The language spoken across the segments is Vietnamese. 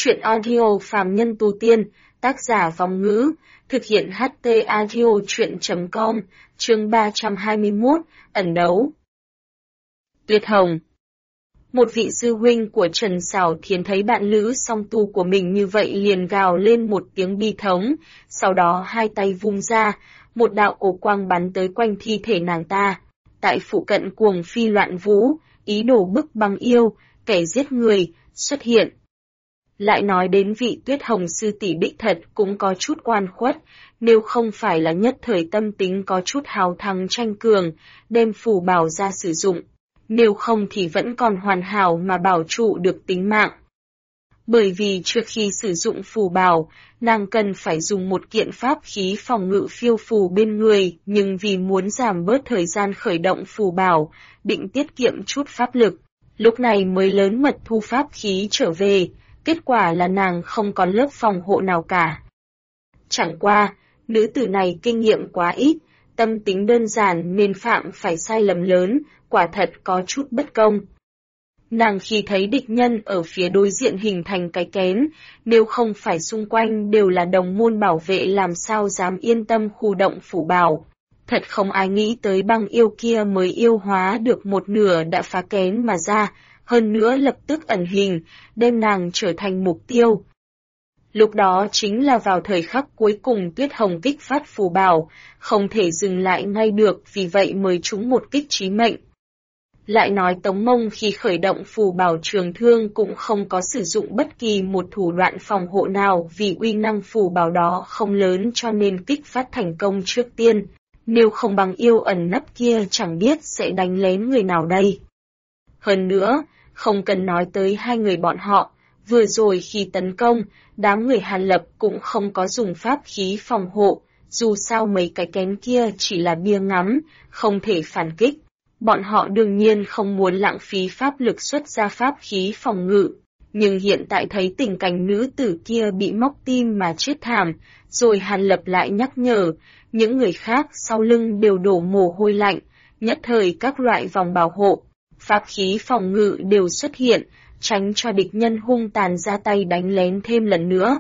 Truyện audio phàm nhân tu tiên, tác giả Vong Ngữ, thực hiện HT audio truyện.com, chương 321, ẩn đấu. Tuyết Hồng. Một vị sư huynh của Trần Sảo Thiến thấy bạn lữ song tu của mình như vậy liền gào lên một tiếng bi thống, sau đó hai tay vung ra, một đạo cổ quang bắn tới quanh thi thể nàng ta. Tại phụ cận cuồng phi loạn vũ, ý đồ bức băng yêu, kẻ giết người, xuất hiện. Lại nói đến vị Tuyết Hồng sư tỷ đích thật cũng có chút oan khuất, nếu không phải là nhất thời tâm tính có chút hào thắng tranh cường, đem phù bảo ra sử dụng, nếu không thì vẫn còn hoàn hảo mà bảo trụ được tính mạng. Bởi vì trước khi sử dụng phù bảo, nàng cần phải dùng một kiện pháp khí phòng ngự phiêu phù bên người, nhưng vì muốn giảm bớt thời gian khởi động phù bảo, định tiết kiệm chút pháp lực, lúc này mới lớn mật thu pháp khí trở về. Kết quả là nàng không có lớp phòng hộ nào cả. Chẳng qua, nữ tử này kinh nghiệm quá ít, tâm tính đơn giản nên phạm phải sai lầm lớn, quả thật có chút bất công. Nàng khi thấy địch nhân ở phía đối diện hình thành cái kén, nếu không phải xung quanh đều là đồng môn bảo vệ làm sao dám yên tâm khu động phủ bảo. Thật không ai nghĩ tới băng yêu kia mới yêu hóa được một nửa đã phá kén mà ra, hơn nữa lập tức ẩn hình, đem nàng trở thành mục tiêu. Lúc đó chính là vào thời khắc cuối cùng Tuyết Hồng kích phát phù bảo, không thể dừng lại ngay được, vì vậy mới trúng một kích chí mệnh. Lại nói Tống Mông khi khởi động phù bảo trường thương cũng không có sử dụng bất kỳ một thủ đoạn phòng hộ nào, vì uy năng phù bảo đó không lớn cho nên kích phát thành công trước tiên, nếu không bằng yêu ẩn nấp kia chẳng biết sẽ đánh lén người nào đây. Hơn nữa, không cần nói tới hai người bọn họ, vừa rồi khi tấn công, đám người Hàn Lập cũng không có dùng pháp khí phòng hộ, dù sao mấy cái kén kia chỉ là bia ngắm, không thể phản kích. Bọn họ đương nhiên không muốn lãng phí pháp lực xuất ra pháp khí phòng ngự, nhưng hiện tại thấy tình cảnh nữ tử kia bị móc tim mà chết thảm, rồi Hàn Lập lại nhắc nhở, những người khác sau lưng đều đổ mồ hôi lạnh, nhất thời các loại vòng bảo hộ, pháp khí phòng ngự đều xuất hiện, tránh cho địch nhân hung tàn ra tay đánh lén thêm lần nữa.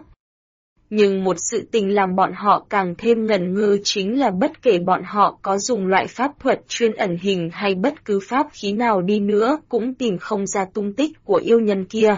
Nhưng một sự tình làm bọn họ càng thêm ngần ngơ chính là bất kể bọn họ có dùng loại pháp thuật chuyên ẩn hình hay bất cứ pháp khí nào đi nữa cũng tìm không ra tung tích của yêu nhân kia.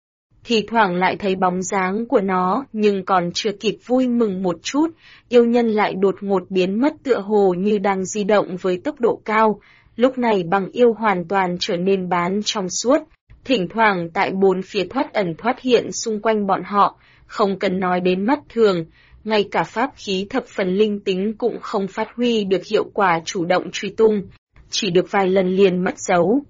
Thì thoảng lại thấy bóng dáng của nó, nhưng còn chưa kịp vui mừng một chút, yêu nhân lại đột ngột biến mất tựa hồ như đang di động với tốc độ cao. Lúc này băng yêu hoàn toàn trở nên bán trong suốt, thỉnh thoảng tại bốn phía thoát ẩn thoát hiện xung quanh bọn họ, không cần nói đến mắt thường, ngay cả pháp khí thập phần linh tính cũng không phát huy được hiệu quả chủ động truy tung, chỉ được vài lần liền mất dấu.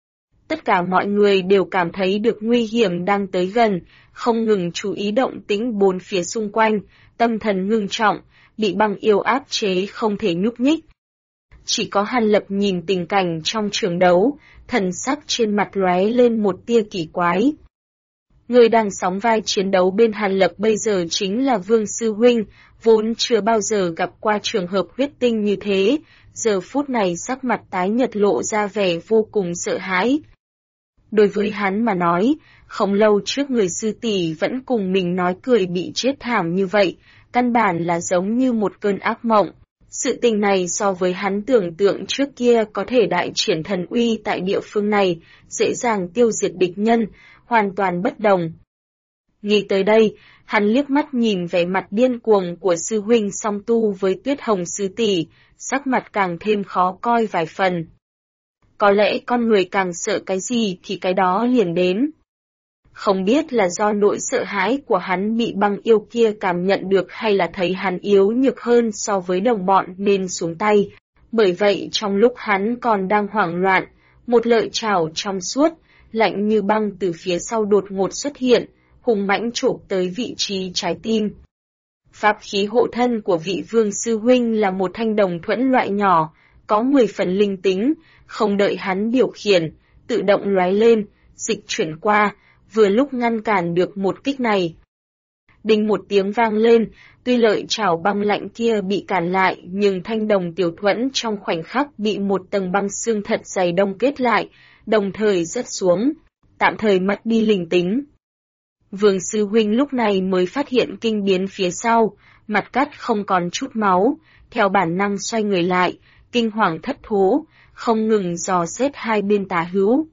Tất cả mọi người đều cảm thấy được nguy hiểm đang tới gần, không ngừng chú ý động tĩnh bốn phía xung quanh, tâm thần ngưng trọng, bị băng yêu áp chế không thể nhúc nhích. Chỉ có Hàn Lập nhìn tình cảnh trong trường đấu, thần sắc trên mặt lóe lên một tia kỳ quái. Người đang sóng vai chiến đấu bên Hàn Lập bây giờ chính là Vương Sư Huynh, vốn chưa bao giờ gặp qua trường hợp huyết tinh như thế, giờ phút này sắc mặt tái nhợt lộ ra vẻ vô cùng sợ hãi. Đối với hắn mà nói, không lâu trước người sư tỷ vẫn cùng mình nói cười bị chết thảm như vậy, căn bản là giống như một cơn ác mộng. Sự tình này so với hắn tưởng tượng trước kia có thể đại triển thần uy tại địa phương này, dễ dàng tiêu diệt địch nhân, hoàn toàn bất đồng. Nghĩ tới đây, hắn liếc mắt nhìn vẻ mặt điên cuồng của sư huynh song tu với Tuyết Hồng sư tỷ, sắc mặt càng thêm khó coi vài phần. Có lẽ con người càng sợ cái gì thì cái đó liền đến. Không biết là do nỗi sợ hãi của hắn bị băng yêu kia cảm nhận được hay là thấy hắn yếu nhược hơn so với đồng bọn nên xuống tay. Bởi vậy trong lúc hắn còn đang hoảng loạn, một lợi chảo trong suốt, lạnh như băng từ phía sau đột ngột xuất hiện, hùng mãnh chộp tới vị trí trái tim. Pháp khí hộ thân của vị Vương Sư Huynh là một thanh đồng thuẫn loại nhỏ, có 10 phần linh tính, không đợi hắn điều khiển, tự động lóe lên, dịch chuyển qua, vừa lúc ngăn cản được một kích này. Đinh một tiếng vang lên, tuy lợi chảo băng lạnh kia bị cản lại, nhưng thanh đồng tiểu thuẫn trong khoảnh khắc bị một tầng băng xương thật dày đông kết lại, đồng thời rớt xuống, tạm thời mất đi linh tính. Vương sư huynh lúc này mới phát hiện kinh biến phía sau, mặt cắt không còn chút máu, theo bản năng xoay người lại, kinh hoàng thất thố, không ngừng dò xét hai bên tả hữu.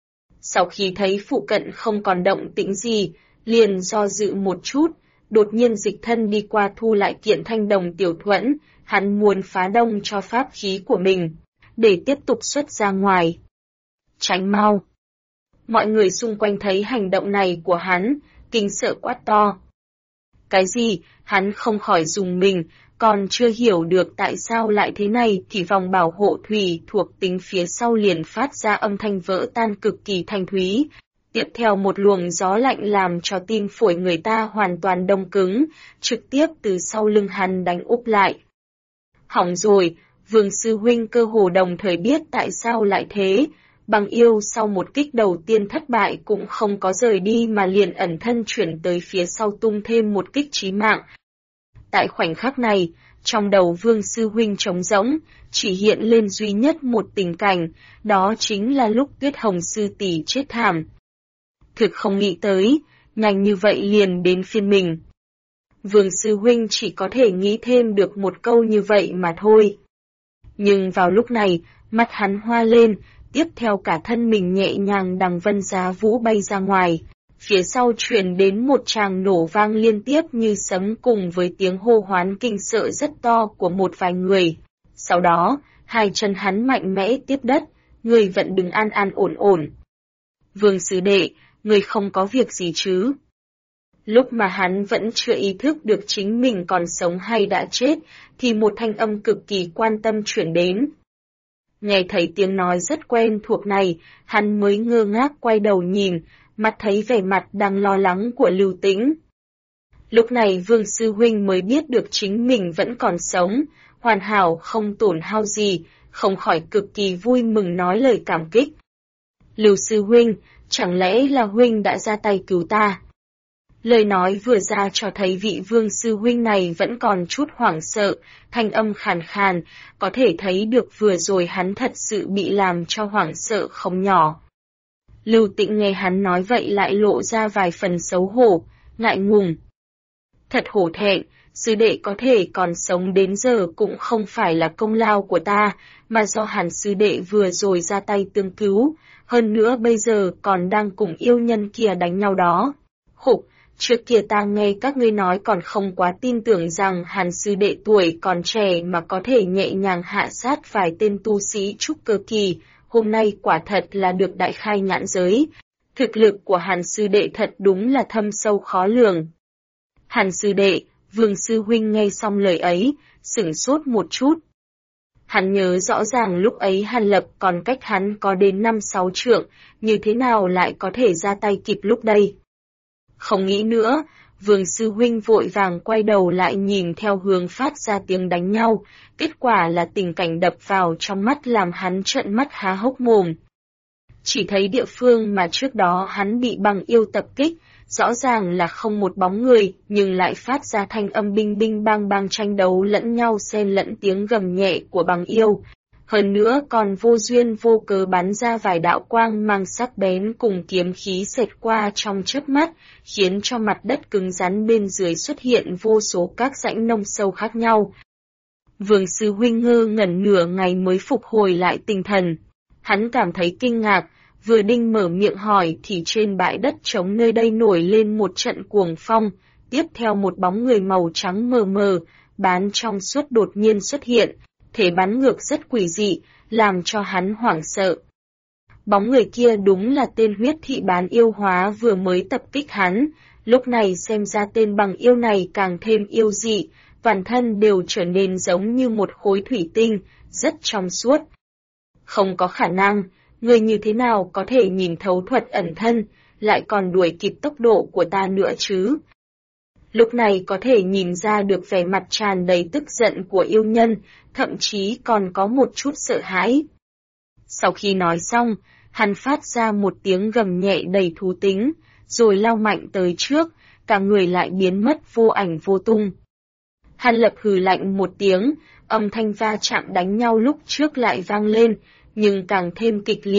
Sau khi thấy phụ cận không còn động tĩnh gì, liền do dự một chút, đột nhiên dịch thân đi qua thu lại kiện thanh đồng tiểu thuẫn, hắn muốn phá đông cho pháp khí của mình, để tiếp tục xuất ra ngoài. Tránh mau! Mọi người xung quanh thấy hành động này của hắn, kinh sợ quát to. Cái gì? Hắn không khỏi rùng mình, còn chưa hiểu được tại sao lại thế này thì vòng bảo hộ thủy thuộc tính phía sau liền phát ra âm thanh vỡ tan cực kỳ thanh thúy. Tiếp theo một luồng gió lạnh làm cho tim phổi người ta hoàn toàn đông cứng, trực tiếp từ sau lưng hắn đánh úp lại. Hỏng rồi, Vương sư huynh cơ hồ đồng thời biết tại sao lại thế. Băng yêu sau một kích đầu tiên thất bại cũng không có rời đi mà liền ẩn thân chuyển tới phía sau tung thêm một kích chí mạng. Tại khoảnh khắc này, trong đầu Vương sư huynh trống rỗng, chỉ hiện lên duy nhất một tình cảnh, đó chính là lúc Tuyết Hồng sư tỷ chết thảm. Thực không nghĩ tới, nhanh như vậy liền đến phiên mình. Vương sư huynh chỉ có thể nghĩ thêm được một câu như vậy mà thôi. Nhưng vào lúc này, mắt hắn hoa lên, tiếp theo cả thân mình nhẹ nhàng đằng vân giá vũ bay ra ngoài. Phía sau truyền đến một tràng nổ vang liên tiếp như sấm cùng với tiếng hô hoán kinh sợ rất to của một vài người. Sau đó, hai chân hắn mạnh mẽ tiếp đất, người vẫn đứng an an ổn ổn. Vương sư đệ, người không có việc gì chứ? Lúc mà hắn vẫn chưa ý thức được chính mình còn sống hay đã chết, thì một thanh âm cực kỳ quan tâm chuyển đến. Nghe thấy tiếng nói rất quen thuộc này, hắn mới ngơ ngác quay đầu nhìn, mắt thấy vẻ mặt đang lo lắng của Lưu Tĩnh. Lúc này Vương sư huynh mới biết được chính mình vẫn còn sống, hoàn hảo không tổn hao gì, không khỏi cực kỳ vui mừng nói lời cảm kích. Lưu sư huynh, chẳng lẽ là huynh đã ra tay cứu ta? Lời nói vừa ra cho thấy vị Vương sư huynh này vẫn còn chút hoảng sợ, thanh âm khàn khàn, có thể thấy được vừa rồi hắn thật sự bị làm cho hoảng sợ không nhỏ. Lưu Tĩnh nghe hắn nói vậy lại lộ ra vài phần xấu hổ, ngại ngùng. Thật hổ thẹn, sư đệ có thể còn sống đến giờ cũng không phải là công lao của ta, mà do Hàn sư đệ vừa rồi ra tay tương cứu, hơn nữa bây giờ còn đang cùng yêu nhân kia đánh nhau đó. Khục! Trước kia ta nghe các ngươi nói còn không quá tin tưởng rằng Hàn sư đệ tuổi còn trẻ mà có thể nhẹ nhàng hạ sát vài tên tu sĩ trúc cơ kỳ, hôm nay quả thật là được đại khai nhãn giới. Thực lực của Hàn sư đệ thật đúng là thâm sâu khó lường. Hàn sư đệ, Vương sư huynh nghe xong lời ấy, sửng sốt một chút. Hắn nhớ rõ ràng lúc ấy Hàn Lập còn cách hắn có đến 5-6 trượng, như thế nào lại có thể ra tay kịp lúc đây? Không nghĩ nữa, Vương sư huynh vội vàng quay đầu lại nhìn theo hướng phát ra tiếng đánh nhau, kết quả là tình cảnh đập vào trong mắt làm hắn trợn mắt há hốc mồm. Chỉ thấy địa phương mà trước đó hắn bị băng yêu tập kích, rõ ràng là không một bóng người, nhưng lại phát ra thanh âm binh binh bang bang tranh đấu lẫn nhau xen lẫn tiếng gầm nhẹ của băng yêu. Hơn nữa còn vô duyên vô cớ bắn ra vài đạo quang mang sắc bén cùng kiếm khí xẹt qua trong chớp mắt, khiến cho mặt đất cứng rắn bên dưới xuất hiện vô số các rãnh nông sâu khác nhau. Vương sư huynh ngơ ngẩn nửa ngày mới phục hồi lại tinh thần. Hắn cảm thấy kinh ngạc, vừa định mở miệng hỏi thì trên bãi đất trống nơi đây nổi lên một trận cuồng phong, tiếp theo một bóng người màu trắng mờ mờ, bán trong suốt đột nhiên xuất hiện. Thể bắn ngược rất quỷ dị, làm cho hắn hoảng sợ. Bóng người kia đúng là tên huyết thị bán yêu hóa vừa mới tập kích hắn, lúc này xem ra tên bằng yêu này càng thêm yêu dị, toàn thân đều trở nên giống như một khối thủy tinh, rất trong suốt. Không có khả năng, người như thế nào có thể nhìn thấu thuật ẩn thân, lại còn đuổi kịp tốc độ của ta nữa chứ? Lúc này có thể nhìn ra được vẻ mặt tràn đầy tức giận của yêu nhân, thậm chí còn có một chút sợ hãi. Sau khi nói xong, hắn phát ra một tiếng gầm nhẹ đầy thú tính, rồi lao mạnh tới trước, cả người lại biến mất vô ảnh vô tung. Hàn Lập hừ lạnh một tiếng, âm thanh va chạm đánh nhau lúc trước lại vang lên, nhưng càng thêm kịch liệt,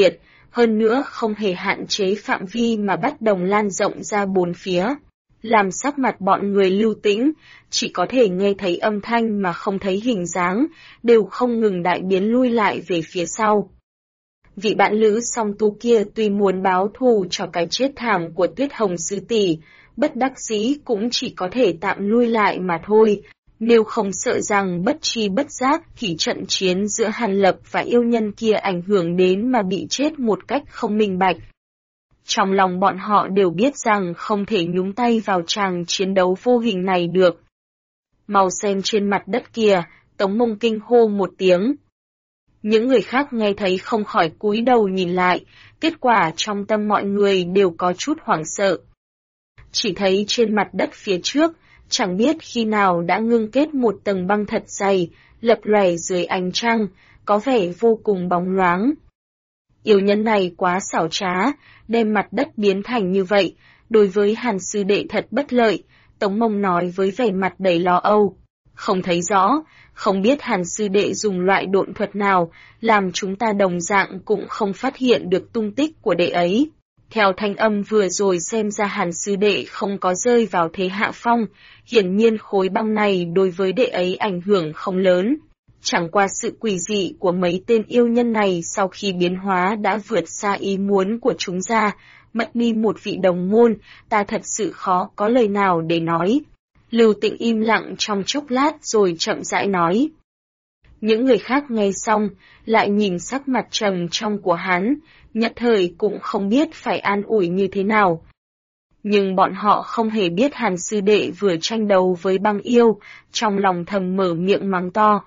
hơn nữa không hề hạn chế phạm vi mà bắt đầu lan rộng ra bốn phía. Làm sắc mặt bọn người Lưu Tĩnh, chỉ có thể nghe thấy âm thanh mà không thấy hình dáng, đều không ngừng đại biến lui lại về phía sau. Vị bạn lữ song tu kia tuy muốn báo thù cho cái chết thảm của Tuyết Hồng sư tỷ, bất đắc dĩ cũng chỉ có thể tạm lui lại mà thôi, nếu không sợ rằng bất tri bất giác thì trận chiến giữa Hàn Lập và yêu nhân kia ảnh hưởng đến mà bị chết một cách không minh bạch. Trong lòng bọn họ đều biết rằng không thể nhúng tay vào tràng chiến đấu vô hình này được. Mau xem trên mặt đất kìa, Tống Mông kinh hô một tiếng. Những người khác nghe thấy không khỏi cúi đầu nhìn lại, kết quả trong tâm mọi người đều có chút hoảng sợ. Chỉ thấy trên mặt đất phía trước, chẳng biết khi nào đã ngưng kết một tầng băng thật dày, lập lòe dưới ánh trăng, có vẻ vô cùng bóng loáng. Yêu nhân này quá xảo trá, đem mặt đất biến thành như vậy, đối với Hàn sư đệ thật bất lợi, Tống Mông nói với vẻ mặt đầy lo âu. Không thấy rõ, không biết Hàn sư đệ dùng loại độn thuật nào, làm chúng ta đồng dạng cũng không phát hiện được tung tích của đệ ấy. Theo thanh âm vừa rồi xem ra Hàn sư đệ không có rơi vào thế hạ phong, hiển nhiên khối băng này đối với đệ ấy ảnh hưởng không lớn. Chẳng qua sự quỷ dị của mấy tên yêu nhân này sau khi biến hóa đã vượt xa ý muốn của chúng ra, mất đi một vị đồng môn, ta thật sự khó có lời nào để nói. Lưu Tĩnh im lặng trong chốc lát rồi chậm rãi nói. Những người khác nghe xong, lại nhìn sắc mặt trầm trong của hắn, nhất thời cũng không biết phải an ủi như thế nào. Nhưng bọn họ không hề biết Hàn sư đệ vừa tranh đấu với băng yêu, trong lòng thầm mở miệng mắng to.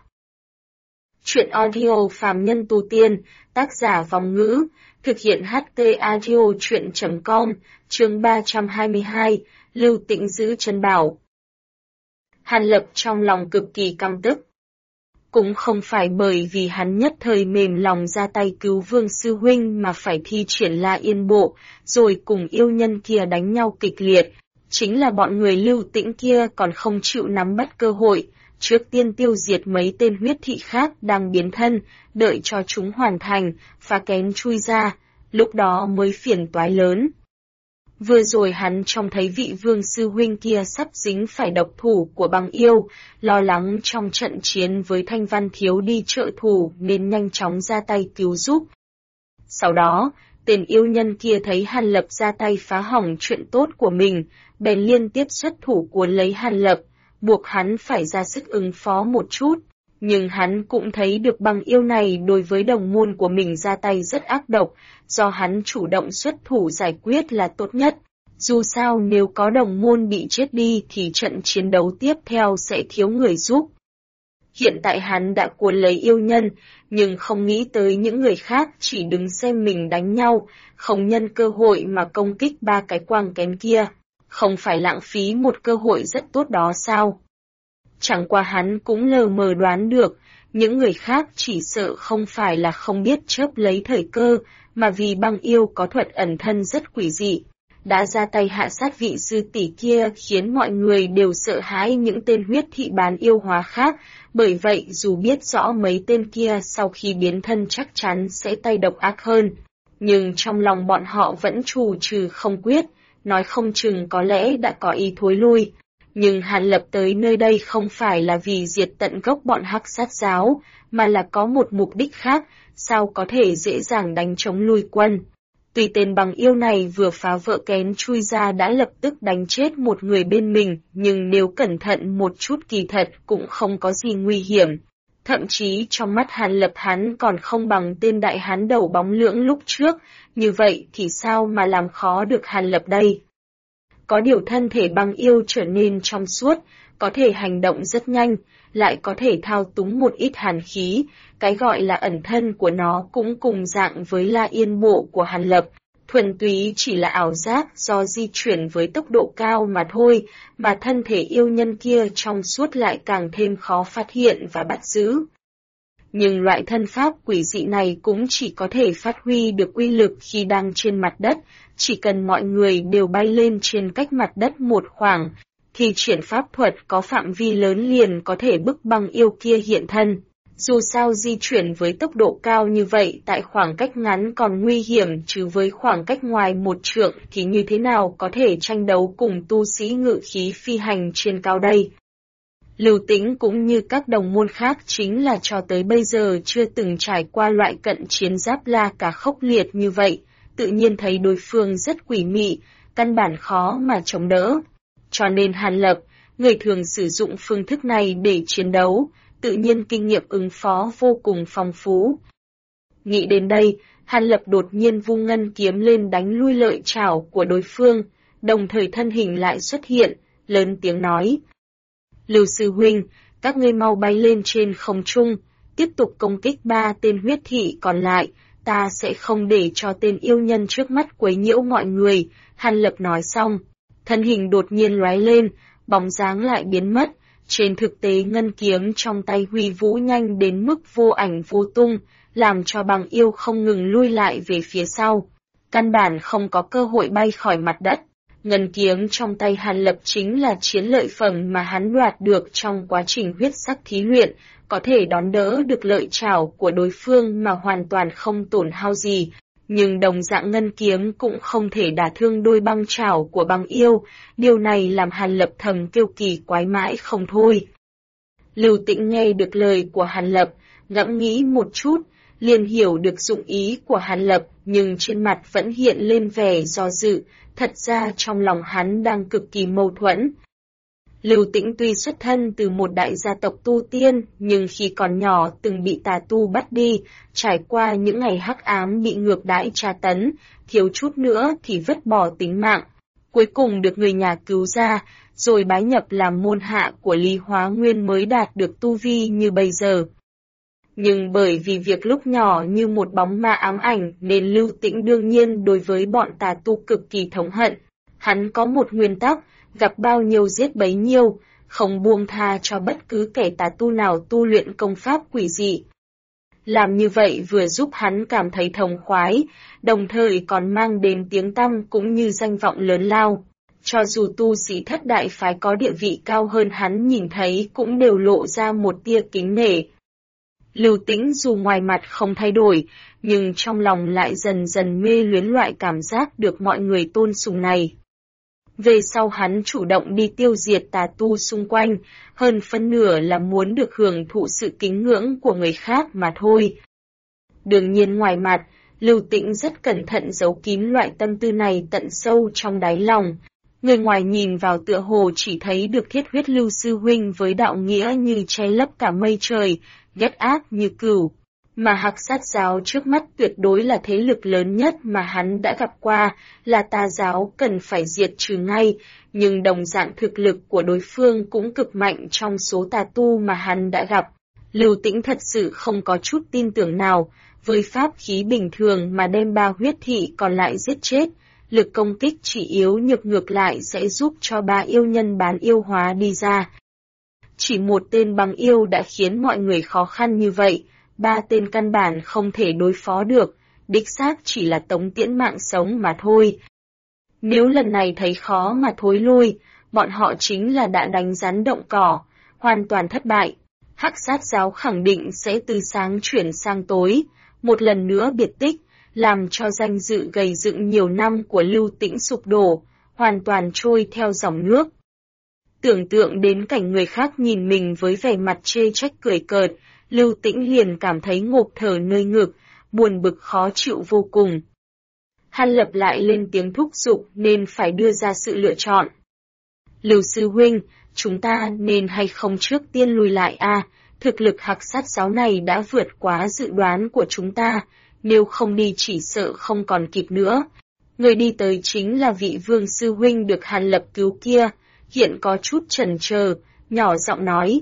Chuyện audio phàm nhân tu tiên, tác giả Vòng Ngữ, thực hiện HT Audio chuyện.com, chương 322, Lưu Tĩnh giữ chân bảo. Hàn Lập trong lòng cực kỳ căm tức. Cũng không phải bởi vì hắn nhất thời mềm lòng ra tay cứu Vương Sư Huynh mà phải thi triển La Yên Bộ, rồi cùng yêu nhân kia đánh nhau kịch liệt. Chính là bọn người Lưu Tĩnh kia còn không chịu nắm bắt cơ hội, trước tiên tiêu diệt mấy tên huyết thị khác đang biến thân, đợi cho chúng hoàn thành, phá kén chui ra, lúc đó mới phiền toái lớn. Vừa rồi hắn trông thấy vị Vương Sư Huynh kia sắp dính phải độc thủ của băng yêu, lo lắng trong trận chiến với Thanh Văn thiếu đi trợ thủ nên nhanh chóng ra tay cứu giúp. Sau đó, tên yêu nhân kia thấy Hàn Lập ra tay phá hỏng chuyện tốt của mình, bèn liên tiếp xuất thủ cuốn lấy Hàn Lập, buộc hắn phải ra sức ứng phó một chút. Nhưng hắn cũng thấy được băng yêu này đối với đồng môn của mình ra tay rất ác độc, do hắn chủ động xuất thủ giải quyết là tốt nhất. Dù sao nếu có đồng môn bị chết đi thì trận chiến đấu tiếp theo sẽ thiếu người giúp. Hiện tại hắn đã cuốn lấy yêu nhân, nhưng không nghĩ tới những người khác chỉ đứng xem mình đánh nhau, không nhân cơ hội mà công kích ba cái quang kén kia. Không phải lãng phí một cơ hội rất tốt đó sao? Chẳng qua hắn cũng lờ mờ đoán được, những người khác chỉ sợ không phải là không biết chớp lấy thời cơ, mà vì băng yêu có thuật ẩn thân rất quỷ dị, đã ra tay hạ sát vị sư tỷ kia khiến mọi người đều sợ hãi những tên huyết thị bán yêu hóa khác, bởi vậy dù biết rõ mấy tên kia sau khi biến thân chắc chắn sẽ tay độc ác hơn, nhưng trong lòng bọn họ vẫn trù trừ không quyết, nói không chừng có lẽ đã có ý thối lui. Nhưng Hàn Lập tới nơi đây không phải là vì diệt tận gốc bọn Hắc Sát giáo, mà là có một mục đích khác, sao có thể dễ dàng đánh chống lui quân. Tuy tên bằng yêu này vừa phá vỡ kén chui ra đã lập tức đánh chết một người bên mình, nhưng nếu cẩn thận một chút kỳ thật cũng không có gì nguy hiểm. Thậm chí trong mắt Hàn Lập hắn còn không bằng tên đại hán đầu bóng lưỡng lúc trước, như vậy thì sao mà làm khó được Hàn Lập đây? Có điều thân thể băng yêu trở nên trong suốt, có thể hành động rất nhanh, lại có thể thao túng một ít hàn khí, cái gọi là ẩn thân của nó cũng cùng dạng với La Yên Bộ của Hàn Lập, thuần túy chỉ là ảo giác do di chuyển với tốc độ cao mà thôi, mà thân thể yêu nhân kia trong suốt lại càng thêm khó phát hiện và bắt giữ. Nhưng loại thân pháp quỷ dị này cũng chỉ có thể phát huy được uy lực khi đang trên mặt đất, chỉ cần mọi người đều bay lên trên cách mặt đất một khoảng, thì triển pháp thuật có phạm vi lớn liền có thể bức băng yêu kia hiện thân. Dù sao di chuyển với tốc độ cao như vậy tại khoảng cách ngắn còn nguy hiểm, chứ với khoảng cách ngoài 1 trượng thì như thế nào có thể tranh đấu cùng tu sĩ ngự khí phi hành trên cao đây. Lưu Tĩnh cũng như các đồng môn khác chính là cho tới bây giờ chưa từng trải qua loại cận chiến giáp la cả khốc liệt như vậy, tự nhiên thấy đối phương rất quỷ mị, căn bản khó mà chống đỡ. Cho nên Hàn Lập, người thường sử dụng phương thức này để chiến đấu, tự nhiên kinh nghiệm ứng phó vô cùng phong phú. Nghĩ đến đây, Hàn Lập đột nhiên vung ngân kiếm lên đánh lui lợi chảo của đối phương, đồng thời thân hình lại xuất hiện, lớn tiếng nói. Lưu sư huynh, các ngươi mau bay lên trên không trung, tiếp tục công kích 3 tên huyết thị còn lại, ta sẽ không để cho tên yêu nhân trước mắt quấy nhiễu mọi người. Hàn Lập nói xong, thân hình đột nhiên lóe lên, bóng dáng lại biến mất. Trên thực tế ngân kiếm trong tay huy vũ nhanh đến mức vô ảnh vô tung, làm cho bằng yêu không ngừng lui lại về phía sau. Căn bản không có cơ hội bay khỏi mặt đất. Ngân kiếm trong tay Hàn Lập chính là chiến lợi phẩm mà hắn đoạt được trong quá trình huyết sắc thí luyện, có thể đón đỡ được lợi chảo của đối phương mà hoàn toàn không tổn hao gì. Nhưng đồng dạng ngân kiếm cũng không thể đả thương đôi băng chảo của băng yêu, điều này làm Hàn Lập thầm kêu kỳ quái mãi không thôi. Lưu Tĩnh nghe được lời của Hàn Lập, ngẫm nghĩ một chút, liền hiểu được dụng ý của Hàn Lập, nhưng trên mặt vẫn hiện lên vẻ do dự, thật ra trong lòng hắn đang cực kỳ mâu thuẫn. Lưu Tĩnh tuy xuất thân từ một đại gia tộc tu tiên, nhưng khi còn nhỏ từng bị tà tu bắt đi, trải qua những ngày hắc ám bị ngược đãi tra tấn, thiếu chút nữa thì vứt bỏ tính mạng. Cuối cùng được người nhà cứu ra, rồi bái nhập làm môn hạ của Lý Hóa Nguyên mới đạt được tu vi như bây giờ. Nhưng bởi vì việc lúc nhỏ như một bóng ma ám ảnh nên Lưu Tĩnh đương nhiên đối với bọn tà tu cực kỳ thống hận. Hắn có một nguyên tắc, gặp bao nhiêu giết bấy nhiêu, không buông tha cho bất cứ kẻ tà tu nào tu luyện công pháp quỷ dị. Làm như vậy vừa giúp hắn cảm thấy thống khoái, đồng thời còn mang đến tiếng tăm cũng như danh vọng lớn lao. Cho dù tu sĩ thất đại phái có địa vị cao hơn hắn nhìn thấy cũng đều lộ ra một tia kính nể. Lưu Tĩnh dù ngoài mặt không thay đổi, nhưng trong lòng lại dần dần mê luyến loại cảm giác được mọi người tôn sùng này. Về sau hắn chủ động đi tiêu diệt tà tu xung quanh, hơn phân nửa là muốn được hưởng thụ sự kính ngưỡng của người khác mà thôi. Đương nhiên ngoài mặt, Lưu Tĩnh rất cẩn thận giấu kín loại tâm tư này tận sâu trong đáy lòng. Người ngoài nhìn vào tựa hồ chỉ thấy được thiết huyết Lưu sư huynh với đạo nghĩa như che lấp cả mây trời, ghét ác như cừu. Mà Hắc Sát giáo trước mắt tuyệt đối là thế lực lớn nhất mà hắn đã gặp qua, là tà giáo cần phải diệt trừ ngay, nhưng đồng dạng thực lực của đối phương cũng cực mạnh trong số tà tu mà hắn đã gặp. Lưu Tĩnh thật sự không có chút tin tưởng nào, với pháp khí bình thường mà đem 3 huyết thị còn lại giết chết, lực công kích chỉ yếu nhược ngược lại sẽ giúp cho 3 yêu nhân bán yêu hóa đi ra. Chỉ một tên băng yêu đã khiến mọi người khó khăn như vậy, 3 tên căn bản không thể đối phó được, đích xác chỉ là tống tiễn mạng sống mà thôi. Nếu lần này thấy khó mà thối lui, bọn họ chính là đã đánh rắn động cỏ, hoàn toàn thất bại. Hắc Sát giáo khẳng định sẽ từ sáng chuyển sang tối, một lần nữa biệt tích, làm cho danh dự gầy dựng nhiều năm của Lưu Tĩnh sụp đổ, hoàn toàn trôi theo dòng nước. Tưởng tượng đến cảnh người khác nhìn mình với vẻ mặt chê trách cười cợt, Lưu Tĩnh liền cảm thấy ngộp thở nơi ngực, buồn bực khó chịu vô cùng. Hàn Lập lại lên tiếng thúc giục nên phải đưa ra sự lựa chọn. Lưu sư huynh, chúng ta nên hay không trước tiên lùi lại thực lực Hắc Sát giáo này đã vượt quá dự đoán của chúng ta, nếu không đi chỉ sợ không còn kịp nữa. Người đi tới chính là vị Vương sư huynh được Hàn Lập cứu kia, hiện có chút chần chờ, nhỏ giọng nói.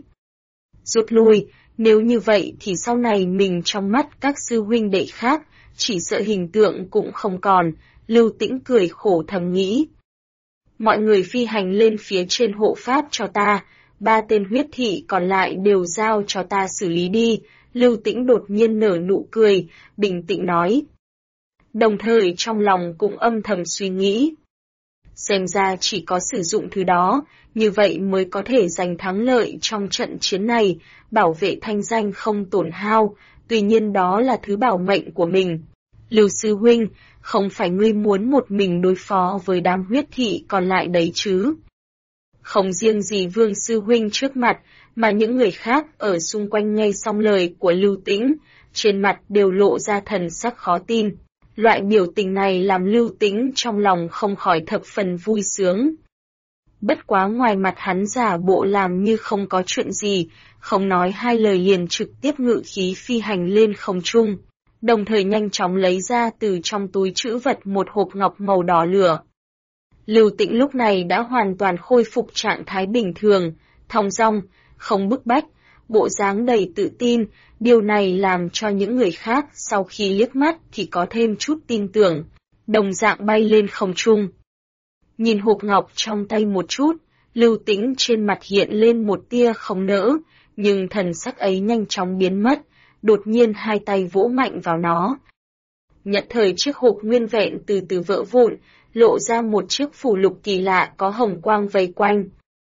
Rút lui, nếu như vậy thì sau này mình trong mắt các sư huynh đệ khác, chỉ sợ hình tượng cũng không còn, Lưu Tĩnh cười khổ thầm nghĩ. Mọi người phi hành lên phía trên hộ pháp cho ta, 3 tên huyết thị còn lại đều giao cho ta xử lý đi, Lưu Tĩnh đột nhiên nở nụ cười, bình tĩnh nói. Đồng thời trong lòng cũng âm thầm suy nghĩ. Xem ra chỉ có sử dụng thứ đó, như vậy mới có thể giành thắng lợi trong trận chiến này, bảo vệ thanh danh không tổn hao, tuy nhiên đó là thứ bảo mệnh của mình. Lưu sư huynh, không phải ngươi muốn một mình đối phó với đám huyết thị còn lại đấy chứ? Không riêng gì Vương sư huynh trước mặt, mà những người khác ở xung quanh nghe xong lời của Lưu Tĩnh, trên mặt đều lộ ra thần sắc khó tin. Loại biểu tình này làm Lưu Tĩnh trong lòng không khỏi thập phần vui sướng. Bất quá ngoài mặt hắn giả bộ làm như không có chuyện gì, không nói hai lời liền trực tiếp ngự khí phi hành lên không trung, đồng thời nhanh chóng lấy ra từ trong túi trữ vật một hộp ngọc màu đỏ lửa. Lưu Tĩnh lúc này đã hoàn toàn khôi phục trạng thái bình thường, thong dong, không bức bách, bộ dáng đầy tự tin, điều này làm cho những người khác sau khi liếc mắt thì có thêm chút tin tưởng, đồng dạng bay lên không trung. Nhìn hộp ngọc trong tay một chút, Lưu Tĩnh trên mặt hiện lên một tia không nỡ, nhưng thần sắc ấy nhanh chóng biến mất, đột nhiên hai tay vỗ mạnh vào nó. Nhận thời chiếc hộp nguyên vẹn từ từ vỡ vụn, lộ ra một chiếc phù lục kỳ lạ có hồng quang vây quanh.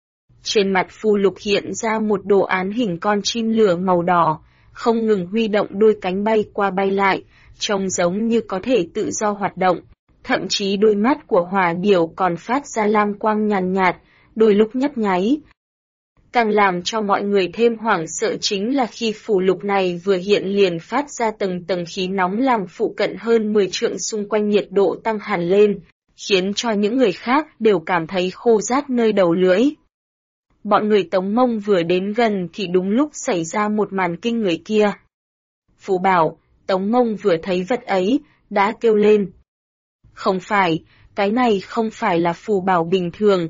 Trên mặt phù lục hiện ra một đồ án hình con chim lửa màu đỏ, không ngừng huy động đôi cánh bay qua bay lại, trông giống như có thể tự do hoạt động. Thậm chí đôi mắt của hỏa điểu còn phát ra lam quang nhàn nhạt, đôi lúc nhấp nháy. Càng làm cho mọi người thêm hoảng sợ chính là khi phù lục này vừa hiện liền phát ra tầng tầng khí nóng làm phụ cận hơn 10 trượng xung quanh nhiệt độ tăng hẳn lên, khiến cho những người khác đều cảm thấy khô rát nơi đầu lưỡi. Bọn người Tống Mông vừa đến gần thì đúng lúc xảy ra một màn kinh người kia. Phù bảo, Tống Mông vừa thấy vật ấy, đã kêu lên. Không phải, cái này không phải là phù bảo bình thường,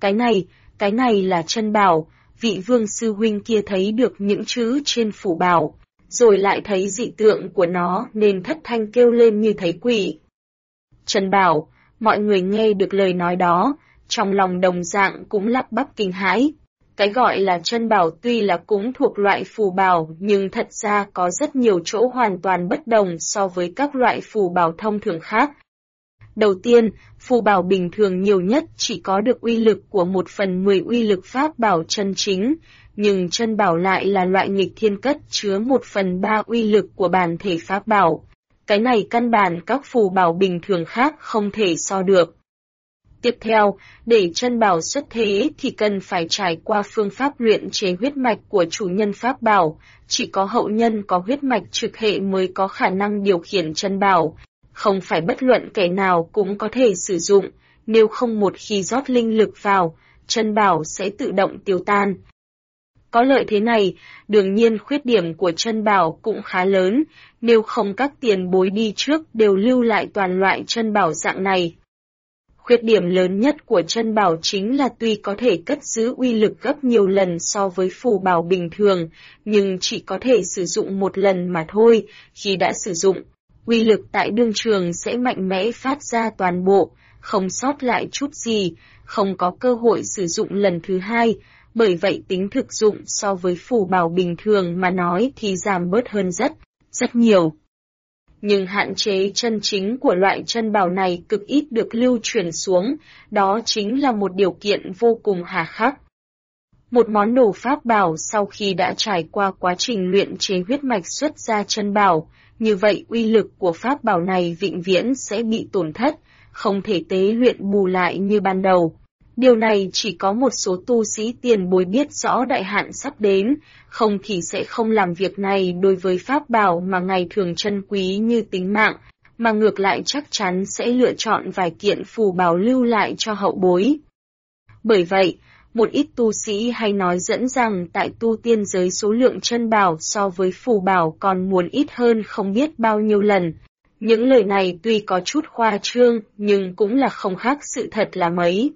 cái này là chân bảo, vị Vương sư huynh kia thấy được những chữ trên phù bảo, rồi lại thấy dị tượng của nó nên thất thanh kêu lên như thấy quỷ. Chân bảo, mọi người nghe được lời nói đó, trong lòng đồng dạng cũng lắp bắp kinh hãi. Cái gọi là chân bảo tuy là cũng thuộc loại phù bảo nhưng thật ra có rất nhiều chỗ hoàn toàn bất đồng so với các loại phù bảo thông thường khác. Đầu tiên, phù bảo bình thường nhiều nhất chỉ có được uy lực của 1/10 uy lực pháp bảo chân chính, nhưng chân bảo lại là loại nghịch thiên cất chứa 1/3 uy lực của bản thể pháp bảo. Cái này căn bản các phù bảo bình thường khác không thể so được. Tiếp theo, để chân bảo xuất thế thì cần phải trải qua phương pháp luyện chế huyết mạch của chủ nhân pháp bảo, chỉ có hậu nhân có huyết mạch trực hệ mới có khả năng điều khiển chân bảo, không phải bất luận kẻ nào cũng có thể sử dụng, nếu không một khi rót linh lực vào, chân bảo sẽ tự động tiêu tan. Có lợi thế này, đương nhiên khuyết điểm của chân bảo cũng khá lớn, nếu không các tiền bối đi trước đều lưu lại toàn loại chân bảo dạng này. Khuyết điểm lớn nhất của chân bảo chính là tuy có thể cất giữ uy lực gấp nhiều lần so với phù bảo bình thường, nhưng chỉ có thể sử dụng một lần mà thôi, khi đã sử dụng, uy lực tại đương trường sẽ mạnh mẽ phát ra toàn bộ, không sót lại chút gì, không có cơ hội sử dụng lần thứ hai, bởi vậy tính thực dụng so với phù bảo bình thường mà nói thì giảm bớt hơn rất nhiều. Nhưng hạn chế chân chính của loại chân bảo này cực ít được lưu truyền xuống, đó chính là một điều kiện vô cùng hà khắc. Một món đồ pháp bảo sau khi đã trải qua quá trình luyện chế huyết mạch xuất ra chân bảo, như vậy uy lực của pháp bảo này vĩnh viễn sẽ bị tổn thất, không thể tế luyện bù lại như ban đầu. Điều này chỉ có một số tu sĩ tiền bối biết rõ đại hạn sắp đến, không thì sẽ không làm việc này đối với pháp bảo mà ngày thường trân quý như tính mạng, mà ngược lại chắc chắn sẽ lựa chọn vài kiện phù bảo lưu lại cho hậu bối. Bởi vậy, một ít tu sĩ hay nói dẫn rằng tại tu tiên giới số lượng chân bảo so với phù bảo còn muốn ít hơn không biết bao nhiêu lần. Những lời này tuy có chút khoa trương nhưng cũng là không khác sự thật là mấy.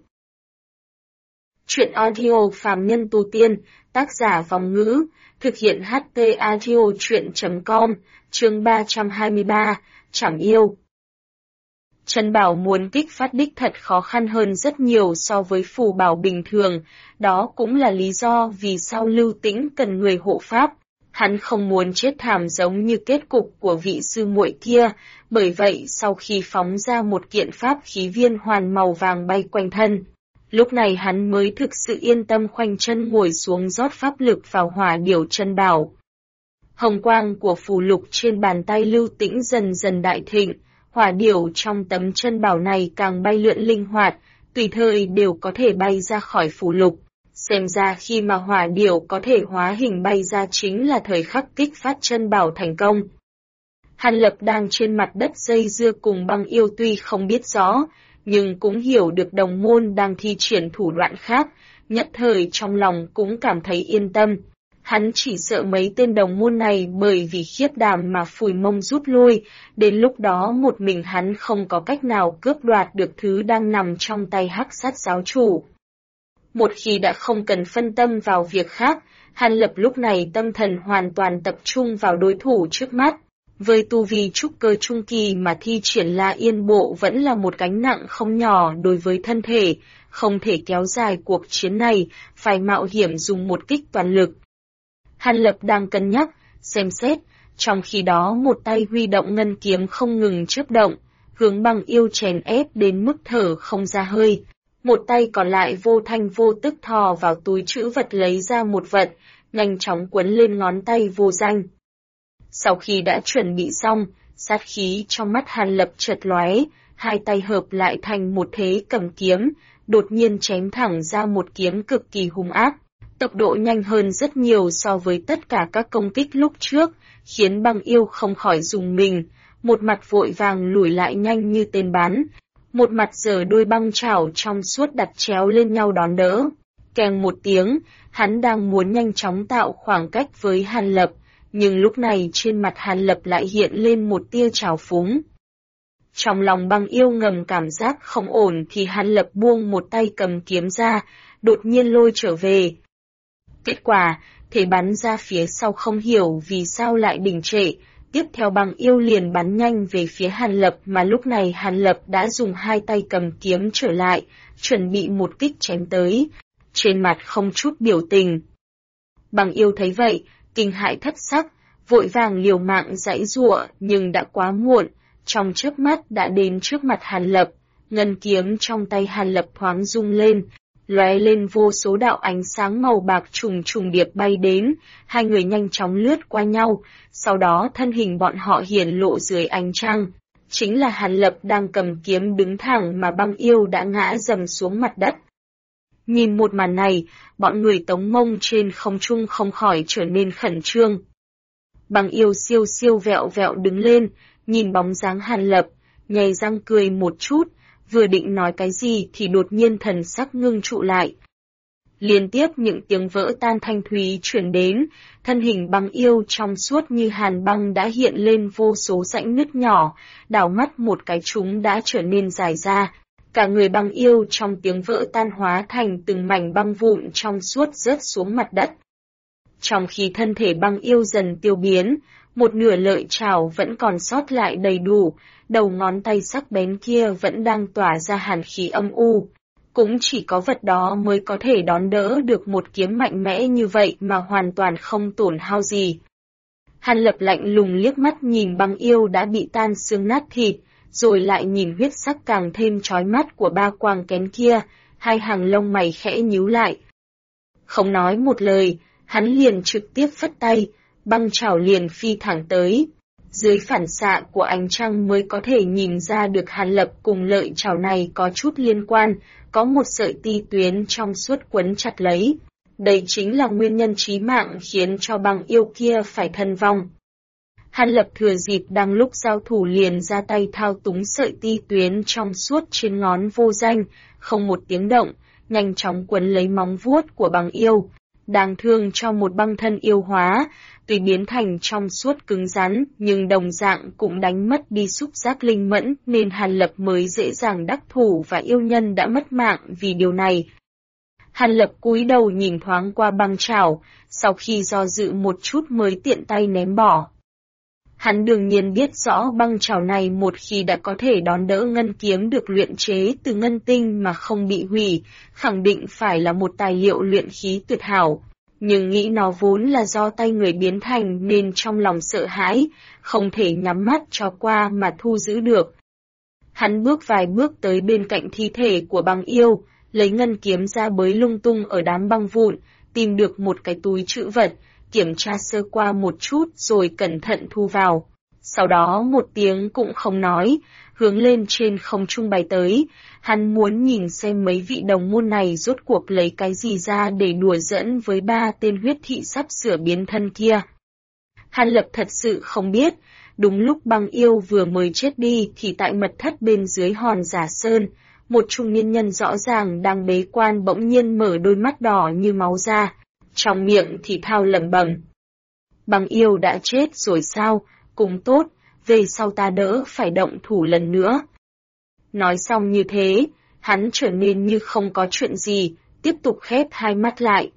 Chuyện audio phàm nhân tu tiên, tác giả Vòng Ngữ, thực hiện HT audio chuyện.com, chương 323, Chẳng yêu. Chân bảo muốn kích phát đích thật khó khăn hơn rất nhiều so với phù bảo bình thường, đó cũng là lý do vì sao Lưu Tĩnh cần người hộ pháp. Hắn không muốn chết thảm giống như kết cục của vị sư muội kia, bởi vậy sau khi phóng ra một kiện pháp khí viên hoàn màu vàng bay quanh thân, lúc này hắn mới thực sự yên tâm khoanh chân ngồi xuống rót pháp lực vào hỏa điểu chân bảo. Hồng quang của phù lục trên bàn tay Lưu Tĩnh dần dần đại thịnh, hỏa điểu trong tấm chân bảo này càng bay lượn linh hoạt, tùy thời đều có thể bay ra khỏi phù lục. Xem ra khi mà hỏa điểu có thể hóa hình bay ra chính là thời khắc kích phát chân bảo thành công. Hàn Lập đang trên mặt đất dây dưa cùng Băng Yêu tuy không biết rõ, nhưng cũng hiểu được đồng môn đang thi triển thủ đoạn khác, nhất thời trong lòng cũng cảm thấy yên tâm. Hắn chỉ sợ mấy tên đồng môn này bởi vì khiếp đảm mà phủi mông rút lui, đến lúc đó một mình hắn không có cách nào cướp đoạt được thứ đang nằm trong tay Hắc Sát giáo chủ. Một khi đã không cần phân tâm vào việc khác, Hàn Lập lúc này tâm thần hoàn toàn tập trung vào đối thủ trước mắt. Với tu vi trúc cơ trung kỳ mà thi triển La Yên Bộ vẫn là một gánh nặng không nhỏ đối với thân thể, không thể kéo dài cuộc chiến này, phải mạo hiểm dùng một kích toàn lực. Hàn Lập đang cân nhắc, xem xét, trong khi đó một tay huy động ngân kiếm không ngừng chớp động, hướng Băng Yêu chèn ép đến mức thở không ra hơi. Một tay còn lại vô thanh vô tức thò vào túi trữ vật lấy ra một vật, nhanh chóng quấn lên ngón tay vô danh. Sau khi đã chuẩn bị xong, sát khí trong mắt Hàn Lập chợt lóe, hai tay hợp lại thành một thế cầm kiếm, đột nhiên chém thẳng ra một kiếm cực kỳ hung ác. Tốc độ nhanh hơn rất nhiều so với tất cả các công kích lúc trước, khiến Băng Yêu không khỏi rùng mình, một mặt vội vàng lùi lại nhanh như tên bắn, một mặt giở đôi băng chảo trong suốt đặt chéo lên nhau đón đỡ. Keng một tiếng, hắn đang muốn nhanh chóng tạo khoảng cách với Hàn Lập, nhưng lúc này trên mặt Hàn Lập lại hiện lên một tia trào phúng. Trong lòng Băng Yêu ngầm cảm giác không ổn thì Hàn Lập buông một tay cầm kiếm ra, đột nhiên lôi trở về. Kết quả, thế bắn ra phía sau không hiểu vì sao lại đình trệ, tiếp theo Băng Yêu liền bắn nhanh về phía Hàn Lập mà lúc này Hàn Lập đã dùng hai tay cầm kiếm trở lại, chuẩn bị một kích chém tới, trên mặt không chút biểu tình. Băng Yêu thấy vậy, kinh hãi thất sắc, vội vàng liều mạng giãy giụa nhưng đã quá muộn, trong chớp mắt đã đến trước mặt Hàn Lập, ngân kiếm trong tay Hàn Lập thoáng rung lên, lóe lên vô số đạo ánh sáng màu bạc trùng trùng điệp bay đến, hai người nhanh chóng lướt qua nhau, sau đó thân hình bọn họ hiển lộ dưới ánh trăng. Chính là Hàn Lập đang cầm kiếm đứng thẳng mà Băng Yêu đã ngã dầm xuống mặt đất. Nhìn một màn này, bọn người Tống Mông trên không trung không khỏi trở nên khẩn trương. Băng Yêu siêu siêu vẹo vẹo đứng lên, nhìn bóng dáng Hàn Lập, nhếch răng cười một chút, vừa định nói cái gì thì đột nhiên thần sắc ngưng trụ lại. Liên tiếp những tiếng vỡ tan thanh thúy chuyển đến, thân hình Băng Yêu trong suốt như hàn băng đã hiện lên vô số rãnh nứt nhỏ, đảo mắt một cái chúng đã trở nên dài ra. Cả người Băng Yêu trong tiếng vỡ tan hóa thành từng mảnh băng vụn trong suốt rớt xuống mặt đất. Trong khi thân thể Băng Yêu dần tiêu biến, một nửa lợi chảo vẫn còn sót lại đầy đủ, đầu ngón tay sắc bén kia vẫn đang tỏa ra hàn khí âm u. Cũng chỉ có vật đó mới có thể đón đỡ được một kiếm mạnh mẽ như vậy mà hoàn toàn không tổn hao gì. Hàn Lập lạnh lùng liếc mắt nhìn Băng Yêu đã bị tan xương nát thịt, rồi lại nhìn huyết sắc càng thêm chói mắt của ba quang kén kia, hai hàng lông mày khẽ nhíu lại. Không nói một lời, hắn liền trực tiếp phất tay, băng chảo liền phi thẳng tới. Dưới phản xạ của ánh trăng mới có thể nhìn ra được Hàn Lập cùng lợi chảo này có chút liên quan, có một sợi ti tuyến trong suốt quấn chặt lấy. Đây chính là nguyên nhân chí mạng khiến cho Băng Yêu kia phải thân vong. Hàn Lập thừa dịp đang lúc giao thủ liền ra tay thao túng sợi ti tuyến trong suốt trên ngón vô danh, không một tiếng động, nhanh chóng quấn lấy móng vuốt của Băng Yêu. Đáng thương cho một băng thân yêu hóa, tuy biến thành trong suốt cứng rắn, nhưng đồng dạng cũng đánh mất đi xúc giác linh mẫn nên Hàn Lập mới dễ dàng đắc thủ và yêu nhân đã mất mạng vì điều này. Hàn Lập cúi đầu nhìn thoáng qua băng chảo, sau khi do dự một chút mới tiện tay ném bỏ. Hắn đương nhiên biết rõ băng chảo này một khi đã có thể đón đỡ ngân kiếm được luyện chế từ ngân tinh mà không bị hủy, khẳng định phải là một tài liệu luyện khí tuyệt hảo. Nhưng nghĩ nó vốn là do tay người biến thành nên trong lòng sợ hãi, không thể nhắm mắt cho qua mà thu giữ được. Hắn bước vài bước tới bên cạnh thi thể của băng yêu, lấy ngân kiếm ra bới lung tung ở đám băng vụn, tìm được một cái túi trữ vật, kiểm tra sơ qua một chút rồi cẩn thận thu vào. Sau đó một tiếng cũng không nói, hướng lên trên không trung bay tới, hắn muốn nhìn xem mấy vị đồng môn này rốt cuộc lấy cái gì ra để đùa giỡn với 3 tên huyết thị sắp sửa biến thân kia. Hàn Lập thật sự không biết, đúng lúc băng yêu vừa mới chết đi thì tại mật thất bên dưới hòn giả sơn, một trung niên nhân rõ ràng đang bế quan bỗng nhiên mở đôi mắt đỏ như máu ra, trong miệng thì thao lẩm bẩm. Băng yêu đã chết rồi sao, cũng tốt, về sau ta đỡ phải động thủ lần nữa. Nói xong như thế, hắn trở nên như không có chuyện gì, tiếp tục khép hai mắt lại.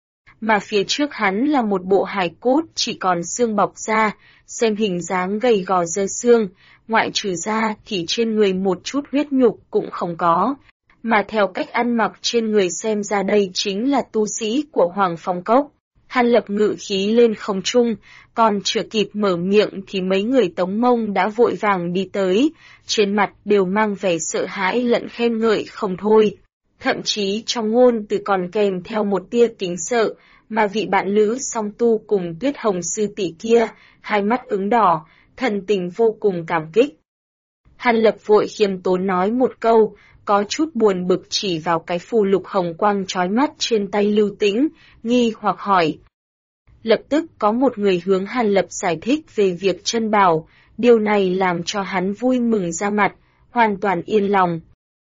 Mà phía trước hắn là một bộ hài cốt chỉ còn xương bọc ra, xem hình dáng gầy gò dơ xương, ngoại trừ ra thì trên người một chút huyết nhục cũng không có. Mà theo cách ăn mặc trên người xem ra đây chính là tu sĩ của Hoàng Phong Cốc. Hàn Lập ngự khí lên không trung, còn chưa kịp mở miệng thì mấy người Tống Mông đã vội vàng đi tới, trên mặt đều mang vẻ sợ hãi lẫn khen ngợi không thôi. Thậm chí trong ngôn từ còn kèm theo một tia kính sợ, mà vị bạn lữ song tu cùng Tuyết Hồng sư tỷ kia, hai mắt ửng đỏ, thần tình vô cùng cảm kích. Hàn Lập vội khiêm tốn nói một câu, có chút buồn bực chỉ vào cái phù lục hồng quang chói mắt trên tay Lưu Tĩnh, nghi hoặc hỏi. Lập tức có một người hướng Hàn Lập giải thích về việc chân bảo, điều này làm cho hắn vui mừng ra mặt, hoàn toàn yên lòng.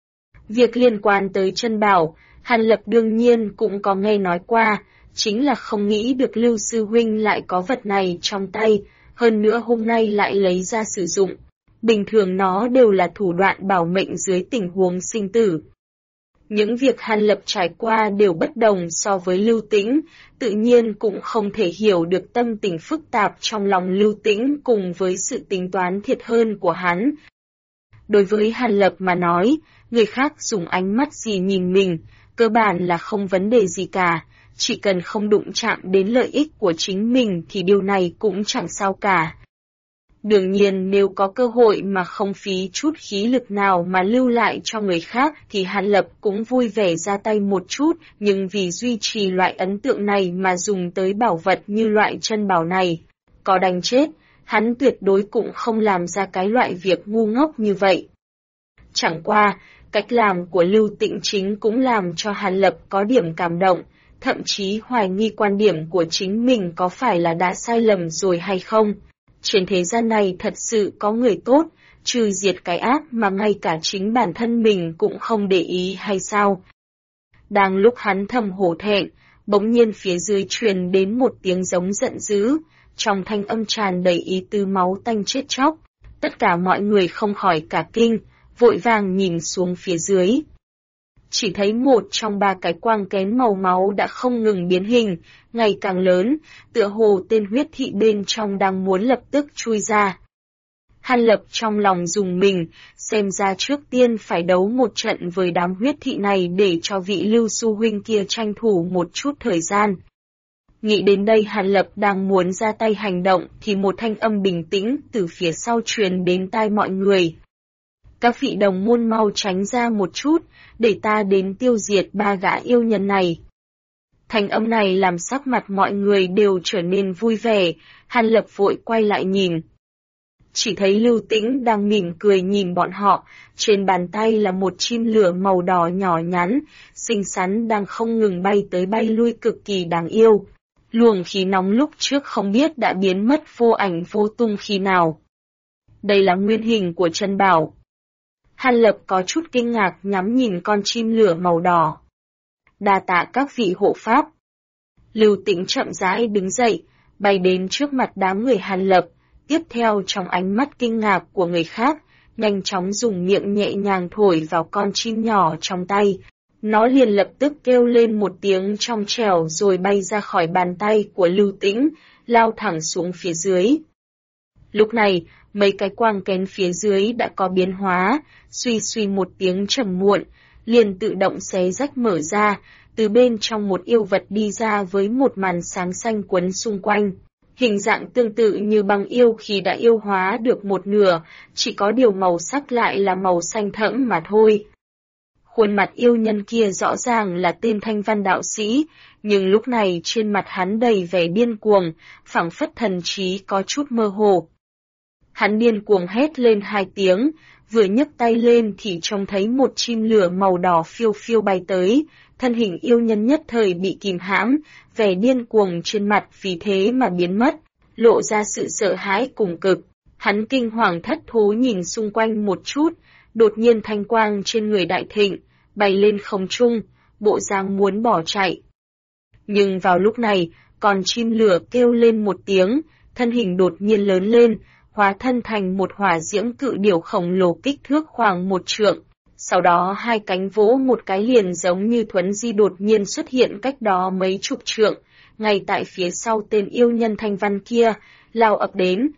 Việc liên quan tới chân bảo, Hàn Lập đương nhiên cũng có nghe nói qua, chính là không nghĩ được Lưu Sư Huynh lại có vật này trong tay, hơn nữa hôm nay lại lấy ra sử dụng. Bình thường nó đều là thủ đoạn bảo mệnh dưới tình huống sinh tử. Những việc Hàn Lập trải qua đều bất đồng so với Lưu Tĩnh, tự nhiên cũng không thể hiểu được tâm tình phức tạp trong lòng Lưu Tĩnh cùng với sự tính toán thiệt hơn của hắn. Đối với Hàn Lập mà nói, người khác dùng ánh mắt gì nhìn mình, cơ bản là không vấn đề gì cả, chỉ cần không đụng chạm đến lợi ích của chính mình thì điều này cũng chẳng sao cả. Đương nhiên nếu có cơ hội mà không phí chút khí lực nào mà lưu lại cho người khác thì Hàn Lập cũng vui vẻ ra tay một chút, nhưng vì duy trì loại ấn tượng này mà dùng tới bảo vật như loại chân bảo này. Có đánh chết, hắn tuyệt đối cũng không làm ra cái loại việc ngu ngốc như vậy. Chẳng qua, cách làm của Lưu Tĩnh chính cũng làm cho Hàn Lập có điểm cảm động, thậm chí hoài nghi quan điểm của chính mình có phải là đã sai lầm rồi hay không. Trên thế gian này thật sự có người tốt, trừ diệt cái ác mà ngay cả chính bản thân mình cũng không để ý hay sao. Đang lúc hắn thầm hổ thẹn, bỗng nhiên phía dưới truyền đến một tiếng giống giận dữ, trong thanh âm tràn đầy ý tứ máu tanh chết chóc. Tất cả mọi người không khỏi cả kinh, vội vàng nhìn xuống phía dưới. Chỉ thấy một trong 3 cái quang kén màu máu đã không ngừng biến hình, ngày càng lớn, tựa hồ tên huyết thị bên trong đang muốn lập tức chui ra. Hàn Lập trong lòng dùng mình, xem ra trước tiên phải đấu một trận với đám huyết thị này để cho vị Lưu Sư Huynh kia tranh thủ một chút thời gian. Nghĩ đến đây Hàn Lập đang muốn ra tay hành động thì một thanh âm bình tĩnh từ phía sau truyền đến tai mọi người. Các vị đồng môn mau tránh ra một chút, để ta đến tiêu diệt 3 gã yêu nhân này. Thanh âm này làm sắc mặt mọi người đều trở nên vui vẻ, Hàn Lập vội quay lại nhìn. Chỉ thấy Lưu Tĩnh đang mỉm cười nhìn bọn họ, trên bàn tay là một chim lửa màu đỏ nhỏ nhắn, xinh xắn đang không ngừng bay tới bay lui cực kỳ đáng yêu. Luồng khí nóng lúc trước không biết đã biến mất vô ảnh vô tung khi nào. Đây là nguyên hình của chân bảo. Hàn Lập có chút kinh ngạc nhắm nhìn con chim lửa màu đỏ. Đa tạ các vị hộ pháp. Lưu Tĩnh chậm rãi đứng dậy, bay đến trước mặt đám người Hàn Lập, tiếp theo trong ánh mắt kinh ngạc của người khác, nhanh chóng dùng miệng nhẹ nhàng thổi vào con chim nhỏ trong tay. Nó liền lập tức kêu lên một tiếng trong trẻo rồi bay ra khỏi bàn tay của Lưu Tĩnh, lao thẳng xuống phía dưới. Lúc này, mấy cái quang kén phía dưới đã có biến hóa, suy suy một tiếng trầm muộn, liền tự động xé rách mở ra, từ bên trong một yêu vật đi ra với một màn sáng xanh quấn xung quanh. Hình dạng tương tự như băng yêu khi đã yêu hóa được một nửa, chỉ có điều màu sắc lại là màu xanh thẫm mà thôi. Khuôn mặt yêu nhân kia rõ ràng là tên Thanh Văn đạo sĩ, nhưng lúc này trên mặt hắn đầy vẻ điên cuồng, phảng phất thần trí có chút mơ hồ. Hắn điên cuồng hét lên 2 tiếng, vừa nhấc tay lên thì trông thấy một chim lửa màu đỏ phiêu phiêu bay tới, thân hình yêu nhân nhất thời bị kìm hãm, vẻ điên cuồng trên mặt vì thế mà biến mất, lộ ra sự sợ hãi cùng cực. Hắn kinh hoàng thất thố nhìn xung quanh một chút, đột nhiên thanh quang trên người đại thịnh, bay lên không trung, bộ dáng muốn bỏ chạy. Nhưng vào lúc này, con chim lửa kêu lên một tiếng, thân hình đột nhiên lớn lên, hóa thân thành một hỏa diễm cự điểu khổng lồ kích thước khoảng 1 trượng. Sau đó 2 cánh vỗ một cái liền giống như thuấn di đột nhiên xuất hiện cách đó mấy chục trượng, ngay tại phía sau tên yêu nhân Thanh Văn kia, lao ập đến.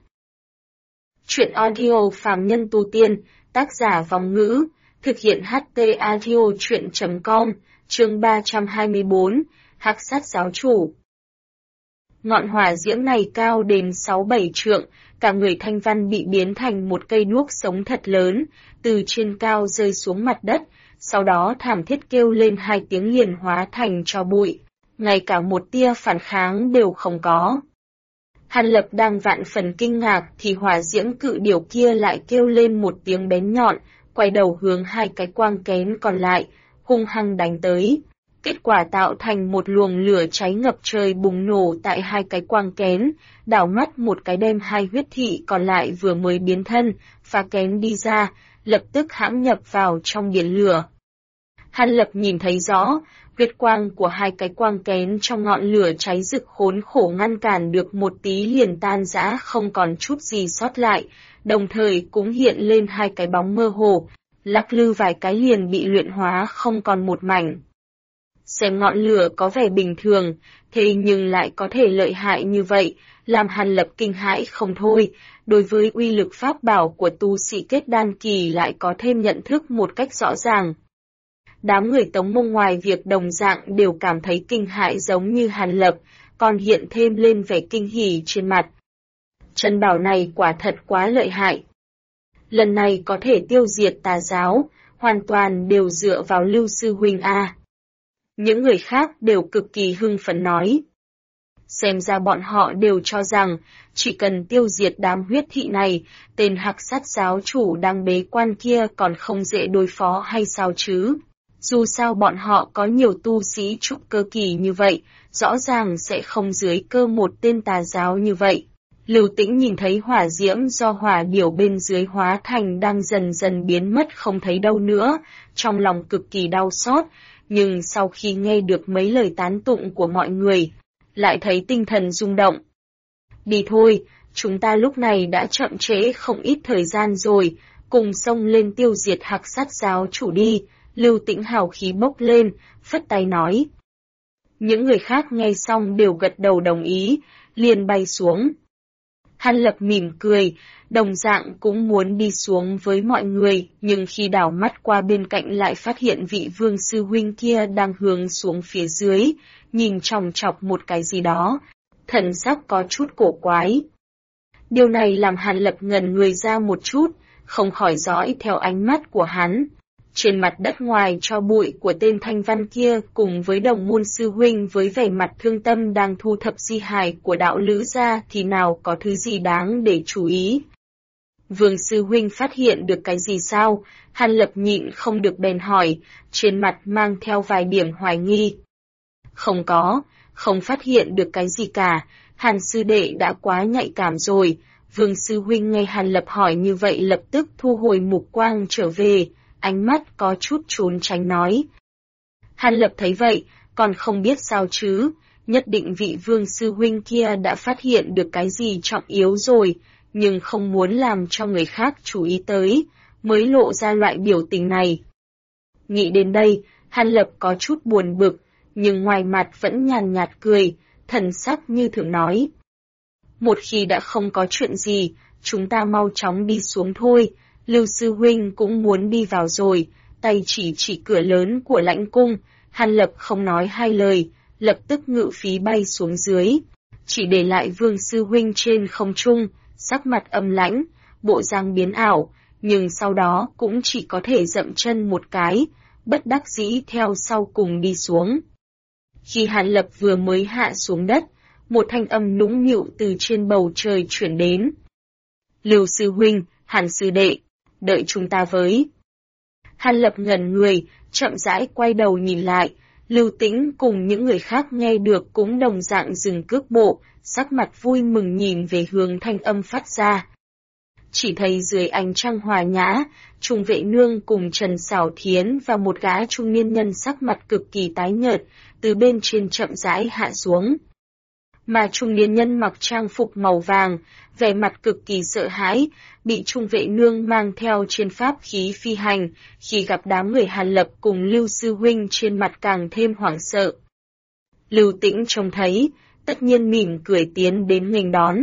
Truyện audio phàm nhân tu tiên, tác giả Vong Ngữ, thực hiện HT audio truyện.com, chương 324, Hắc Sát Giáo Chủ. Ngọn hỏa diễm này cao đến 6-7 trượng, cả người Thanh Văn bị biến thành một cây đuốc sống thật lớn, từ trên cao rơi xuống mặt đất, sau đó thảm thiết kêu lên 2 tiếng liền hóa thành tro bụi, ngay cả một tia phản kháng đều không có. Hàn Lập đang vạn phần kinh ngạc thì hỏa diễm cự điểu kia lại kêu lên một tiếng bén nhọn, quay đầu hướng 2 cái quang kén còn lại, hung hăng đánh tới. Kết quả tạo thành một luồng lửa cháy ngập trời bùng nổ tại 2 cái quang kén, đảo mắt một cái đem 2 huyết thị còn lại vừa mới biến thân, phá kén đi ra, lập tức hãm nhập vào trong biển lửa. Hàn Lập nhìn thấy rõ, huyết quang của 2 cái quang kén trong ngọn lửa cháy rực khốn khổ ngăn cản được một tí liền tan rã không còn chút gì sót lại, đồng thời cũng hiện lên 2 cái bóng mơ hồ, lắc lư vài cái liền bị luyện hóa không còn một mảnh. Xem ngọn lửa có vẻ bình thường, thế nhưng lại có thể lợi hại như vậy, làm Hàn Lập kinh hãi không thôi, đối với uy lực pháp bảo của tu sĩ kết đan kỳ lại có thêm nhận thức một cách rõ ràng. Đám người Tống Mông ngoài việc đồng dạng đều cảm thấy kinh hãi giống như Hàn Lập, còn hiện thêm lên vẻ kinh hỉ trên mặt. Chân bảo này quả thật quá lợi hại. Lần này có thể tiêu diệt tà giáo, hoàn toàn đều dựa vào Lưu Sư Huynh a. Những người khác đều cực kỳ hưng phấn nói. Xem ra bọn họ đều cho rằng, chỉ cần tiêu diệt đám huyết thị này, tên Hắc Sát giáo chủ đang bế quan kia còn không dễ đối phó hay sao chứ? Dù sao bọn họ có nhiều tu sĩ trúc cơ kỳ như vậy, rõ ràng sẽ không dưới cơ một tên tà giáo như vậy. Lưu Tĩnh nhìn thấy hỏa diễm do hỏa điểu bên dưới hóa thành đang dần dần biến mất không thấy đâu nữa, trong lòng cực kỳ đau xót, nhưng sau khi nghe được mấy lời tán tụng của mọi người, lại thấy tinh thần rung động. Đi thôi, chúng ta lúc này đã chậm trễ không ít thời gian rồi, cùng xông lên tiêu diệt Hắc Sát giáo chủ đi, Lưu Tĩnh hào khí bốc lên, phất tay nói. Những người khác nghe xong đều gật đầu đồng ý, liền bay xuống. Hàn Lập mỉm cười, đồng dạng cũng muốn đi xuống với mọi người, nhưng khi đảo mắt qua bên cạnh lại phát hiện vị Vương sư huynh kia đang hướng xuống phía dưới, nhìn chòng chọc một cái gì đó, thần sắc có chút cổ quái. Điều này làm Hàn Lập ngẩn người ra một chút, không khỏi dõi theo ánh mắt của hắn. Trên mặt đất ngoài cho bụi của tên Thanh Văn kia cùng với đồng môn sư huynh với vẻ mặt thương tâm đang thu thập di hài của đạo lữ ra thì nào có thứ gì đáng để chú ý. Vương sư huynh phát hiện được cái gì sao? Hàn Lập nhịn không được bèn hỏi, trên mặt mang theo vài điểm hoài nghi. Không có, không phát hiện được cái gì cả, Hàn sư đệ đã quá nhạy cảm rồi. Vương sư huynh nghe Hàn Lập hỏi như vậy lập tức thu hồi mục quang trở về, ánh mắt có chút trốn tránh nói. Hàn Lập thấy vậy, còn không biết sao chứ, nhất định vị Vương sư huynh kia đã phát hiện được cái gì trọng yếu rồi, nhưng không muốn làm cho người khác chú ý tới, mới lộ ra loại biểu tình này. Nghĩ đến đây, Hàn Lập có chút buồn bực, nhưng ngoài mặt vẫn nhàn nhạt cười, thần sắc như thường nói. Một khi đã không có chuyện gì, chúng ta mau chóng đi xuống thôi. Lưu sư huynh cũng muốn đi vào rồi, tay chỉ cửa lớn của lãnh cung, Hàn Lập không nói hai lời, lập tức ngự phí bay xuống dưới, chỉ để lại Vương sư huynh trên không trung, sắc mặt âm lãnh, bộ dáng biến ảo, nhưng sau đó cũng chỉ có thể dậm chân một cái, bất đắc dĩ theo sau cùng đi xuống. Khi Hàn Lập vừa mới hạ xuống đất, một thanh âm nũng nịu từ trên bầu trời chuyển đến. Lưu sư huynh, Hàn sư đệ, đợi chúng ta với. Hàn Lập ngẩn người, chậm rãi quay đầu nhìn lại, Lưu Tĩnh cùng những người khác nghe được cũng đồng dạng dừng cước bộ, sắc mặt vui mừng nhìn về hướng thanh âm phát ra. Chỉ thấy dưới ánh trăng hòa nhã, Trung Vệ Nương cùng Trần Sảo Thiến và một gã trung niên nhân sắc mặt cực kỳ tái nhợt, từ bên trên chậm rãi hạ xuống. Mà trung niên nhân mặc trang phục màu vàng, vẻ mặt cực kỳ sợ hãi, bị Trung Vệ Nương mang theo trên pháp khí phi hành, khi gặp đám người Hàn Lập cùng Lưu sư huynh trên mặt càng thêm hoảng sợ. Lưu Tĩnh trông thấy, tất nhiên mỉm cười tiến đến nghênh đón.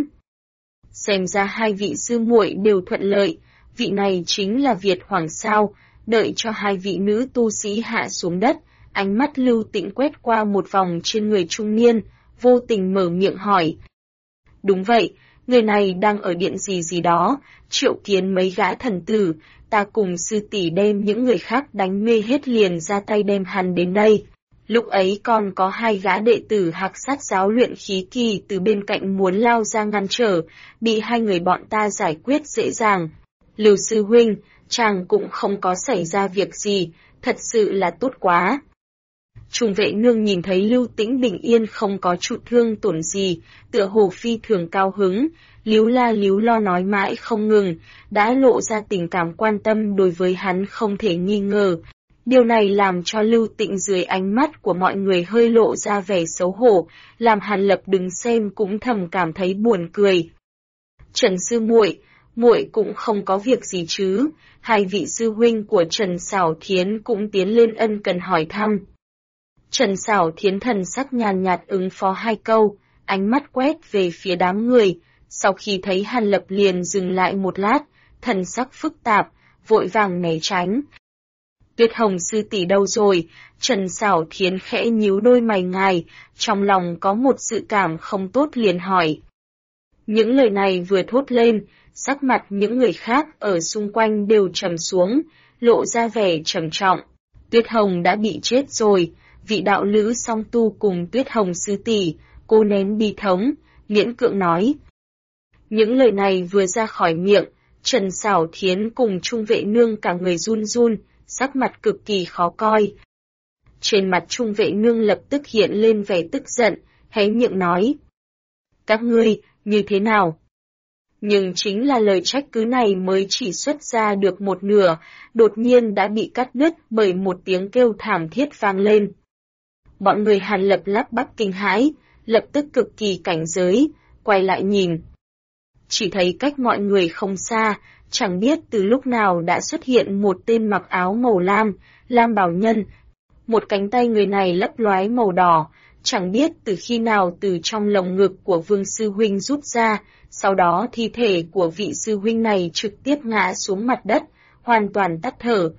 Xem ra hai vị sư muội đều thuận lợi, vị này chính là Việt Hoàng sao, đợi cho hai vị nữ tu sĩ hạ xuống đất, ánh mắt Lưu Tĩnh quét qua một vòng trên người trung niên, vô tình mở miệng hỏi. Đúng vậy, người này đang ở điện gì đó, triệu kiến mấy gã thần tử, ta cùng sư tỷ đem những người khác đánh mê hết liền ra tay đem hắn đến đây. Lúc ấy còn có hai gã đệ tử Hạc Sát giáo luyện khí kỳ từ bên cạnh muốn lao ra ngăn trở, bị hai người bọn ta giải quyết dễ dàng. Lưu sư huynh, chàng cũng không có xảy ra việc gì, thật sự là tốt quá. Trung Vệ Nương nhìn thấy Lưu Tĩnh bình yên không có chút thương tổn gì, tựa hồ phi thường cao hứng, líu la líu lo nói mãi không ngừng, đã lộ ra tình cảm quan tâm đối với hắn không thể nghi ngờ. Điều này làm cho Lưu Tĩnh dưới ánh mắt của mọi người hơi lộ ra vẻ xấu hổ, làm Hàn Lập đứng xem cũng thầm cảm thấy buồn cười. Trần sư muội, muội cũng không có việc gì chứ? Hai vị sư huynh của Trần Sảo Thiến cũng tiến lên ân cần hỏi thăm. Trần Sảo Thiến thần sắc nhàn nhạt ứng phó hai câu, ánh mắt quét về phía đám người, sau khi thấy Hàn Lập liền dừng lại một lát, thần sắc phức tạp, vội vàng né tránh. Tuyết Hồng sư tỷ đâu rồi? Trần Sảo Thiến khẽ nhíu đôi mày ngài, trong lòng có một dự cảm không tốt liền hỏi. Những lời này vừa thốt lên, sắc mặt những người khác ở xung quanh đều trầm xuống, lộ ra vẻ trầm trọng. Tuyết Hồng đã bị chết rồi, vị đạo lữ song tu cùng Tuyết Hồng sư tỷ, cô nén bi thống, miễn cưỡng nói. Những lời này vừa ra khỏi miệng, Trần Sảo Thiến cùng Trung Vệ Nương cả người run run, sắc mặt cực kỳ khó coi. Trên mặt Trung Vệ Nương lập tức hiện lên vẻ tức giận, hé miệng nói. Các ngươi, như thế nào? Nhưng chính là lời trách cứ này mới chỉ xuất ra được một nửa, đột nhiên đã bị cắt đứt bởi một tiếng kêu thảm thiết vang lên. Bọn người Hàn Lập lắp bắp kinh hãi, lập tức cực kỳ cảnh giới, quay lại nhìn. Chỉ thấy cách mọi người không xa, chẳng biết từ lúc nào đã xuất hiện một tên mặc áo màu lam, lam bào nhân. Một cánh tay người này lấp lóe màu đỏ, chẳng biết từ khi nào từ trong lồng ngực của Vương sư huynh rút ra, sau đó thi thể của vị sư huynh này trực tiếp ngã xuống mặt đất, hoàn toàn tắt thở.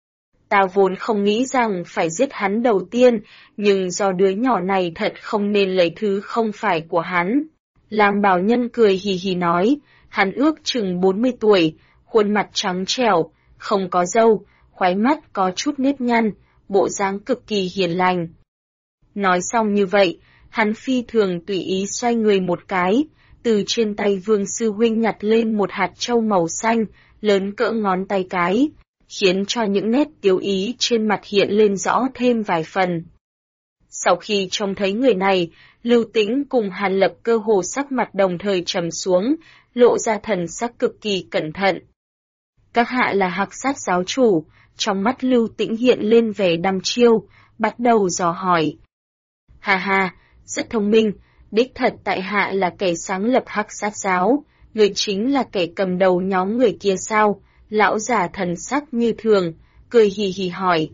Ta vốn không nghĩ rằng phải giết hắn đầu tiên, nhưng do đứa nhỏ này thật không nên lấy thứ không phải của hắn. Lam bào nhân cười hì hì nói, hắn ước chừng 40 tuổi, khuôn mặt trắng trẻo, không có râu, khóe mắt có chút nếp nhăn, bộ dáng cực kỳ hiền lành. Nói xong như vậy, hắn phi thường tùy ý xoay người một cái, từ trên tay Vương sư huynh nhặt lên một hạt châu màu xanh, lớn cỡ ngón tay cái, khiến cho những nét tiêu ý trên mặt hiện lên rõ thêm vài phần. Sau khi trông thấy người này, Lưu Tĩnh cùng Hàn Lập cơ hồ sắc mặt đồng thời trầm xuống, lộ ra thần sắc cực kỳ cẩn thận. Các hạ là Hạc Sát giáo chủ, trong mắt Lưu Tĩnh hiện lên vẻ đăm chiêu, bắt đầu dò hỏi. Ha ha, rất thông minh, đích thật tại hạ là kẻ sáng lập Hạc Sát giáo, người chính là kẻ cầm đầu nhóm người kia sao? Lão giả thần sắc như thường, cười hì hì hỏi.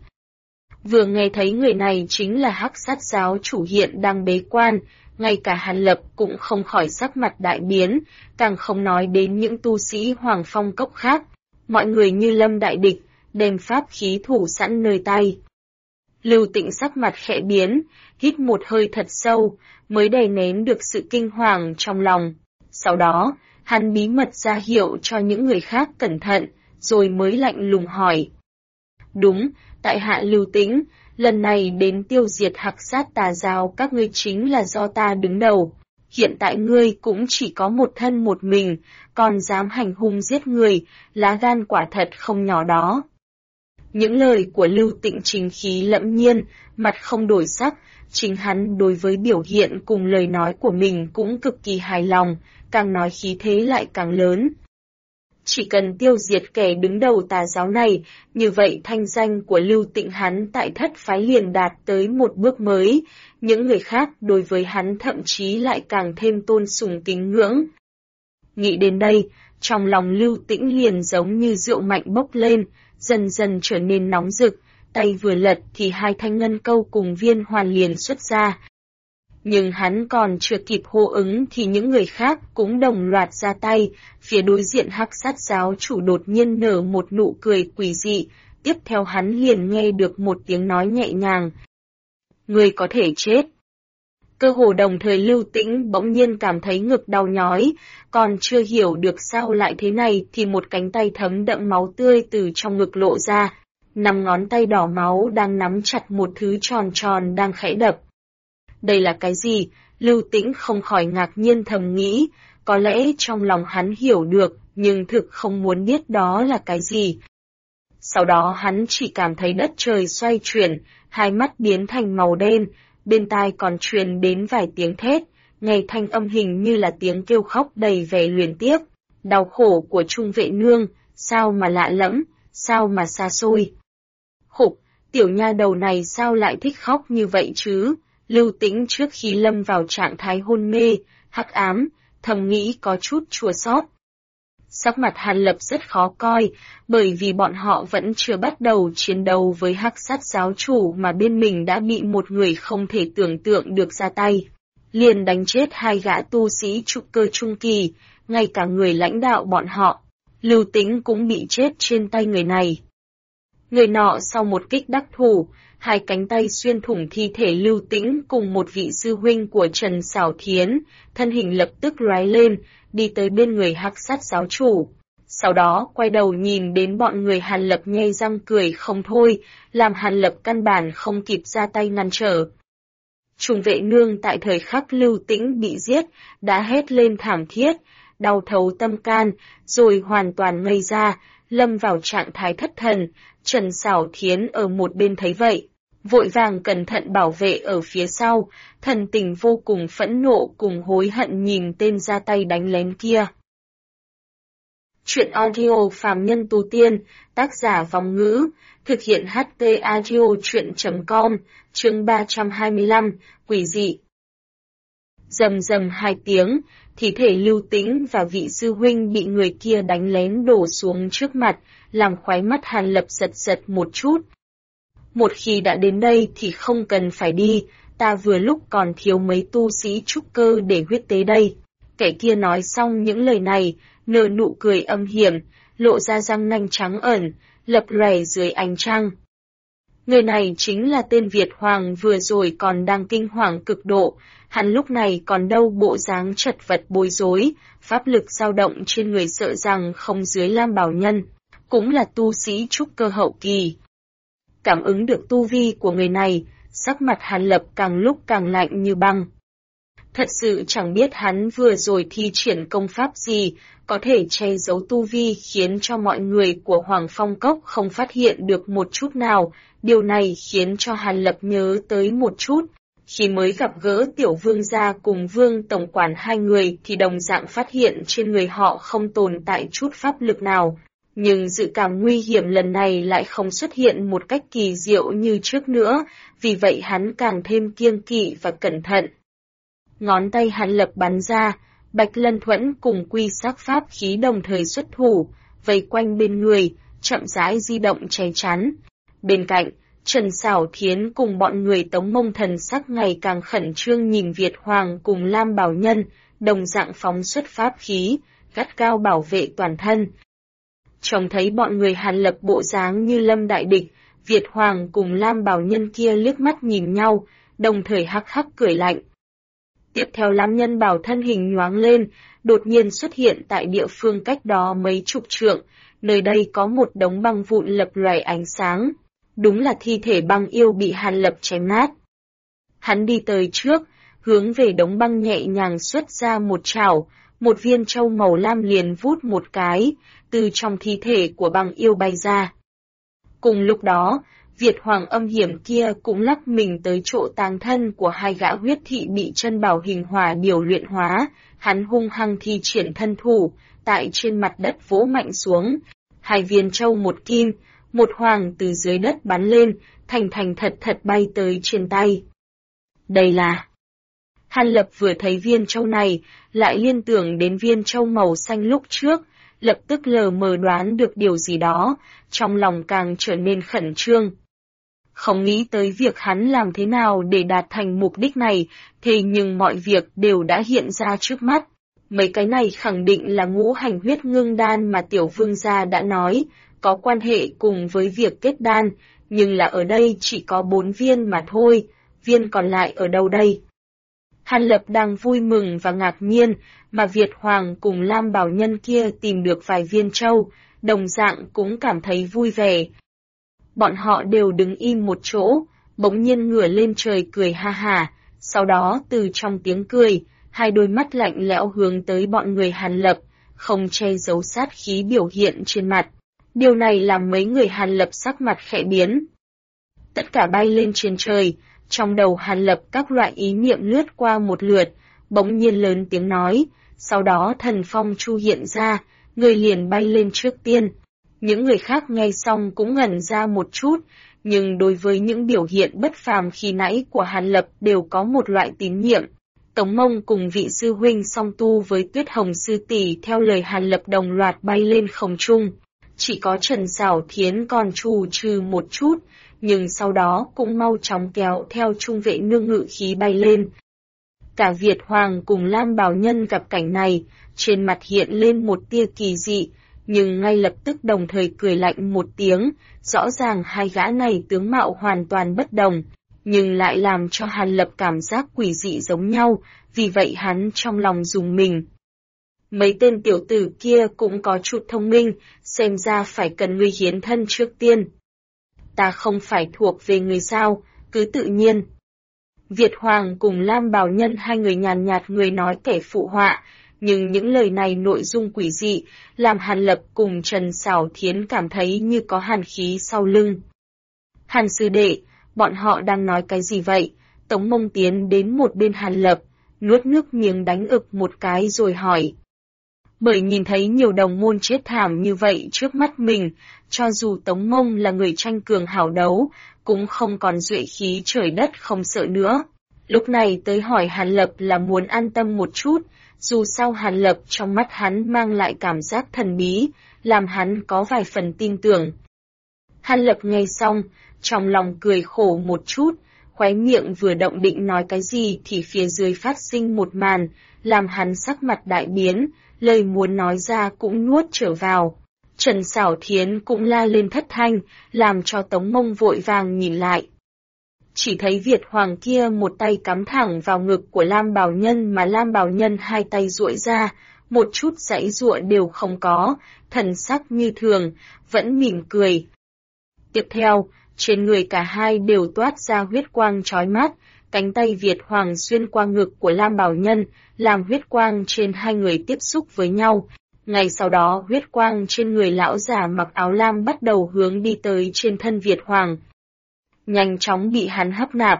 Vừa nghe thấy người này chính là Hắc Sát giáo chủ hiện đang bế quan, ngay cả Hàn Lập cũng không khỏi sắc mặt đại biến, càng không nói đến những tu sĩ Hoàng Phong cốc khác, mọi người như lâm đại địch, đem pháp khí thủ sẵn nơi tay. Lưu Tĩnh sắc mặt khẽ biến, hít một hơi thật sâu, mới đè nén được sự kinh hoàng trong lòng. Sau đó, hắn bí mật ra hiệu cho những người khác cẩn thận, rồi mới lạnh lùng hỏi. Đúng, tại hạ Lưu Tĩnh, lần này đến tiêu diệt Hắc Sát Tà Giáo các ngươi chính là do ta đứng đầu. Hiện tại ngươi cũng chỉ có một thân một mình, còn dám hành hung giết người, lá gan quả thật không nhỏ đó. Những lời của Lưu Tĩnh chính khí lẫm nhiên, mặt không đổi sắc, chính hắn đối với biểu hiện cùng lời nói của mình cũng cực kỳ hài lòng, càng nói khí thế lại càng lớn. Chỉ cần tiêu diệt kẻ đứng đầu tà giáo này, như vậy thanh danh của Lưu Tĩnh hắn tại thất phái liền đạt tới một bước mới, những người khác đối với hắn thậm chí lại càng thêm tôn sùng kính ngưỡng. Nghĩ đến đây, trong lòng Lưu Tĩnh liền giống như rượu mạnh bốc lên, dần dần trở nên nóng rực, tay vừa lật thì hai thanh ngân câu cùng viên hoàn liền xuất ra. Nhưng hắn còn chưa kịp hô ứng thì những người khác cũng đồng loạt ra tay, phía đối diện Hắc Sát giáo chủ đột nhiên nở một nụ cười quỷ dị, tiếp theo hắn liền nghe được một tiếng nói nhẹ nhàng. Người có thể chết. Cơ hồ đồng thời Lưu Tĩnh bỗng nhiên cảm thấy ngực đau nhói, còn chưa hiểu được sao lại thế này thì một cánh tay thấm đẫm máu tươi từ trong ngực lộ ra, 5 ngón tay đỏ máu đang nắm chặt một thứ tròn tròn đang khẽ đập. Đây là cái gì? Lưu Tĩnh không khỏi ngạc nhiên thầm nghĩ, có lẽ trong lòng hắn hiểu được, nhưng thực không muốn biết đó là cái gì. Sau đó hắn chỉ cảm thấy đất trời xoay chuyển, hai mắt biến thành màu đen, bên tai còn truyền đến vài tiếng thét, nghe thanh âm hình như là tiếng kêu khóc đầy vẻ luyến tiếc. Đau khổ của Trung Vệ Nương, sao mà lạ lẫm, sao mà xa xôi. Khục, tiểu nha đầu này sao lại thích khóc như vậy chứ? Lưu Tĩnh trước khi lâm vào trạng thái hôn mê, hắc ám, thầm nghĩ có chút chua xót. Sắc mặt Hàn Lập rất khó coi, bởi vì bọn họ vẫn chưa bắt đầu chiến đấu với Hắc Sát giáo chủ mà bên mình đã bị một người không thể tưởng tượng được ra tay. Liền đánh chết hai gã tu sĩ trúc cơ trung kỳ, ngay cả người lãnh đạo bọn họ. Lưu Tĩnh cũng bị chết trên tay người này. Người nọ sau một kích đắc thủ, hai cánh tay xuyên thủng thi thể Lưu Tĩnh cùng một vị sư huynh của Trần Sảo Thiến, thân hình lập tức lóe lên, đi tới bên người Hắc Sát giáo chủ. Sau đó quay đầu nhìn đến bọn người Hàn Lập nhe răng cười không thôi, làm Hàn Lập căn bản không kịp ra tay ngăn trở. Trung Vệ Nương tại thời khắc Lưu Tĩnh bị giết, đã hét lên thảm thiết, đau thấu tâm can, rồi hoàn toàn ngây ra, lâm vào trạng thái thất thần. Trần Sảo Thiến ở một bên thấy vậy, vội vàng cẩn thận bảo vệ ở phía sau, thần tình vô cùng phẫn nộ cùng hối hận nhìn tên ra tay đánh lén kia. Chuyện audio phàm nhân tu tiên, tác giả Vong Ngữ, thực hiện HT audio chuyện.com, chương 325, quỷ dị. Rầm rầm hai tiếng, thi thể Lưu Tĩnh và vị sư huynh bị người kia đánh lén đổ xuống trước mặt, làm khóe mắt Hàn Lập giật giật một chút. Một khi đã đến đây thì không cần phải đi, ta vừa lúc còn thiếu mấy tu sĩ trúc cơ để huyết tế đây. Kẻ kia nói xong những lời này, nở nụ cười âm hiểm, lộ ra răng nanh trắng ẩn, lập lòe dưới ánh trăng. Người này chính là tên Việt Hoàng vừa rồi còn đang kinh hoàng cực độ, hắn lúc này còn đâu bộ dáng chật vật bối rối, pháp lực dao động trên người sợ rằng không dưới Lam Bảo Nhân, cũng là tu sĩ trúc cơ hậu kỳ. Cảm ứng được tu vi của người này, sắc mặt Hàn Lập càng lúc càng lạnh như băng. Thật sự chẳng biết hắn vừa rồi thi triển công pháp gì, có thể che giấu tu vi khiến cho mọi người của Hoàng Phong Cốc không phát hiện được một chút nào. Điều này khiến cho Hàn Lập nhớ tới một chút. Khi mới gặp gỡ Tiểu Vương gia cùng Vương Tổng quản hai người thì đồng dạng phát hiện trên người họ không tồn tại chút pháp lực nào. Nhưng dự cảm nguy hiểm lần này lại không xuất hiện một cách kỳ diệu như trước nữa, vì vậy hắn càng thêm kiêng kỵ và cẩn thận. Ngón tay Hàn Lập bắn ra, Bạch Lân Thuẫn cùng quy sắc pháp khí đồng thời xuất thủ, vây quanh bên người, chậm rãi di động che chắn. Bên cạnh, Trần Sảo Thiến cùng bọn người Tống Mông thần sắc ngày càng khẩn trương nhìn Việt Hoàng cùng Lam Bảo Nhân, đồng dạng phóng xuất pháp khí, gắt cao bảo vệ toàn thân. Trông thấy bọn người Hàn Lập bộ dáng như lâm đại địch, Việt Hoàng cùng Lam Bảo Nhân kia liếc mắt nhìn nhau, đồng thời hắc hắc cười lạnh. Tiếp theo Lam Nhân Bảo thân hình nhoáng lên, đột nhiên xuất hiện tại địa phương cách đó mấy chục trượng, nơi đây có một đống băng vụn lập lòe ánh sáng. Đúng là thi thể băng yêu bị Hàn Lập chém nát. Hắn đi tới trước, hướng về đống băng nhẹ nhàng xuất ra một chảo, một viên châu màu lam liền vút một cái, từ trong thi thể của băng yêu bay ra. Cùng lúc đó, Việt Hoàng âm hiểm kia cũng lắc mình tới chỗ táng thân của hai gã huyết thị bị chân bảo hình hỏa điều luyện hóa, hắn hung hăng thi triển thân thủ, tại trên mặt đất vỗ mạnh xuống, hai viên châu một kim, một hoàng từ dưới đất bắn lên, thành thật thật bay tới trên tay. Đây là... Hàn Lập vừa thấy viên châu này, lại liên tưởng đến viên châu màu xanh lúc trước, lập tức lờ mờ đoán được điều gì đó, trong lòng càng trở nên khẩn trương. Không nghĩ tới việc hắn làm thế nào để đạt thành mục đích này, thế nhưng mọi việc đều đã hiện ra trước mắt. Mấy cái này khẳng định là ngũ hành huyết ngưng đan mà tiểu vương gia đã nói, có quan hệ cùng với việc kết đan, nhưng là ở đây chỉ có 4 viên mà thôi, viên còn lại ở đâu đây? Hàn Lập đang vui mừng và ngạc nhiên, mà Việt Hoàng cùng Lam Bảo Nhân kia tìm được vài viên châu, đồng dạng cũng cảm thấy vui vẻ. Bọn họ đều đứng im một chỗ, bỗng nhiên ngửa lên trời cười ha hả, sau đó từ trong tiếng cười, hai đôi mắt lạnh lẽo hướng tới bọn người Hàn Lập, không che giấu sát khí biểu hiện trên mặt. Điều này làm mấy người Hàn Lập sắc mặt khẽ biến. Tất cả bay lên trên trời, trong đầu Hàn Lập các loại ý niệm lướt qua một lượt, bỗng nhiên lớn tiếng nói, sau đó thần phong chu hiện ra, người liền bay lên trước tiên. Những người khác nghe xong cũng ngẩn ra một chút, nhưng đối với những biểu hiện bất phàm khi nãy của Hàn Lập đều có một loại tín nhiệm. Tống Mông cùng vị sư huynh song tu với Tuyết Hồng sư tỷ theo lời Hàn Lập đồng loạt bay lên không trung. Chỉ có Trần Sảo Thiến còn trù trừ một chút, nhưng sau đó cũng mau chóng kéo theo trung vệ nương ngự khí bay lên. Cả Việt Hoàng cùng Lam Bảo Nhân gặp cảnh này, trên mặt hiện lên một tia kỳ dị, nhưng ngay lập tức đồng thời cười lạnh một tiếng, rõ ràng hai gã này tướng mạo hoàn toàn bất đồng, nhưng lại làm cho Hàn Lập cảm giác quỷ dị giống nhau, vì vậy hắn trong lòng rùng mình. Mấy tên tiểu tử kia cũng có chút thông minh, xem ra phải cần ngươi hiến thân trước tiên. Ta không phải thuộc về người sao, cứ tự nhiên. Việt Hoàng cùng Lam Bảo Nhân hai người nhàn nhạt người nói kẻ phụ họa, nhưng những lời này nội dung quỷ dị, làm Hàn Lập cùng Trần Sảo Thiến cảm thấy như có hàn khí sau lưng. Hàn sư đệ, bọn họ đang nói cái gì vậy? Tống Mông tiến đến một bên Hàn Lập, nuốt nước miếng đánh ực một cái rồi hỏi. Bởi nhìn thấy nhiều đồng môn chết thảm như vậy trước mắt mình, cho dù Tống Mông là người tranh cường hảo đấu, cũng không còn duệ khí trời đất không sợ nữa. Lúc này tới hỏi Hàn Lập là muốn an tâm một chút, dù sao Hàn Lập trong mắt hắn mang lại cảm giác thần bí, làm hắn có vài phần tin tưởng. Hàn Lập nghe xong, trong lòng cười khổ một chút, khóe miệng vừa động định nói cái gì thì phía dưới phát sinh một màn, làm hắn sắc mặt đại biến, lời muốn nói ra cũng nuốt trở vào. Trần Sảo Thiến cũng la lên thất thanh, làm cho Tống Mông vội vàng nhìn lại. Chỉ thấy Việt Hoàng kia một tay cắm thẳng vào ngực của Lam Bảo Nhân mà Lam Bảo Nhân hai tay duỗi ra, một chút giãy giụa đều không có, thần sắc như thường, vẫn mỉm cười. Tiếp theo, trên người cả hai đều toát ra huyết quang chói mắt, cánh tay Việt Hoàng xuyên qua ngực của Lam Bảo Nhân, làm huyết quang trên hai người tiếp xúc với nhau. Ngay sau đó huyết quang trên người lão già mặc áo lam bắt đầu hướng đi tới trên thân Việt Hoàng, nhanh chóng bị hắn hấp nạp.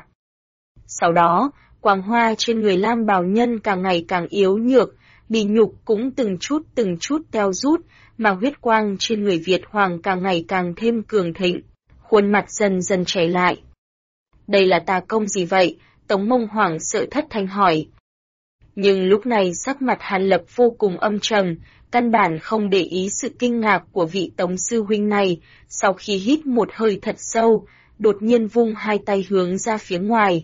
Sau đó, quang hoa trên người Lam Bảo Nhân càng ngày càng yếu nhược, bì nhục cũng từng chút teo rút, mà huyết quang trên người Việt Hoàng càng ngày càng thêm cường thịnh, khuôn mặt dần dần trẻ lại. Đây là tà công gì vậy? Tống Mông hoảng sợ thất thanh hỏi. Nhưng lúc này sắc mặt Hàn Lập vô cùng âm trầm, căn bản không để ý sự kinh ngạc của vị Tống sư huynh này, sau khi hít một hơi thật sâu, đột nhiên vung hai tay hướng ra phía ngoài.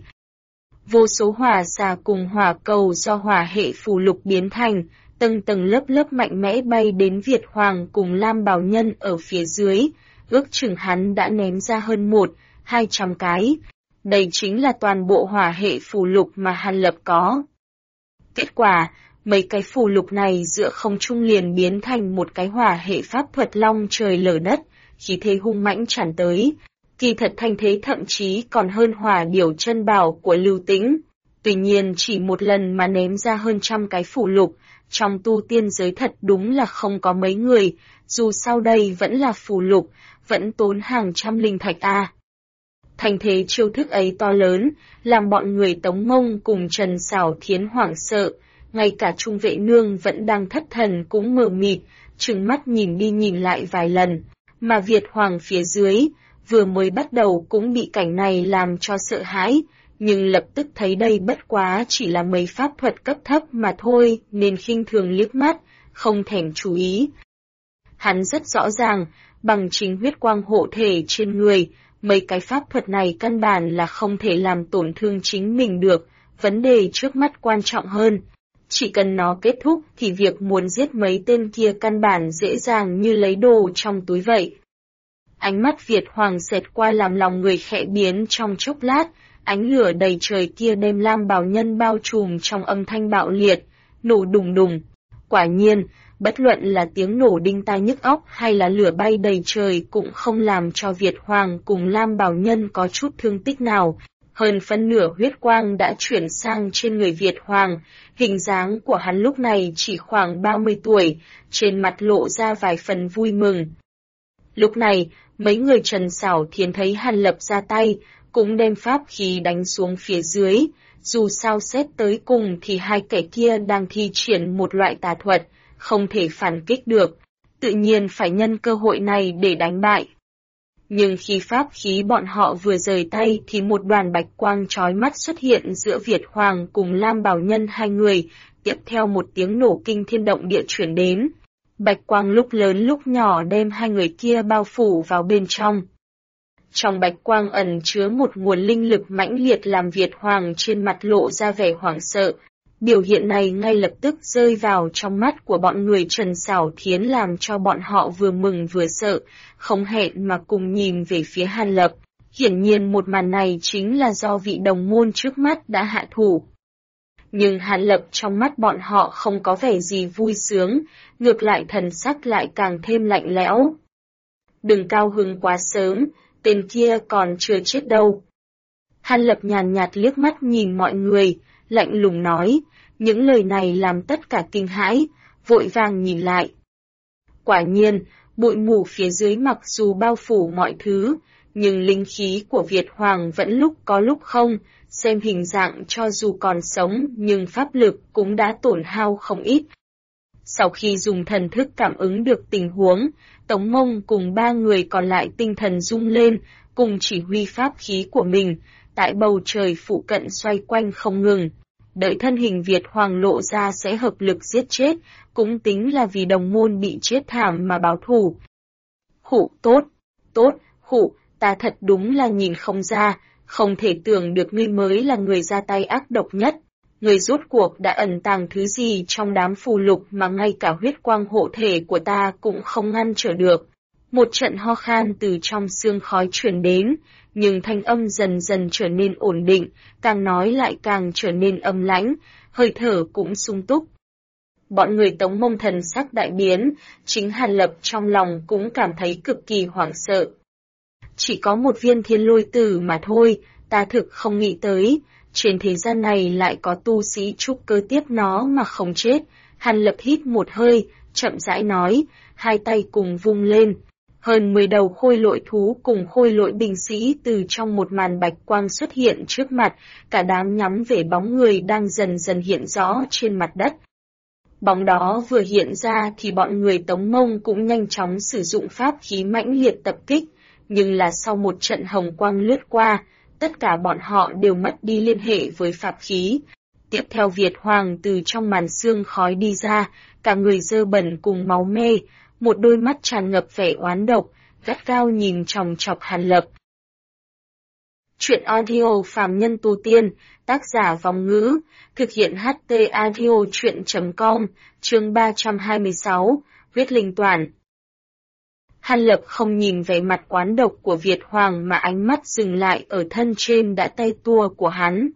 Vô số hỏa xà cùng hỏa cầu do hỏa hệ phù lục biến thành, tầng tầng lớp lớp mạnh mẽ bay đến Việt Hoàng cùng Lam Bảo Nhân ở phía dưới, ước chừng hắn đã ném ra hơn 200 cái. Đây chính là toàn bộ hỏa hệ phù lục mà Hàn Lập có. Kết quả, mấy cái phù lục này giữa không trung liền biến thành một cái hỏa hệ pháp thuật long trời lở đất, khí thế hung mãnh tràn tới. Kỳ thật thanh thế thậm chí còn hơn hỏa điểu chân bảo của Lưu Tĩnh. Tuy nhiên chỉ một lần mà ném ra hơn trăm cái phù lục, trong tu tiên giới thật đúng là không có mấy người, dù sau đây vẫn là phù lục, vẫn tốn hàng trăm linh thạch a. Thành thế chiêu thức ấy to lớn, làm bọn người Tống Mông cùng Trần Xảo Thiến hoảng sợ, ngay cả Trung Vệ Nương vẫn đang thất thần cũng mờ mịt, trừng mắt nhìn đi nhìn lại vài lần, mà Việt Hoàng phía dưới, vừa mới bắt đầu cũng bị cảnh này làm cho sợ hãi, nhưng lập tức thấy đây bất quá chỉ là mấy pháp thuật cấp thấp mà thôi nên khinh thường liếc mắt, không thèm chú ý. Hắn rất rõ ràng, bằng chính huyết quang hộ thể trên người, mấy cái pháp thuật này căn bản là không thể làm tổn thương chính mình được, vấn đề trước mắt quan trọng hơn. Chỉ cần nó kết thúc thì việc muốn giết mấy tên kia căn bản dễ dàng như lấy đồ trong túi vậy. Ánh mắt Việt Hoàng xẹt qua làm lòng người khẽ biến trong chốc lát, ánh lửa đầy trời kia đem Lam Bảo Nhân bao trùm trong âm thanh bạo liệt, nổ đùng đùng. Quả nhiên, bất luận là tiếng nổ đinh tai nhức óc hay là lửa bay đầy trời cũng không làm cho Việt Hoàng cùng Lam Bảo Nhân có chút thương tích nào. Hơn phân nửa huyết quang đã chuyển sang trên người Việt Hoàng, hình dáng của hắn lúc này chỉ khoảng 30 tuổi, trên mặt lộ ra vài phần vui mừng. Lúc này, mấy người Trần Xảo Thiến thấy Hàn Lập ra tay, cũng đem pháp khí đánh xuống phía dưới, dù sao xét tới cùng thì hai kẻ kia đang thi triển một loại tà thuật, không thể phản kích được, tự nhiên phải nhân cơ hội này để đánh bại. Nhưng khi pháp khí bọn họ vừa rời tay thì một đoàn bạch quang chói mắt xuất hiện giữa Việt Hoàng cùng Lam Bảo Nhân hai người, tiếp theo một tiếng nổ kinh thiên động địa chuyển đến. Bạch quang lúc lớn lúc nhỏ đem hai người kia bao phủ vào bên trong. Trong bạch quang ẩn chứa một nguồn linh lực mãnh liệt làm Việt Hoàng trên mặt lộ ra vẻ hoảng sợ. Biểu hiện này ngay lập tức rơi vào trong mắt của bọn người Trần Xảo Thiến làm cho bọn họ vừa mừng vừa sợ, không hẹn mà cùng nhìn về phía Hàn Lập. Hiển nhiên một màn này chính là do vị đồng môn trước mắt đã hạ thủ. Nhưng Hàn Lập trong mắt bọn họ không có vẻ gì vui sướng, ngược lại thần sắc lại càng thêm lạnh lẽo. Đừng cao hứng quá sớm, tên kia còn chưa chết đâu. Hàn Lập nhàn nhạt liếc mắt nhìn mọi người, lạnh lùng nói, những lời này làm tất cả kinh hãi, vội vàng nhìn lại. Quả nhiên, bụi mù phía dưới mặc dù bao phủ mọi thứ, nhưng linh khí của Việt Hoàng vẫn lúc có lúc không, xem hình dạng cho dù còn sống nhưng pháp lực cũng đã tổn hao không ít. Sau khi dùng thần thức cảm ứng được tình huống, Tống Mông cùng ba người còn lại tinh thần rung lên, cùng chỉ huy pháp khí của mình, tại bầu trời phụ cận xoay quanh không ngừng. Đợi thân hình Việt Hoàng lộ ra sẽ hợp lực giết chết, cũng tính là vì đồng môn bị chết thảm mà báo thù. Khụ, tốt, khụ, ta thật đúng là nhìn không ra, không thể tưởng được ngươi mới là người ra tay ác độc nhất. Ngươi rốt cuộc đã ẩn tàng thứ gì trong đám phù lục mà ngay cả huyết quang hộ thể của ta cũng không ngăn trở được. Một trận ho khan từ trong xương khói truyền đến, nhưng thanh âm dần dần trở nên ổn định, càng nói lại càng trở nên âm lãnh, hơi thở cũng sung túc. Bọn người Tống Mông thần sắc đại biến, chính Hàn Lập trong lòng cũng cảm thấy cực kỳ hoảng sợ. Chỉ có một viên thiên lôi tử mà thôi, ta thực không nghĩ tới, trên thế gian này lại có tu sĩ trúc cơ tiếp nó mà không chết. Hàn Lập hít một hơi, chậm rãi nói, hai tay cùng vung lên. Hơn 10 đầu khôi lỗi thú cùng khôi lỗi binh sĩ từ trong một màn bạch quang xuất hiện trước mặt, cả đám nhắm về bóng người đang dần dần hiện rõ trên mặt đất. Bóng đó vừa hiện ra thì bọn người Tống Mông cũng nhanh chóng sử dụng pháp khí mãnh liệt tập kích, nhưng là sau một trận hồng quang lướt qua, tất cả bọn họ đều mất đi liên hệ với pháp khí. Tiếp theo Việt Hoàng từ trong màn sương khói đi ra, cả người dơ bẩn cùng máu me, một đôi mắt tràn ngập vẻ oán độc, gắt gao nhìn chòng chọc Hàn Lập. Chuyện audio phàm nhân tu tiên, tác giả Vong Ngữ, thực hiện HT audio chuyện.com, chương 326, huyết linh toàn. Hàn Lập không nhìn về mặt quán độc của Việt Hoàng mà ánh mắt dừng lại ở thân trên đã tay tua của hắn.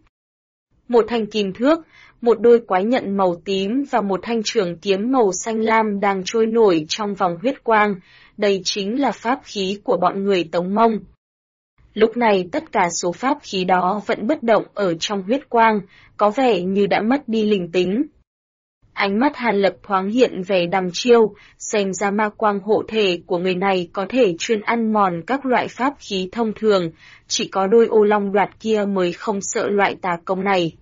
Một thanh kim thước, một đôi quái nhận màu tím và một thanh trường kiếm màu xanh lam đang trôi nổi trong vòng huyết quang, đây chính là pháp khí của bọn người Tống Mông. Lúc này tất cả số pháp khí đó vẫn bất động ở trong huyết quang, có vẻ như đã mất đi linh tính. Ánh mắt Hàn Lập thoáng hiện vẻ đăm chiêu, xem ra ma quang hộ thể của người này có thể chuyên ăn mòn các loại pháp khí thông thường, chỉ có đôi ô long đoạt kia mới không sợ loại tà công này.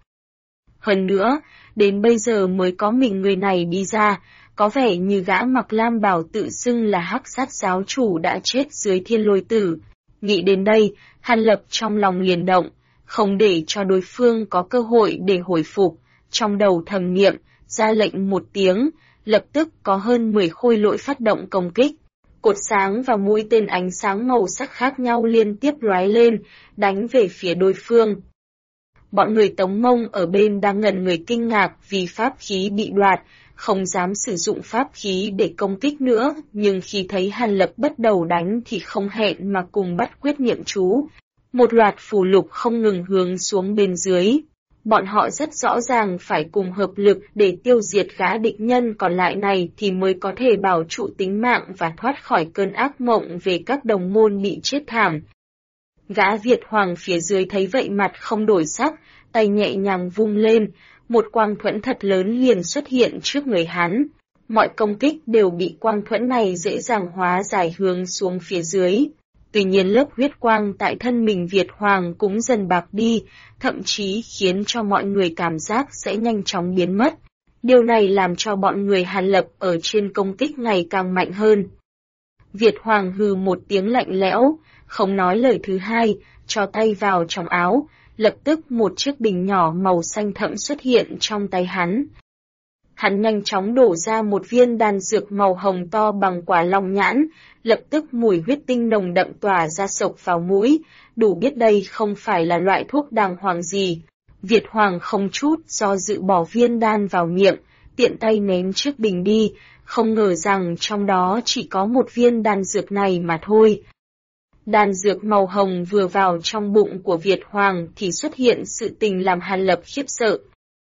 Hơn nữa, đến bây giờ mới có mình người này đi ra, có vẻ như gã mặc lam bào tự xưng là Hắc Sát giáo chủ đã chết dưới Thiên Lôi Tử. Nghĩ đến đây, Hàn Lập trong lòng liền động, không để cho đối phương có cơ hội để hồi phục, trong đầu thầm niệm, ra lệnh một tiếng, lập tức có hơn 10 khôi lỗi phát động công kích. Cột sáng và mũi tên ánh sáng màu sắc khác nhau liên tiếp lóe lên, đánh về phía đối phương. Bọn người Tống Mông ở bên đang ngẩn người kinh ngạc vì pháp khí bị đoạt, không dám sử dụng pháp khí để công kích nữa, nhưng khi thấy Hàn Lập bắt đầu đánh thì không hẹn mà cùng bắt quyết niệm chú. Một loạt phù lục không ngừng hướng xuống bên dưới. Bọn họ rất rõ ràng phải cùng hợp lực để tiêu diệt gã địch nhân còn lại này thì mới có thể bảo trụ tính mạng và thoát khỏi cơn ác mộng về các đồng môn bị chết thảm. Gã Việt Hoàng phía dưới thấy vậy mặt không đổi sắc, tay nhẹ nhàng vung lên, một quang thuẫn thật lớn liền xuất hiện trước người hắn. Mọi công kích đều bị quang thuẫn này dễ dàng hóa giải hướng xuống phía dưới. Tuy nhiên lớp huyết quang tại thân mình Việt Hoàng cũng dần bạc đi, thậm chí khiến cho mọi người cảm giác sẽ nhanh chóng biến mất. Điều này làm cho bọn người Hàn Lập ở trên công kích ngày càng mạnh hơn. Việt Hoàng hừ một tiếng lạnh lẽo, không nói lời thứ hai, cho tay vào trong áo, lập tức một chiếc bình nhỏ màu xanh thẫm xuất hiện trong tay hắn. Hắn nhanh chóng đổ ra một viên đan dược màu hồng to bằng quả long nhãn, lập tức mùi huyết tinh nồng đậm tỏa ra sộc vào mũi, đủ biết đây không phải là loại thuốc đàng hoàng gì. Việt Hoàng không chút do dự bỏ viên đan vào miệng, tiện tay ném chiếc bình đi, không ngờ rằng trong đó chỉ có một viên đan dược này mà thôi. Đan dược màu hồng vừa vào trong bụng của Việt Hoàng thì xuất hiện sự tình làm Hàn Lập khiếp sợ.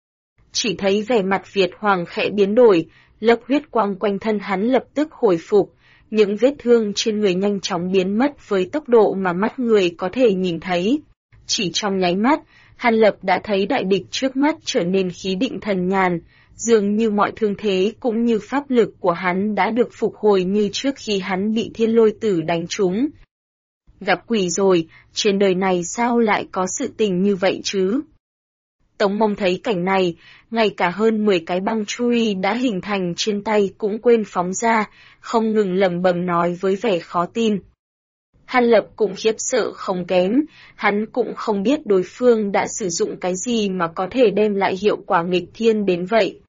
Chỉ thấy vẻ mặt Việt Hoàng khẽ biến đổi, lớp huyết quang quanh thân hắn lập tức hồi phục, những vết thương trên người nhanh chóng biến mất với tốc độ mà mắt người có thể nhìn thấy. Chỉ trong nháy mắt, Hàn Lập đã thấy đại địch trước mắt trở nên khí định thần nhàn, dường như mọi thương thế cũng như pháp lực của hắn đã được phục hồi như trước khi hắn bị Thiên Lôi Tử đánh trúng. Gặp quỷ rồi, trên đời này sao lại có sự tình như vậy chứ? Tống Mông thấy cảnh này, ngay cả hơn 10 cái băng chui đã hình thành trên tay cũng quên phóng ra, không ngừng lẩm bẩm nói với vẻ khó tin. Hàn Lập cũng khiếp sợ không kém, hắn cũng không biết đối phương đã sử dụng cái gì mà có thể đem lại hiệu quả nghịch thiên đến vậy.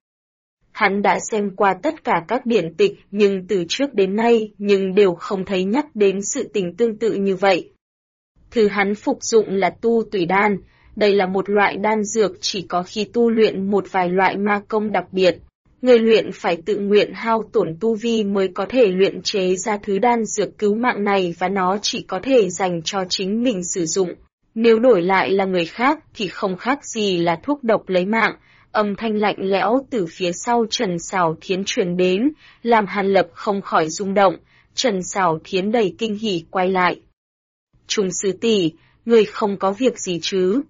Hắn đã xem qua tất cả các điển tịch nhưng từ trước đến nay nhưng đều không thấy nhắc đến sự tình tương tự như vậy. Thứ hắn phục dụng là tu tùy đan, đây là một loại đan dược chỉ có khi tu luyện một vài loại ma công đặc biệt. Người luyện phải tự nguyện hao tổn tu vi mới có thể luyện chế ra thứ đan dược cứu mạng này và nó chỉ có thể dành cho chính mình sử dụng. Nếu đổi lại là người khác thì không khác gì là thuốc độc lấy mạng. Âm thanh lạnh lẽo từ phía sau Trần Sảo Thiến truyền đến, làm Hàn Lập không khỏi rung động. Trần Sảo Thiến đầy kinh hỉ quay lại. Trung sư tỷ, người không có việc gì chứ?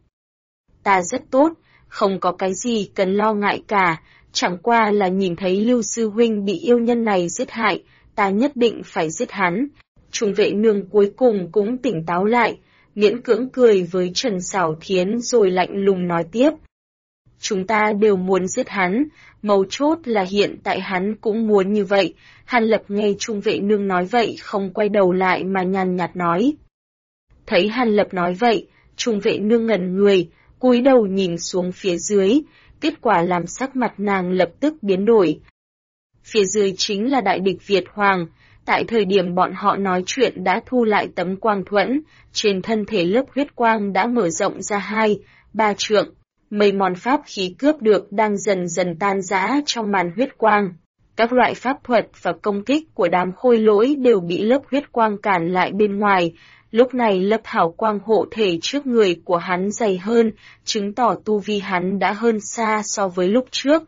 Ta rất tốt, không có cái gì cần lo ngại cả, chẳng qua là nhìn thấy Lưu sư huynh bị yêu nhân này giết hại, ta nhất định phải giết hắn. Trung vệ nương cuối cùng cũng tỉnh táo lại, miễn cưỡng cười với Trần Sảo Thiến rồi lạnh lùng nói tiếp. Chúng ta đều muốn giết hắn, mấu chốt là hiện tại hắn cũng muốn như vậy. Hàn Lập nghe Trung vệ nương nói vậy không quay đầu lại mà nhàn nhạt nói. Thấy Hàn Lập nói vậy, Trung vệ nương ngẩn người, cúi đầu nhìn xuống phía dưới, kết quả làm sắc mặt nàng lập tức biến đổi. Phía dưới chính là đại địch Việt Hoàng, tại thời điểm bọn họ nói chuyện đã thu lại tấm quang thuẫn, trên thân thể lớp huyết quang đã mở rộng ra 2-3 trượng. Mấy món pháp khí cướp được đang dần dần tan rã trong màn huyết quang. Các loại pháp thuật và công kích của đám khôi lỗi đều bị lớp huyết quang cản lại bên ngoài. Lúc này lớp hào quang hộ thể trước người của hắn dày hơn, chứng tỏ tu vi hắn đã hơn xa so với lúc trước.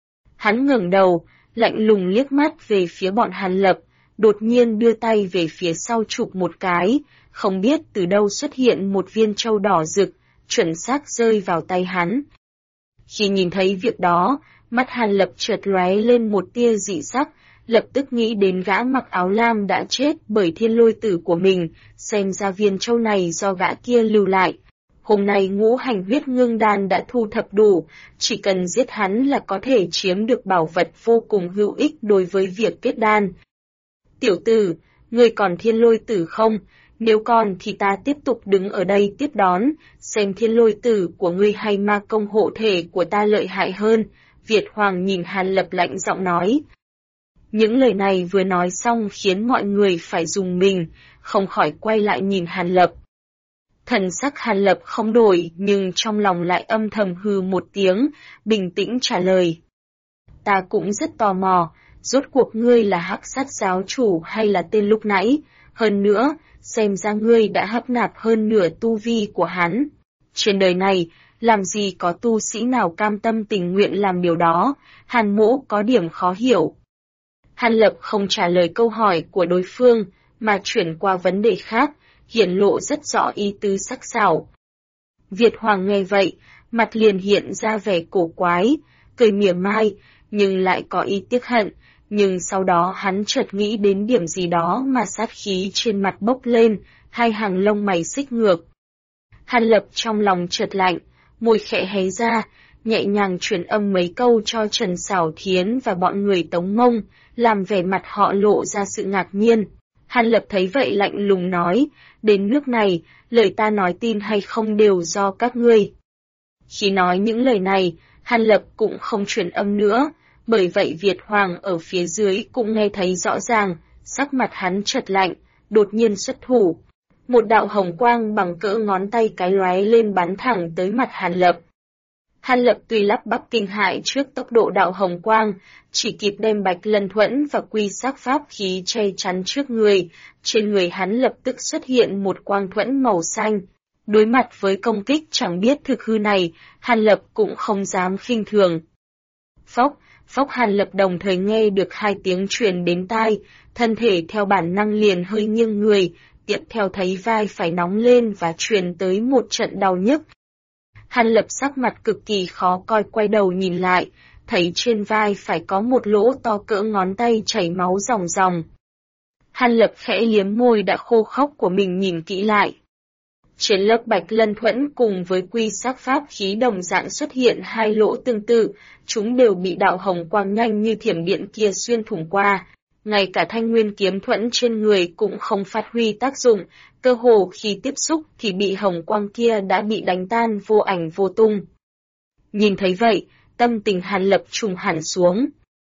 Hắn ngẩng đầu, lạnh lùng liếc mắt về phía bọn Hàn Lập, đột nhiên đưa tay về phía sau chụp một cái, không biết từ đâu xuất hiện một viên châu đỏ rực, chuẩn xác rơi vào tay hắn. Khi nhìn thấy việc đó, mắt Hàn Lập chợt lóe lên một tia dị sắc, lập tức nghĩ đến gã mặc áo lam đã chết bởi thiên lôi tử của mình, xem ra viên châu này do gã kia lưu lại. Hôm nay ngũ hành huyết ngưng đan đã thu thập đủ, chỉ cần giết hắn là có thể chiếm được bảo vật vô cùng hữu ích đối với việc kết đan. Tiểu tử, ngươi còn thiên lôi tử không? Nếu còn thì ta tiếp tục đứng ở đây tiếp đón, xem thiên lôi tử của ngươi hay ma công hộ thể của ta lợi hại hơn. Việt Hoàng nhìn Hàn Lập lạnh giọng nói. Những lời này vừa nói xong khiến mọi người phải rùng mình, không khỏi quay lại nhìn Hàn Lập. Thần sắc Hàn Lập không đổi nhưng trong lòng lại âm thầm hừ một tiếng, bình tĩnh trả lời. Ta cũng rất tò mò, rốt cuộc ngươi là Hắc Sát giáo chủ hay là tên lúc nãy, hơn nữa, xem ra ngươi đã hấp nạp hơn nửa tu vi của hắn. Trên đời này, làm gì có tu sĩ nào cam tâm tình nguyện làm điều đó, Hàn Mỗ có điểm khó hiểu. Hàn Lập không trả lời câu hỏi của đối phương, mà chuyển qua vấn đề khác, hiển lộ rất rõ ý tứ sắc sảo. Việt Hoàng nghe vậy, mặt liền hiện ra vẻ cổ quái, cười mỉa mai, nhưng lại có ý tiếc hận, nhưng sau đó hắn chợt nghĩ đến điểm gì đó mà sát khí trên mặt bốc lên, hai hàng lông mày xích ngược. Hàn Lập trong lòng chợt lạnh, môi khẽ hé ra, nhẹ nhàng truyền âm mấy câu cho Trần Sảo Thiến và bọn người Tống Mông, làm vẻ mặt họ lộ ra sự ngạc nhiên. Hàn Lập thấy vậy lạnh lùng nói, đến nước này, lời ta nói tin hay không đều do các ngươi. Khi nói những lời này, Hàn Lập cũng không truyền âm nữa, bởi vậy Việt Hoàng ở phía dưới cũng nghe thấy rõ ràng, sắc mặt hắn chợt lạnh, đột nhiên xuất thủ. Một đạo hồng quang bằng cỡ ngón tay cái lóe lên bắn thẳng tới mặt Hàn Lập. Hàn Lập tuy lắp bắp kinh hãi trước tốc độ đạo hồng quang, chỉ kịp đem Bạch Lân Thuẫn và quy sắc pháp khí che chắn trước người, trên người hắn lập tức xuất hiện một quang thuẫn màu xanh. Đối mặt với công kích chẳng biết thực hư này, Hàn Lập cũng không dám khinh thường. Phốc Hàn Lập đồng thời nghe được hai tiếng truyền đến tai, thân thể theo bản năng liền hơi nghiêng người, tiếp theo thấy vai phải nóng lên và truyền tới một trận đau nhức. Hàn Lập sắc mặt cực kỳ khó coi quay đầu nhìn lại, thấy trên vai phải có một lỗ to cỡ ngón tay chảy máu ròng ròng. Hàn Lập khẽ liếm môi đã khô khốc của mình nhìn kỹ lại. Trên lớp Bạch Lân Thuẫn cùng với quy sắc pháp khí đồng dạng xuất hiện hai lỗ tương tự, chúng đều bị đạo hồng quang nhanh như thiểm điện kia xuyên thủng qua. Ngay cả thanh nguyên kiếm thuẫn trên người cũng không phát huy tác dụng, cơ hồ khi tiếp xúc thì bị hồng quang kia đã bị đánh tan vô ảnh vô tung. Nhìn thấy vậy, tâm tình Hàn Lập trùng hẳn xuống.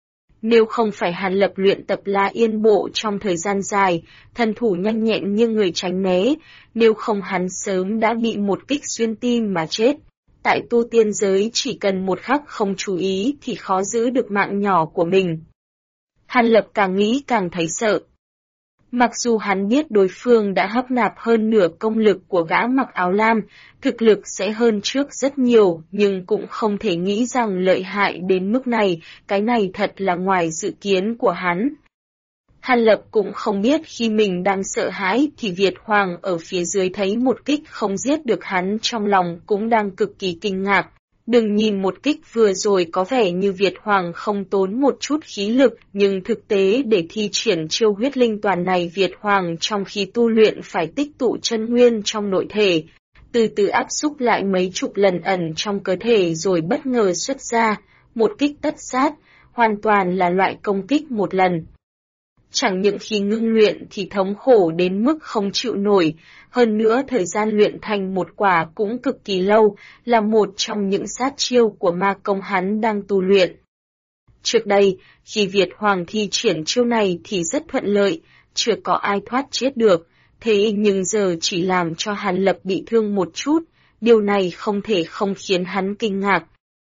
Nếu không phải Hàn Lập luyện tập La Yên Bộ trong thời gian dài, thân thủ nhanh nhẹn như người tránh né, nếu không hắn sớm đã bị một kích xuyên tim mà chết. Tại tu tiên giới chỉ cần một khắc không chú ý thì khó giữ được mạng nhỏ của mình. Hàn Lập càng nghĩ càng thấy sợ. Mặc dù hắn biết đối phương đã hấp nạp hơn nửa công lực của gã mặc áo lam, thực lực sẽ hơn trước rất nhiều, nhưng cũng không thể nghĩ rằng lợi hại đến mức này, cái này thật là ngoài dự kiến của hắn. Hàn Lập cũng không biết khi mình đang sợ hãi thì Việt Hoàng ở phía dưới thấy một kích không giết được hắn trong lòng cũng đang cực kỳ kinh ngạc. Đừng nhìn một kích vừa rồi có vẻ như Việt Hoàng không tốn một chút khí lực, nhưng thực tế để thi triển chiêu huyết linh toàn này Việt Hoàng trong khi tu luyện phải tích tụ chân nguyên trong nội thể, từ từ áp xúc lại mấy chục lần ẩn trong cơ thể rồi bất ngờ xuất ra, một kích tất sát, hoàn toàn là loại công kích một lần. Chẳng những khi ngưng luyện thì thống khổ đến mức không chịu nổi, hơn nữa thời gian luyện thành một quả cũng cực kỳ lâu, là một trong những sát chiêu của ma công hắn đang tu luyện. Trước đây, khi Việt Hoàng thi triển chiêu này thì rất thuận lợi, chưa có ai thoát chết được, thế nhưng giờ chỉ làm cho Hàn Lập bị thương một chút, điều này không thể không khiến hắn kinh ngạc.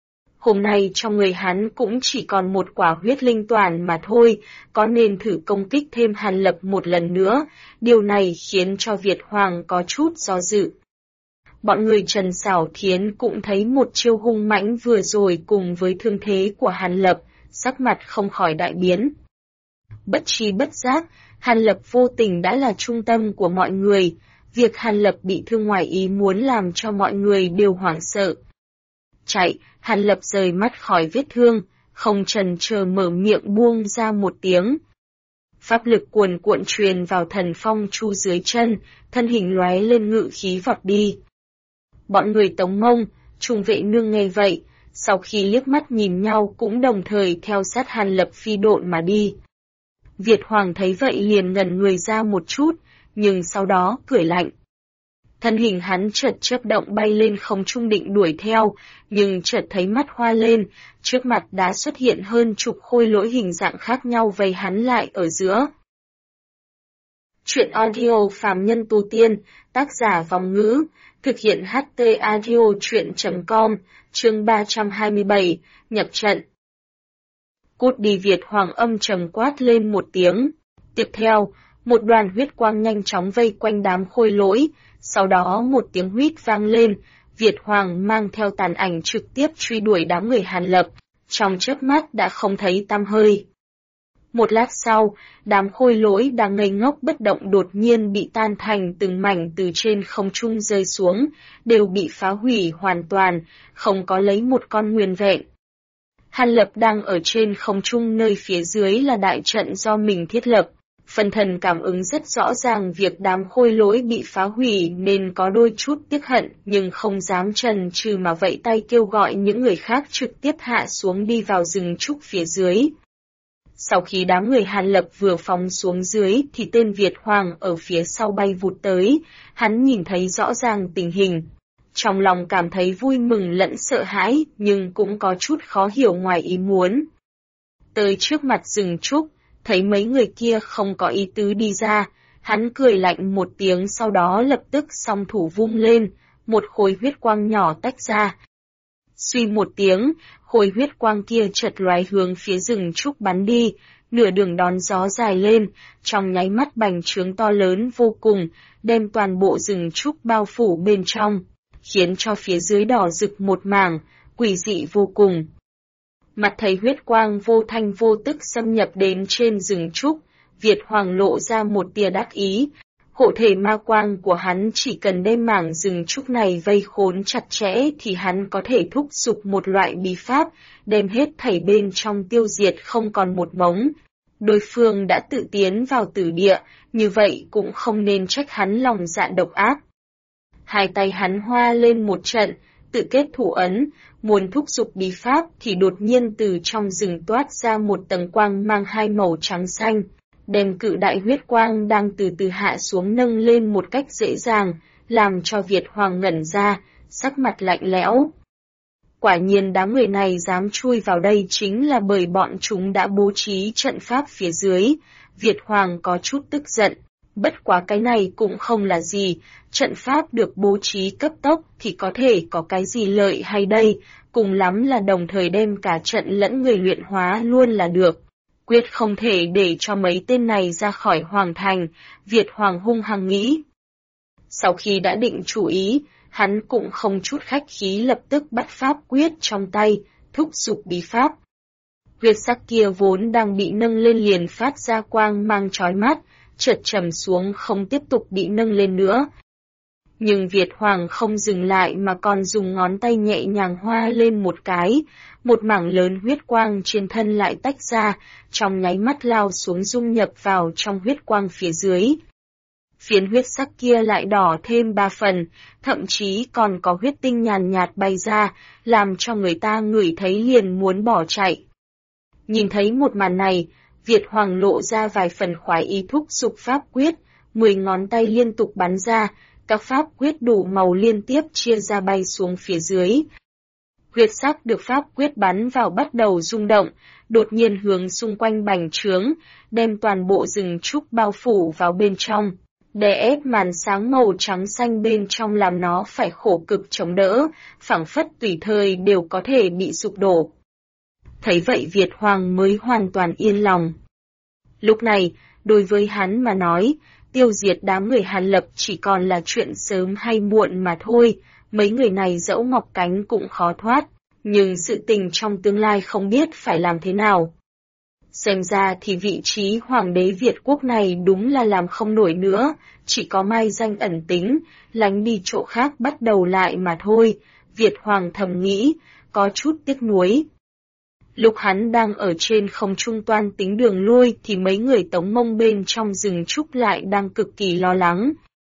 Hôm nay trong người hắn cũng chỉ còn một quả huyết linh toàn mà thôi, có nên thử công kích thêm Hàn Lập một lần nữa, điều này khiến cho Việt Hoàng có chút do dự. Bọn người Trần Sảo Thiến cũng thấy một chiêu hung mãnh vừa rồi cùng với thương thế của Hàn Lập, sắc mặt không khỏi đại biến. Bất tri bất giác, Hàn Lập vô tình đã là trung tâm của mọi người, việc Hàn Lập bị thương ngoài ý muốn làm cho mọi người đều hoảng sợ. Chạy, Hàn Lập rời mắt khỏi vết thương, không chần chờ mở miệng buông ra một tiếng. Pháp lực cuồn cuộn truyền vào thần phong chu dưới chân, thân hình lóe lên ngự khí vọt đi. Bọn người Tống Mông, Trung Vệ Nương nghe vậy, sau khi liếc mắt nhìn nhau cũng đồng thời theo sát Hàn Lập phi độn mà đi. Việt Hoàng thấy vậy liền ngẩn người ra một chút, nhưng sau đó cười lạnh. Thân hình hắn chợt chớp động bay lên không trung định đuổi theo, nhưng chợt thấy mắt hoa lên, trước mặt đã xuất hiện hơn chục khôi lỗi hình dạng khác nhau vây hắn lại ở giữa. Chuyện audio phàm nhân tu tiên, tác giả Vòng Ngữ, thực hiện HT Audio Chuyện.com, chương 327, nhập trận. Cút đi, Việt Hoàng âm trầm quát lên một tiếng. Tiếp theo, một đoàn huyết quang nhanh chóng vây quanh đám khôi lỗi, sau đó một tiếng huýt vang lên, Việt Hoàng mang theo tàn ảnh trực tiếp truy đuổi đám người Hàn Lập, trong chớp mắt đã không thấy tăm hơi. Một lát sau, đám khôi lỗi đang ngây ngốc bất động đột nhiên bị tan thành từng mảnh từ trên không trung rơi xuống, đều bị phá hủy hoàn toàn, không có lấy một con nguyên vẹn. Hàn Lập đang ở trên không trung nơi phía dưới là đại trận do mình thiết lập. Phần thần cảm ứng rất rõ ràng việc đám khôi lỗi bị phá hủy nên có đôi chút tiếc hận nhưng không dám chần chừ mà vẫy tay kêu gọi những người khác trực tiếp hạ xuống đi vào rừng trúc phía dưới. Sau khi đám người Hàn Lập vừa phóng xuống dưới thì tên Việt Hoàng ở phía sau bay vụt tới, hắn nhìn thấy rõ ràng tình hình. Trong lòng cảm thấy vui mừng lẫn sợ hãi nhưng cũng có chút khó hiểu ngoài ý muốn. Tới trước mặt rừng trúc, thấy mấy người kia không có ý tứ đi ra, hắn cười lạnh một tiếng sau đó lập tức song thủ vung lên, một khối huyết quang nhỏ tách ra. Suy một tiếng, khối huyết quang kia chợt lóe hướng phía rừng trúc bắn đi, nửa đường đón gió dài lên, trong nháy mắt bành trướng to lớn vô cùng, đem toàn bộ rừng trúc bao phủ bên trong, khiến cho phía dưới đỏ rực một mảng, quỷ dị vô cùng. Mặt thấy huyết quang vô thanh vô tức xâm nhập đến trên rừng trúc, Việt Hoàng lộ ra một tia đắc ý. Hộ thể ma quang của hắn chỉ cần đem mảng rừng trúc này vây khốn chặt chẽ thì hắn có thể thúc giục một loại bí pháp, đem hết thảy bên trong tiêu diệt không còn một mống. Đối phương đã tự tiến vào tử địa, như vậy cũng không nên trách hắn lòng dạ độc ác. Hai tay hắn hoa lên một trận, tự kết thủ ấn, muốn thúc giục bí pháp thì đột nhiên từ trong rừng toát ra một tầng quang mang hai màu trắng xanh, đem cự đại huyết quang đang từ từ hạ xuống nâng lên một cách dễ dàng, làm cho Việt Hoàng ngẩn ra, sắc mặt lạnh lẽo. Quả nhiên đám người này dám chui vào đây chính là bởi bọn chúng đã bố trí trận pháp phía dưới, Việt Hoàng có chút tức giận. Bất quá cái này cũng không là gì, trận pháp được bố trí cấp tốc thì có thể có cái gì lợi hay đây, cùng lắm là đồng thời đem cả trận lẫn người luyện hóa luôn là được. Quyết không thể để cho mấy tên này ra khỏi hoàng thành, Việt Hoàng hung hăng nghĩ. Sau khi đã định chủ ý, hắn cũng không chút khách khí lập tức bắt pháp quyết trong tay, thúc giục bí pháp. Huyết sắc kia vốn đang bị nâng lên liền phát ra quang mang chói mắt, chợt trầm xuống không tiếp tục bị nâng lên nữa. Nhưng Việt Hoàng không dừng lại mà còn dùng ngón tay nhẹ nhàng hoa lên một cái, một mảng lớn huyết quang trên thân lại tách ra, trong nháy mắt lao xuống dung nhập vào trong huyết quang phía dưới. Phiến huyết sắc kia lại đỏ thêm 3 phần, thậm chí còn có huyết tinh nhàn nhạt bay ra, làm cho người ta ngửi thấy liền muốn bỏ chạy. Nhìn thấy một màn này, Việt Hoàng lộ ra vài phần khoái ý thúc giục pháp quyết, 10 ngón tay liên tục bắn ra, các pháp quyết đủ màu liên tiếp chia ra bay xuống phía dưới. Huyết sắc được pháp quyết bắn vào bắt đầu rung động, đột nhiên hướng xung quanh bành trướng, đem toàn bộ rừng trúc bao phủ vào bên trong. đè ép màn sáng màu trắng xanh bên trong làm nó phải khổ cực chống đỡ, phảng phất tùy thời đều có thể bị sụp đổ. Thấy vậy Việt Hoàng mới hoàn toàn yên lòng. Lúc này, đối với hắn mà nói, tiêu diệt đám người Hàn Lập chỉ còn là chuyện sớm hay muộn mà thôi, mấy người này dẫu mọc cánh cũng khó thoát, nhưng sự tình trong tương lai không biết phải làm thế nào. Xem ra thì vị trí hoàng đế Việt quốc này đúng là làm không nổi nữa, chỉ có mai danh ẩn tính, lánh đi chỗ khác bắt đầu lại mà thôi, Việt hoàng thầm nghĩ, có chút tiếc nuối. Lúc hắn đang ở trên không trung toan tính đường lui thì mấy người Tống Mông bên trong rừng trúc lại đang cực kỳ lo lắng.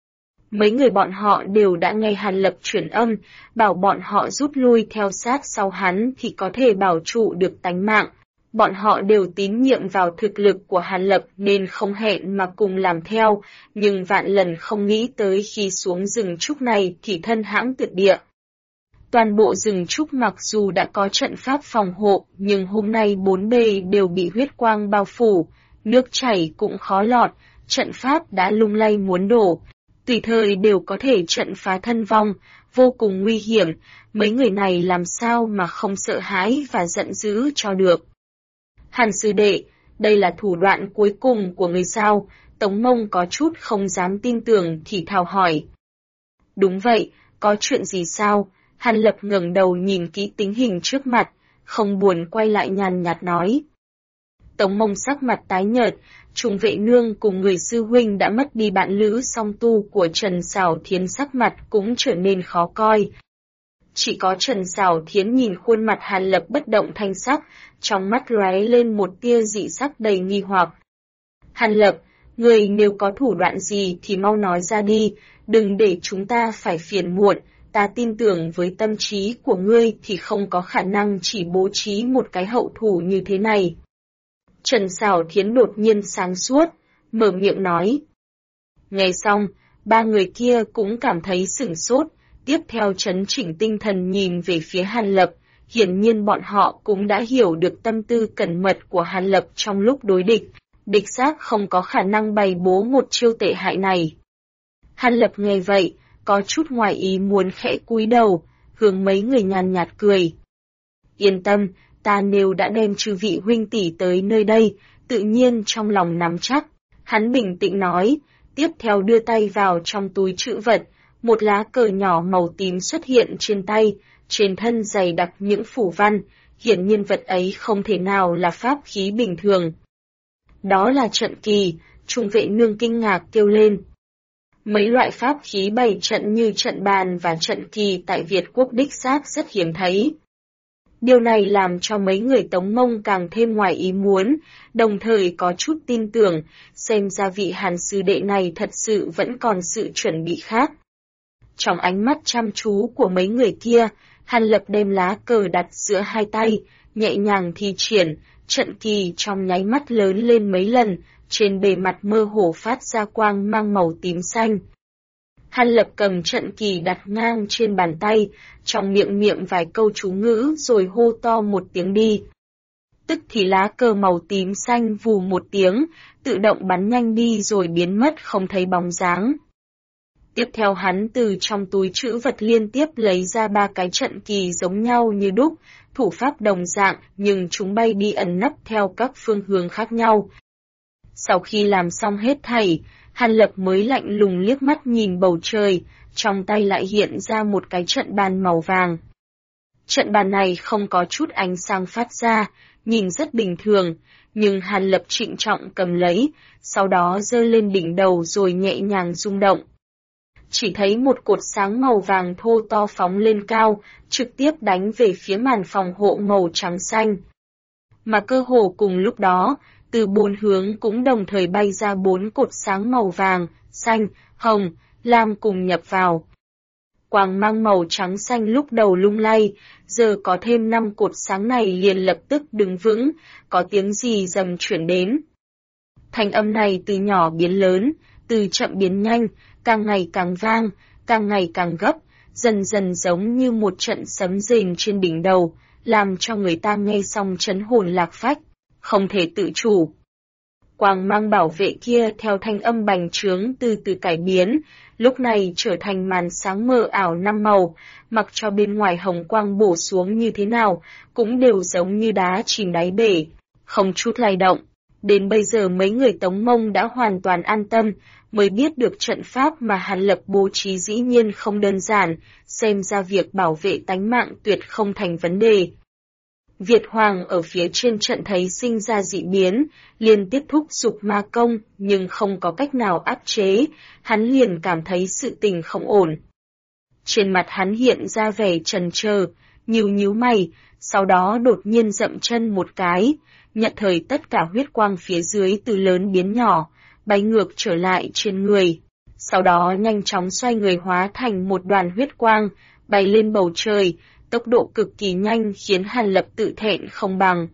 Mấy người bọn họ đều đã nghe Hàn Lập chuyển âm, bảo bọn họ rút lui theo sát sau hắn thì có thể bảo trụ được tánh mạng. Bọn họ đều tín nhiệm vào thực lực của Hàn Lập nên không hẹn mà cùng làm theo, nhưng vạn lần không nghĩ tới khi xuống rừng trúc này thì thân hãng tuyệt địa. Toàn bộ rừng trúc mặc dù đã có trận pháp phòng hộ, nhưng hôm nay bốn bề đều bị huyết quang bao phủ, nước chảy cũng khó lọt, trận pháp đã lung lay muốn đổ, tùy thời đều có thể trận phá thân vong, vô cùng nguy hiểm, mấy người này làm sao mà không sợ hãi và giận dữ cho được. Hàn sư đệ, đây là thủ đoạn cuối cùng của người sao? Tống Mông có chút không dám tin tưởng thì thào hỏi. Đúng vậy, có chuyện gì sao? Hàn Lập ngẩng đầu nhìn kỹ tình hình trước mặt, không buồn quay lại nhàn nhạt nói. Tống Mông sắc mặt tái nhợt, Trùng Vệ Nương cùng người sư huynh đã mất đi bạn lữ song tu của Trần Sảo Thiến, sắc mặt cũng trở nên khó coi. Chỉ có Trần Sảo Thiến nhìn khuôn mặt Hàn Lập bất động thanh sắc, trong mắt lóe lên một tia dị sắc đầy nghi hoặc. Hàn Lập, người nếu có thủ đoạn gì thì mau nói ra đi, đừng để chúng ta phải phiền muộn, ta tin tưởng với tâm trí của ngươi thì không có khả năng chỉ bố trí một cái hậu thủ như thế này. Trần Sảo Thiến đột nhiên sáng suốt, mở miệng nói. Nghe xong, ba người kia cũng cảm thấy sửng sốt, tiếp theo trấn chỉnh tinh thần nhìn về phía Hàn Lập, hiển nhiên bọn họ cũng đã hiểu được tâm tư cẩn mật của Hàn Lập trong lúc đối địch, địch xác không có khả năng bày bố một chiêu tệ hại này. Hàn Lập nghe vậy, có chút ngoài ý muốn khẽ cúi đầu, hướng mấy người nhàn nhạt cười. Yên tâm, ta nếu đã đem chư vị huynh tỷ tới nơi đây, tự nhiên trong lòng nắm chắc. Hắn bình tĩnh nói, tiếp theo đưa tay vào trong túi trữ vật, một lá cờ nhỏ màu tím xuất hiện trên tay, trên thân dày đặc những phủ văn, hiển nhiên vật ấy không thể nào là pháp khí bình thường. Đó là trận kỳ, Trùng Vệ Nương kinh ngạc kêu lên. Mấy loại pháp khí bày trận như trận bàn và trận kỳ tại Việt quốc đích xác rất hiếm thấy. Điều này làm cho mấy người Tống Mông càng thêm ngoài ý muốn, đồng thời có chút tin tưởng, xem ra vị Hàn sư đệ này thật sự vẫn còn sự chuẩn bị khác. Trong ánh mắt chăm chú của mấy người kia, Hàn Lập đem lá cờ đặt giữa hai tay, nhẹ nhàng thi triển, trận kỳ trong nháy mắt lớn lên mấy lần, trên bề mặt mơ hồ phát ra quang mang màu tím xanh. Hàn Lập cầm trận kỳ đặt ngang trên bàn tay, trong miệng niệm vài câu chú ngữ rồi hô to một tiếng đi. Tức thì lá cờ màu tím xanh vù một tiếng, tự động bắn nhanh đi rồi biến mất không thấy bóng dáng. Tiếp theo hắn từ trong túi trữ vật liên tiếp lấy ra ba cái trận kỳ giống nhau như đúc, thủ pháp đồng dạng nhưng chúng bay đi ẩn nấp theo các phương hướng khác nhau. Sau khi làm xong hết thảy, Hàn Lập mới lạnh lùng liếc mắt nhìn bầu trời, trong tay lại hiện ra một cái trận bàn màu vàng. Trận bàn này không có chút ánh sáng phát ra, nhìn rất bình thường, nhưng Hàn Lập trịnh trọng cầm lấy, sau đó giơ lên đỉnh đầu rồi nhẹ nhàng rung động. Chỉ thấy một cột sáng màu vàng thô to phóng lên cao, trực tiếp đánh về phía màn phòng hộ màu trắng xanh. Mà cơ hồ cùng lúc đó, từ bốn hướng cũng đồng thời bay ra bốn cột sáng màu vàng, xanh, hồng, lam cùng nhập vào. Quang mang màu trắng xanh lúc đầu lung lay, giờ có thêm 5 cột sáng này liền lập tức đứng vững, có tiếng rì rầm chuyển đến. Thanh âm này từ nhỏ biến lớn, từ chậm biến nhanh, càng ngày càng vang, càng ngày càng gấp, dần dần giống như một trận sấm rền trên đỉnh đầu, làm cho người ta nghe xong chấn hồn lạc phách, không thể tự chủ. quang mang bảo vệ kia theo thanh âm bành trướng từ từ cải biến, lúc này trở thành màn sáng mờ ảo năm màu, mặc cho bên ngoài hồng quang bổ xuống như thế nào, cũng đều giống như đá chìm đáy bể, không chút lay động. Đến bây giờ mấy người Tống Mông đã hoàn toàn an tâm, mới biết được trận pháp mà Hàn Lập bố trí dĩ nhiên không đơn giản, xem ra việc bảo vệ tánh mạng tuyệt không thành vấn đề. Việt Hoàng ở phía trên trận thấy sinh ra dị biến, liền tiếp thúc giục ma công, nhưng không có cách nào áp chế, hắn liền cảm thấy sự tình không ổn. Trên mặt hắn hiện ra vẻ chần chờ, nhíu mày, sau đó đột nhiên dậm chân một cái, nhận thời tất cả huyết quang phía dưới từ lớn biến nhỏ, bay ngược trở lại trên người. Sau đó nhanh chóng xoay người hóa thành một đoàn huyết quang, bay lên bầu trời, tốc độ cực kỳ nhanh khiến Hàn Lập tự thẹn không bằng.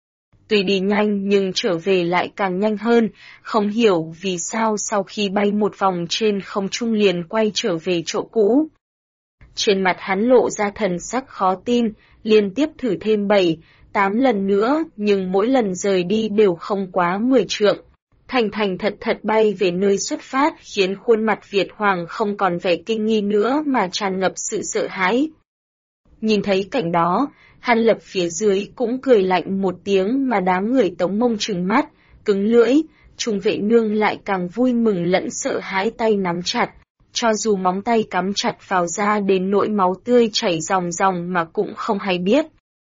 Tuy đi nhanh nhưng trở về lại càng nhanh hơn, không hiểu vì sao sau khi bay một vòng trên không trung liền quay trở về chỗ cũ. Trên mặt hắn lộ ra thần sắc khó tin, liên tiếp thử thêm 7-8 lần nữa, nhưng mỗi lần rời đi đều không quá 10 trượng. Thành thật bay về nơi xuất phát khiến khuôn mặt Việt Hoàng không còn vẻ kinh nghi nữa mà tràn ngập sự sợ hãi. Nhìn thấy cảnh đó, Hàn Lập phía dưới cũng cười lạnh một tiếng mà đám người Tống Mông trừng mắt, cứng lưỡi, Trung Vệ Nương lại càng vui mừng lẫn sợ hãi tay nắm chặt, cho dù móng tay cắm chặt vào da đến nỗi máu tươi chảy ròng ròng mà cũng không hay biết.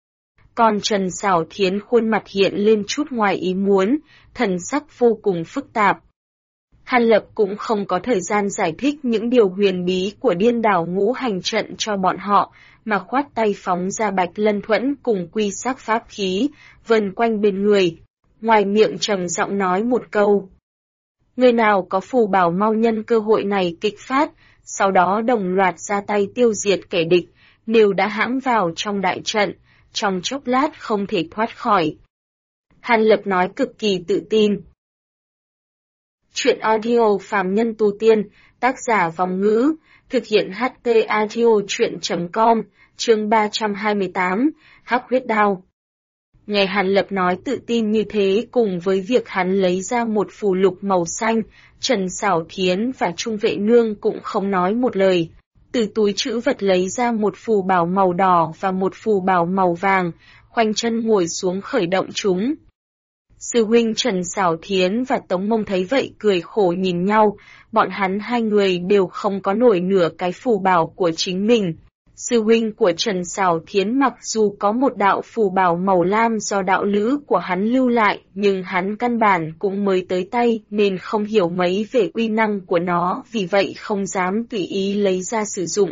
Còn Trần Sảo Thiến khuôn mặt hiện lên chút ngoài ý muốn, thần sắc vô cùng phức tạp. Hàn Lập cũng không có thời gian giải thích những điều huyền bí của điên đảo ngũ hành trận cho bọn họ, mà khoát tay phóng ra Bạch Lân Thuẫn cùng quy sắc pháp khí, vần quanh bên người. Ngoài miệng trầm giọng nói một câu. Người nào có phù bảo mau nhân cơ hội này kích phát, sau đó đồng loạt ra tay tiêu diệt kẻ địch, nếu đã hãm vào trong đại trận, trong chốc lát không thể thoát khỏi. Hàn Lập nói cực kỳ tự tin. Chuyện audio phàm nhân tu tiên, tác giả Vòng Ngữ, thực hiện HT audio chuyện.com, chương 328, Hắc huyết đao. Nghe Hàn Lập nói tự tin như thế cùng với việc hắn lấy ra một phù lục màu xanh, Trần Sảo Thiến và Trung Vệ Nương cũng không nói một lời. Từ túi trữ vật lấy ra một phù bảo màu đỏ và một phù bảo màu vàng, khoanh chân ngồi xuống khởi động chúng. Sư huynh Trần Sảo Thiến và Tống Mông thấy vậy cười khổ nhìn nhau, bọn hắn hai người đều không có nổi nửa cái phù bảo của chính mình. Sư huynh của Trần Sảo Thiến mặc dù có một đạo phù bảo màu lam do đạo lữ của hắn lưu lại, nhưng hắn căn bản cũng mới tới tay nên không hiểu mấy về uy năng của nó, vì vậy không dám tùy ý lấy ra sử dụng.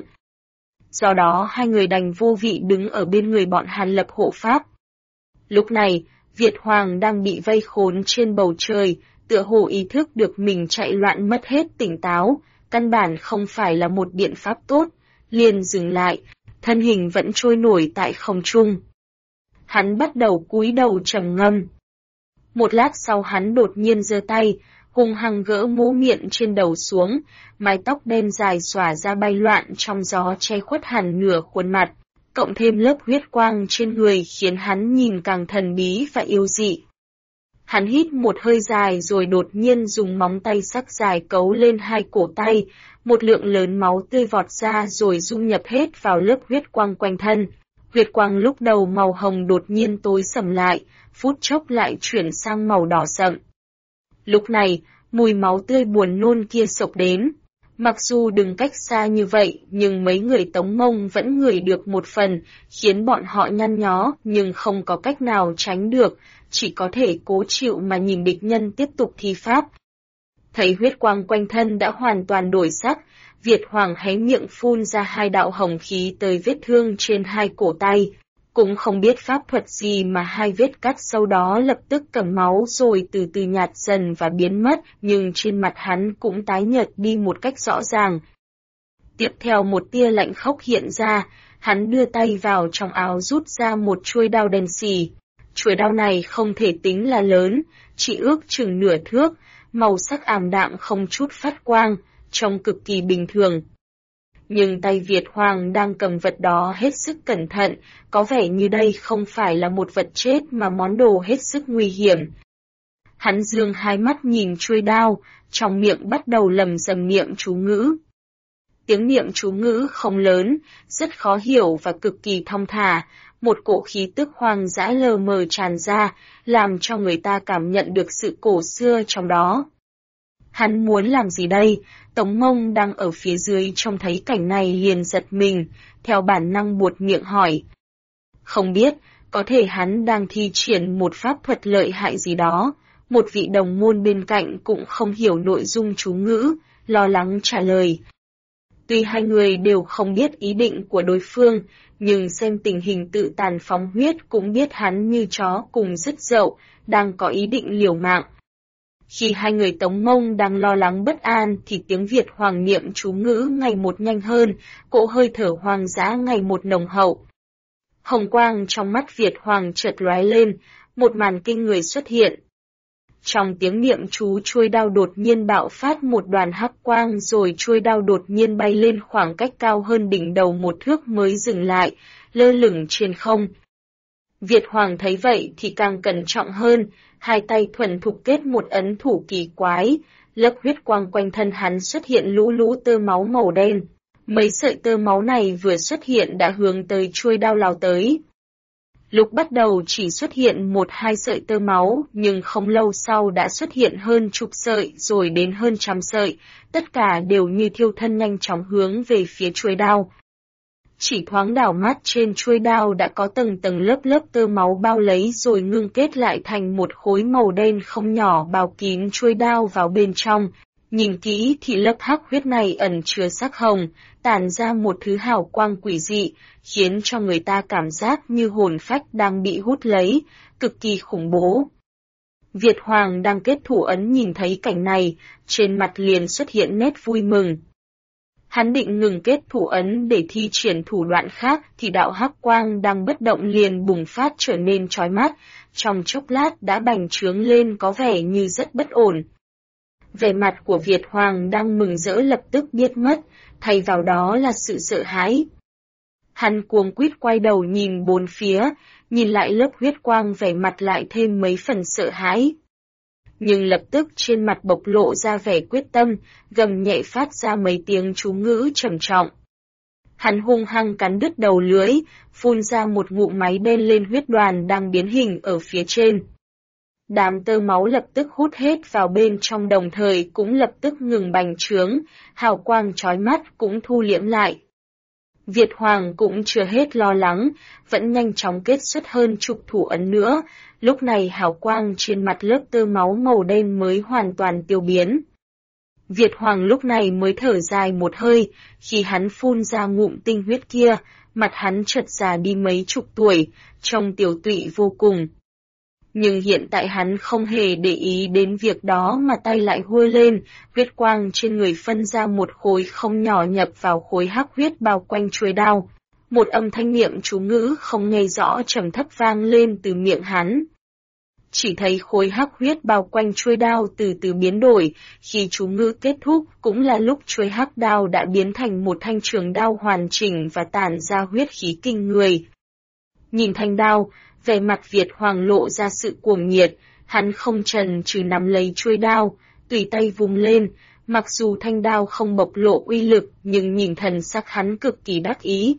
Do đó hai người đành vô vị đứng ở bên người bọn Hàn Lập hộ pháp. Lúc này, Việt Hoàng đang bị vây khốn trên bầu trời, tựa hồ ý thức được mình chạy loạn mất hết tỉnh táo, căn bản không phải là một biện pháp tốt, liền dừng lại, thân hình vẫn trôi nổi tại không trung. Hắn bắt đầu cúi đầu trầm ngâm. Một lát sau hắn đột nhiên giơ tay, hung hăng gỡ mũ miệng trên đầu xuống, mái tóc đen dài xõa ra bay loạn trong gió che khuất hẳn nửa khuôn mặt, cộng thêm lớp huyết quang trên người khiến hắn nhìn càng thần bí và yêu dị. Hắn hít một hơi dài rồi đột nhiên dùng móng tay sắc dài cấu lên hai cổ tay, một lượng lớn máu tươi vọt ra rồi dung nhập hết vào lớp huyết quang quanh thân. Huyết quang lúc đầu màu hồng đột nhiên tối sầm lại, phút chốc lại chuyển sang màu đỏ sậm. Lúc này, mùi máu tươi buồn nôn kia xộc đến. Mặc dù đừng cách xa như vậy, nhưng mấy người Tống Mông vẫn ngửi được một phần, khiến bọn họ nhăn nhó, nhưng không có cách nào tránh được, chỉ có thể cố chịu mà nhìn địch nhân tiếp tục thi pháp. Thấy huyết quang quanh thân đã hoàn toàn đổi sắc, Việt Hoàng hé miệng phun ra hai đạo hồng khí tới vết thương trên hai cổ tay. Cũng không biết pháp thuật gì mà hai vết cắt sâu đó lập tức cầm máu rồi từ từ nhạt dần và biến mất, nhưng trên mặt hắn cũng tái nhợt đi một cách rõ ràng. Tiếp theo một tia lạnh khốc hiện ra, hắn đưa tay vào trong áo rút ra một chuôi đao đen xì. Chuôi đao này không thể tính là lớn, chỉ ước chừng nửa thước, màu sắc ảm đạm không chút phát quang, trông cực kỳ bình thường. Nhưng tay Việt Hoàng đang cầm vật đó hết sức cẩn thận, có vẻ như đây không phải là một vật chết mà món đồ hết sức nguy hiểm. Hắn dương hai mắt nhìn chuôi đao, trong miệng bắt đầu lầm rầm niệm chú ngữ. Tiếng niệm chú ngữ không lớn, rất khó hiểu và cực kỳ thong thả, một cỗ khí tức hoang dã lờ mờ tràn ra, làm cho người ta cảm nhận được sự cổ xưa trong đó. Hắn muốn làm gì đây? Tống Mông đang ở phía dưới trông thấy cảnh này liền giật mình, theo bản năng buột miệng hỏi. Không biết, có thể hắn đang thi triển một pháp thuật lợi hại gì đó. Một vị đồng môn bên cạnh cũng không hiểu nội dung chú ngữ, lo lắng trả lời. Tuy hai người đều không biết ý định của đối phương, nhưng xem tình hình tự tàn phóng huyết cũng biết hắn như chó cùng rứt dậu, đang có ý định liều mạng. Khi hai người Tống Mông đang lo lắng bất an thì tiếng Việt Hoàng niệm chú ngữ ngày một nhanh hơn, cỗ hơi thở hoang dã ngày một nồng hậu. Hồng quang trong mắt Việt Hoàng chợt lóe lên, một màn kinh người xuất hiện. Trong tiếng niệm chú chuôi đao đột nhiên bạo phát một đoàn hắc quang rồi chuôi đao đột nhiên bay lên khoảng cách cao hơn đỉnh đầu một thước mới dừng lại, lơ lửng trên không. Việt Hoàng thấy vậy thì càng cẩn trọng hơn, hai tay thuần thục kết một ấn thủ kỳ quái, lớp huyết quang quanh thân hắn xuất hiện lũ lũ tơ máu màu đen. Mấy sợi tơ máu này vừa xuất hiện đã hướng tới chuôi đao lao tới. Lúc bắt đầu chỉ xuất hiện một hai sợi tơ máu, nhưng không lâu sau đã xuất hiện hơn chục sợi rồi đến hơn trăm sợi, tất cả đều như thiêu thân nhanh chóng hướng về phía chuôi đao. Chỉ thoáng đảo mắt trên chuôi đao đã có tầng tầng lớp lớp tơ máu bao lấy rồi ngưng kết lại thành một khối màu đen không nhỏ bao kín chuôi đao vào bên trong. Nhìn kỹ thì lớp hắc huyết này ẩn chứa sắc hồng, tản ra một thứ hào quang quỷ dị, khiến cho người ta cảm giác như hồn phách đang bị hút lấy, cực kỳ khủng bố. Việt Hoàng đang kết thủ ấn nhìn thấy cảnh này, trên mặt liền xuất hiện nét vui mừng. Hắn định ngừng kết thủ ấn để thi triển thủ đoạn khác thì đạo hắc quang đang bất động liền bùng phát trở nên chói mắt, trong chốc lát đã bành trướng lên có vẻ như rất bất ổn. Vẻ mặt của Việt Hoàng đang mừng rỡ lập tức biết mất, thay vào đó là sự sợ hãi. Hắn cuống quýt quay đầu nhìn bốn phía, nhìn lại lớp huyết quang vẻ mặt lại thêm mấy phần sợ hãi. Nhưng lập tức trên mặt bộc lộ ra vẻ quyết tâm, gầm nhẹ phát ra mấy tiếng chú ngữ trầm trọng. Hắn hung hăng cắn đứt đầu lưỡi, phun ra một ngụm máu đen lên huyết đoàn đang biến hình ở phía trên. Đám tơ máu lập tức hút hết vào bên trong đồng thời cũng lập tức ngừng bành trướng, hào quang chói mắt cũng thu liễm lại. Việt Hoàng cũng chưa hết lo lắng, vẫn nhanh chóng kết xuất hơn chục thủ ấn nữa, lúc này hào quang trên mặt lớp tơ máu màu đen mới hoàn toàn tiêu biến. Việt Hoàng lúc này mới thở dài một hơi, khi hắn phun ra ngụm tinh huyết kia, mặt hắn chợt già đi mấy chục tuổi, trông tiều tụy vô cùng. Nhưng hiện tại hắn không hề để ý đến việc đó mà tay lại hua lên, huyết quang trên người phân ra một khối không nhỏ nhập vào khối hắc huyết bao quanh chuôi đao. Một âm thanh niệm chú ngữ không nghe rõ trầm thấp vang lên từ miệng hắn. Chỉ thấy khối hắc huyết bao quanh chuôi đao từ từ biến đổi, khi chú ngữ kết thúc cũng là lúc chuôi hắc đao đã biến thành một thanh trường đao hoàn chỉnh và tản ra huyết khí kinh người. Nhìn thanh đao, vẻ mặt Việt Hoàng lộ ra sự cuồng nhiệt, hắn không chần chừ nắm lấy chuôi đao, tùy tay vung lên, mặc dù thanh đao không bộc lộ uy lực nhưng nhìn thần sắc hắn cực kỳ đắc ý.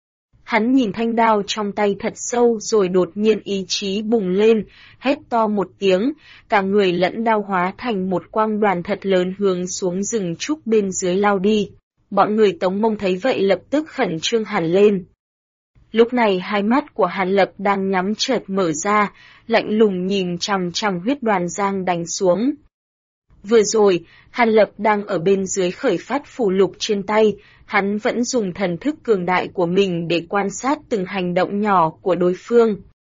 Hắn nhìn thanh đao trong tay thật sâu rồi đột nhiên ý chí bùng lên, hét to một tiếng, cả người lẫn đao hóa thành một quang đoàn thật lớn hướng xuống rừng trúc bên dưới lao đi. Bọn người Tống Mông thấy vậy lập tức khẩn trương hẳn lên. Lúc này hai mắt của Hàn Lập đang nhắm chợt mở ra, lạnh lùng nhìn chằm chằm huyết đoàn giang đánh xuống. Vừa rồi, Hàn Lập đang ở bên dưới khởi phát phù lục trên tay, hắn vẫn dùng thần thức cường đại của mình để quan sát từng hành động nhỏ của đối phương.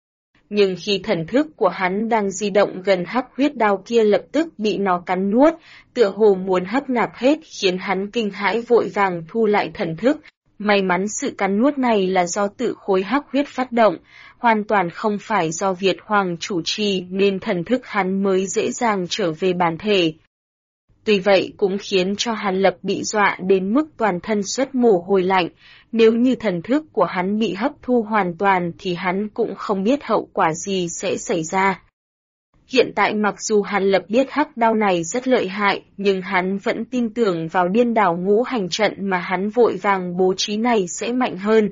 Nhưng khi thần thức của hắn đang di động gần hắc huyết đao kia lập tức bị nó cắn nuốt, tựa hồ muốn hấp nạp hết khiến hắn kinh hãi vội vàng thu lại thần thức. May mắn sự cắn nuốt này là do tự khối hắc huyết phát động, hoàn toàn không phải do Việt Hoàng chủ trì nên thần thức hắn mới dễ dàng trở về bản thể. Tuy vậy cũng khiến cho Hàn Lập bị dọa đến mức toàn thân xuất mồ hôi lạnh, nếu như thần thức của hắn bị hấp thu hoàn toàn thì hắn cũng không biết hậu quả gì sẽ xảy ra. Hiện tại mặc dù Hàn Lập biết hắc đao này rất lợi hại, nhưng hắn vẫn tin tưởng vào điên đảo ngũ hành trận mà hắn vội vàng bố trí này sẽ mạnh hơn.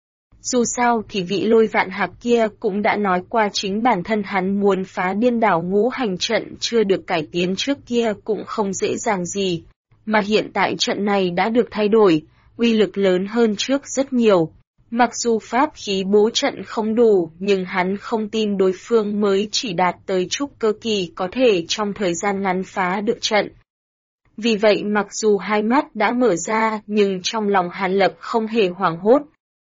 Dù sao thì vị Lôi Vạn Hạc kia cũng đã nói qua chính bản thân hắn muốn phá điên đảo ngũ hành trận chưa được cải tiến trước kia cũng không dễ dàng gì. Mà hiện tại trận này đã được thay đổi, uy lực lớn hơn trước rất nhiều. Mặc dù pháp khí bố trận không đủ, nhưng hắn không tin đối phương mới chỉ đạt tới trúc cơ kỳ có thể trong thời gian ngắn phá được trận. Vì vậy mặc dù hai mắt đã mở ra, nhưng trong lòng Hàn Lập không hề hoảng hốt.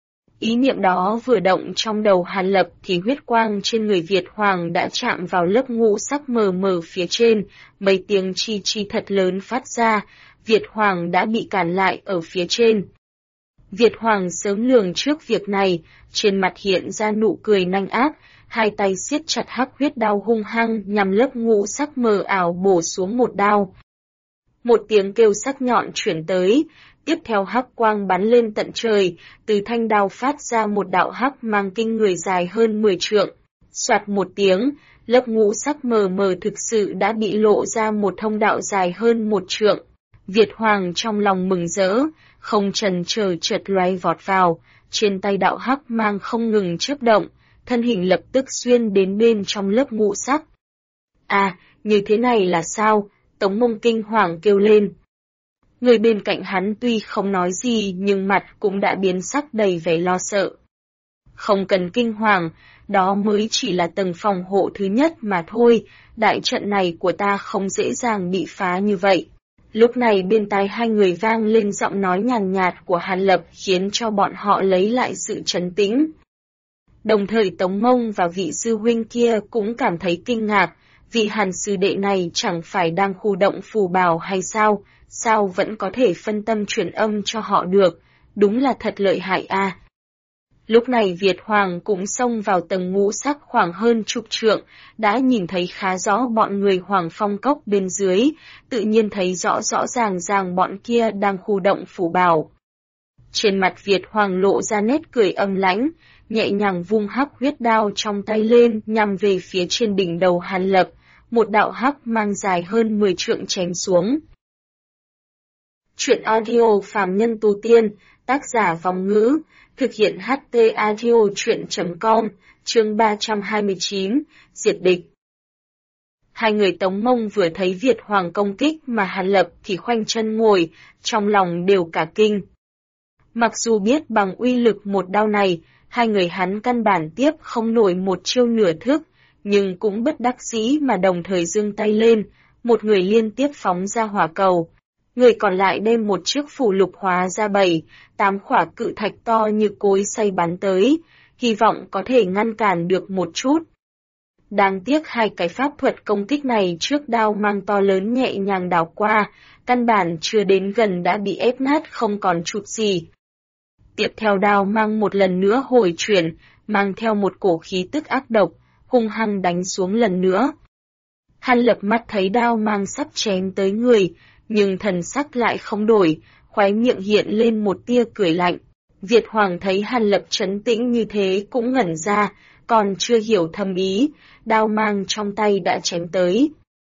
Ý niệm đó vừa động trong đầu Hàn Lập thì huyết quang trên người Việt Hoàng đã chạm vào lớp ngũ sắc mờ mờ phía trên, mấy tiếng chi chi thật lớn phát ra, Việt Hoàng đã bị cản lại ở phía trên. Việt Hoàng sớm lường trước việc này, trên mặt hiện ra nụ cười nanh ác, hai tay siết chặt hắc huyết đao hung hăng nhằm lớp ngũ sắc mờ ảo bổ xuống một đao. Một tiếng kêu sắc nhọn chuyển tới, tiếp theo hắc quang bắn lên tận trời, từ thanh đao phát ra một đạo hắc mang kinh người dài hơn 10 trượng. Soạt một tiếng, lớp ngũ sắc mờ mờ thực sự đã bị lộ ra một thông đạo dài hơn 1 trượng. Việt Hoàng trong lòng mừng rỡ, không chần chờ chợt loay vọt vào, trên tay đạo hắc mang không ngừng chớp động, thân hình lập tức xuyên đến bên trong lớp ngũ sắc. À, như thế này là sao? Tống Mông kinh hoàng kêu lên. Người bên cạnh hắn tuy không nói gì nhưng mặt cũng đã biến sắc đầy vẻ lo sợ. Không cần kinh hoàng, đó mới chỉ là tầng phòng hộ thứ nhất mà thôi, đại trận này của ta không dễ dàng bị phá như vậy. Lúc này bên tai hai người vang lên giọng nói nhàn nhạt của Hàn Lập khiến cho bọn họ lấy lại sự trấn tĩnh. Đồng thời Tống Mông và vị sư huynh kia cũng cảm thấy kinh ngạc, vị Hàn sư đệ này chẳng phải đang khu động phù bào hay sao, sao vẫn có thể phân tâm truyền âm cho họ được, đúng là thật lợi hại a. Lúc này Việt Hoàng cũng xông vào tầng ngũ sắc khoảng hơn chục trượng, đã nhìn thấy khá rõ bọn người Hoàng Phong Cốc bên dưới, tự nhiên thấy rõ ràng bọn kia đang khu động phù bào. Trên mặt Việt Hoàng lộ ra nét cười âm lãnh, nhẹ nhàng vung hắc huyết đao trong tay lên nhằm về phía trên đỉnh đầu Hàn Lập, một đạo hắc mang dài hơn 10 trượng chém xuống. Truyện audio Phàm Nhân Tu Tiên, tác giả Vong Ngữ, thực hiện HT audio truyện.com, chương 329, diệt địch. Hai người Tống Mông vừa thấy Việt Hoàng công kích mà Hàn Lập thì khoanh chân ngồi, trong lòng đều cả kinh. Mặc dù biết bằng uy lực một đao này, hai người hắn căn bản tiếp không nổi một chiêu nửa thức, nhưng cũng bất đắc dĩ mà đồng thời giương tay lên, một người liên tiếp phóng ra hỏa cầu. Người còn lại đem một chiếc phù lục hóa ra 7-8 khỏa cự thạch to như cối xay bắn tới, hy vọng có thể ngăn cản được một chút. Đáng tiếc hai cái pháp thuật công kích này trước đao mang to lớn nhẹ nhàng đảo qua, căn bản chưa đến gần đã bị ép nát không còn chút gì. Tiếp theo đao mang một lần nữa hồi chuyển, mang theo một cổ khí tức ác độc, hung hăng đánh xuống lần nữa. Hàn Lập mắt thấy đao mang sắp chém tới người, nhưng thần sắc lại không đổi, khóe miệng hiện lên một tia cười lạnh. Việt Hoàng thấy Hàn Lập trấn tĩnh như thế cũng ngẩn ra, còn chưa hiểu thâm ý, đao mang trong tay đã chém tới.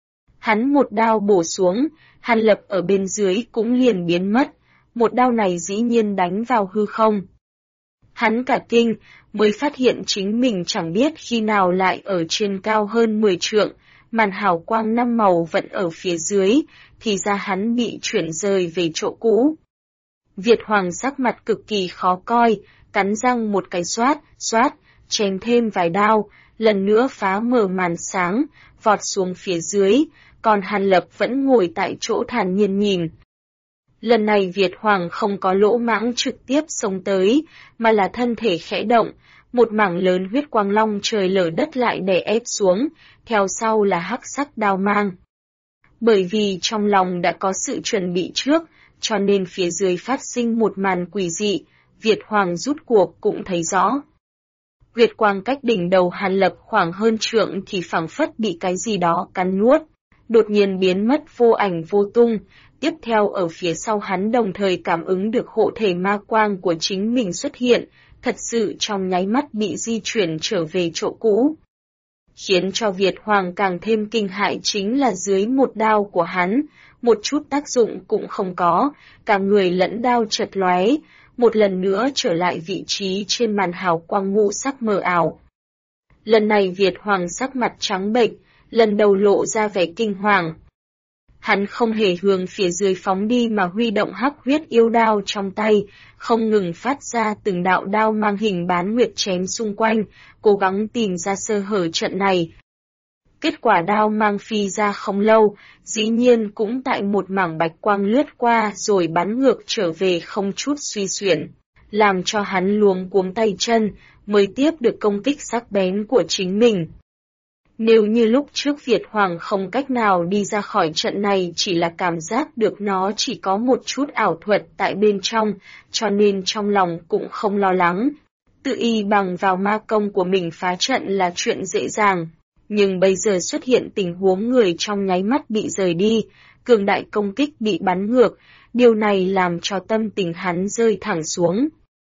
Hắn một đao bổ xuống, Hàn Lập ở bên dưới cũng liền biến mất, một đao này dĩ nhiên đánh vào hư không. Hắn cả kinh, mới phát hiện chính mình chẳng biết khi nào lại ở trên cao hơn 10 trượng, màn hào quang 5 màu vẫn ở phía dưới, thì ra hắn bị chuyển rời về chỗ cũ. Việt Hoàng sắc mặt cực kỳ khó coi, cắn răng một cái xoát, chém thêm vài đao, lần nữa phá mở màn sáng, vọt xuống phía dưới, còn Hàn Lập vẫn ngồi tại chỗ thản nhiên nhìn. Lần này Việt Hoàng không có lỗ mãng trực tiếp xông tới, mà là thân thể khẽ động, một mảng lớn huyết quang long trời lở đất lại đè ép xuống, theo sau là hắc sắc đao mang. Bởi vì trong lòng đã có sự chuẩn bị trước, cho nên phía dưới phát sinh một màn quỷ dị, Việt Hoàng rút cuộc cũng thấy rõ. Huyết quang cách đỉnh đầu Hàn Lập khoảng hơn trượng thì phảng phất bị cái gì đó cắn nuốt, đột nhiên biến mất vô ảnh vô tung. Tiếp theo ở phía sau hắn đồng thời cảm ứng được hộ thể ma quang của chính mình xuất hiện, thật sự trong nháy mắt bị di chuyển trở về chỗ cũ. Khiến cho Việt Hoàng càng thêm kinh hãi chính là dưới một đao của hắn, một chút tác dụng cũng không có, cả người lẫn đao chật lóe, một lần nữa trở lại vị trí trên màn hào quang ngũ sắc mờ ảo. Lần này Việt Hoàng sắc mặt trắng bệch, lần đầu lộ ra vẻ kinh hoàng. Hắn không hề hướng phía dưới phóng đi mà huy động hắc huyết yêu đao trong tay, không ngừng phát ra từng đạo đao mang hình bán nguyệt chém xung quanh, cố gắng tìm ra sơ hở trận này. Kết quả đao mang phi ra không lâu, dĩ nhiên cũng tại một mảng bạch quang lướt qua rồi bắn ngược trở về không chút suy xuyển, làm cho hắn luống cuống tay chân, mới tiếp được công kích sắc bén của chính mình. Nếu như lúc trước Việt Hoàng không cách nào đi ra khỏi trận này chỉ là cảm giác được nó chỉ có một chút ảo thuật tại bên trong, cho nên trong lòng cũng không lo lắng. Tự y bằng vào ma công của mình phá trận là chuyện dễ dàng. Nhưng bây giờ xuất hiện tình huống người trong nháy mắt bị rời đi, cường đại công kích bị bắn ngược, điều này làm cho tâm tình hắn rơi thẳng xuống.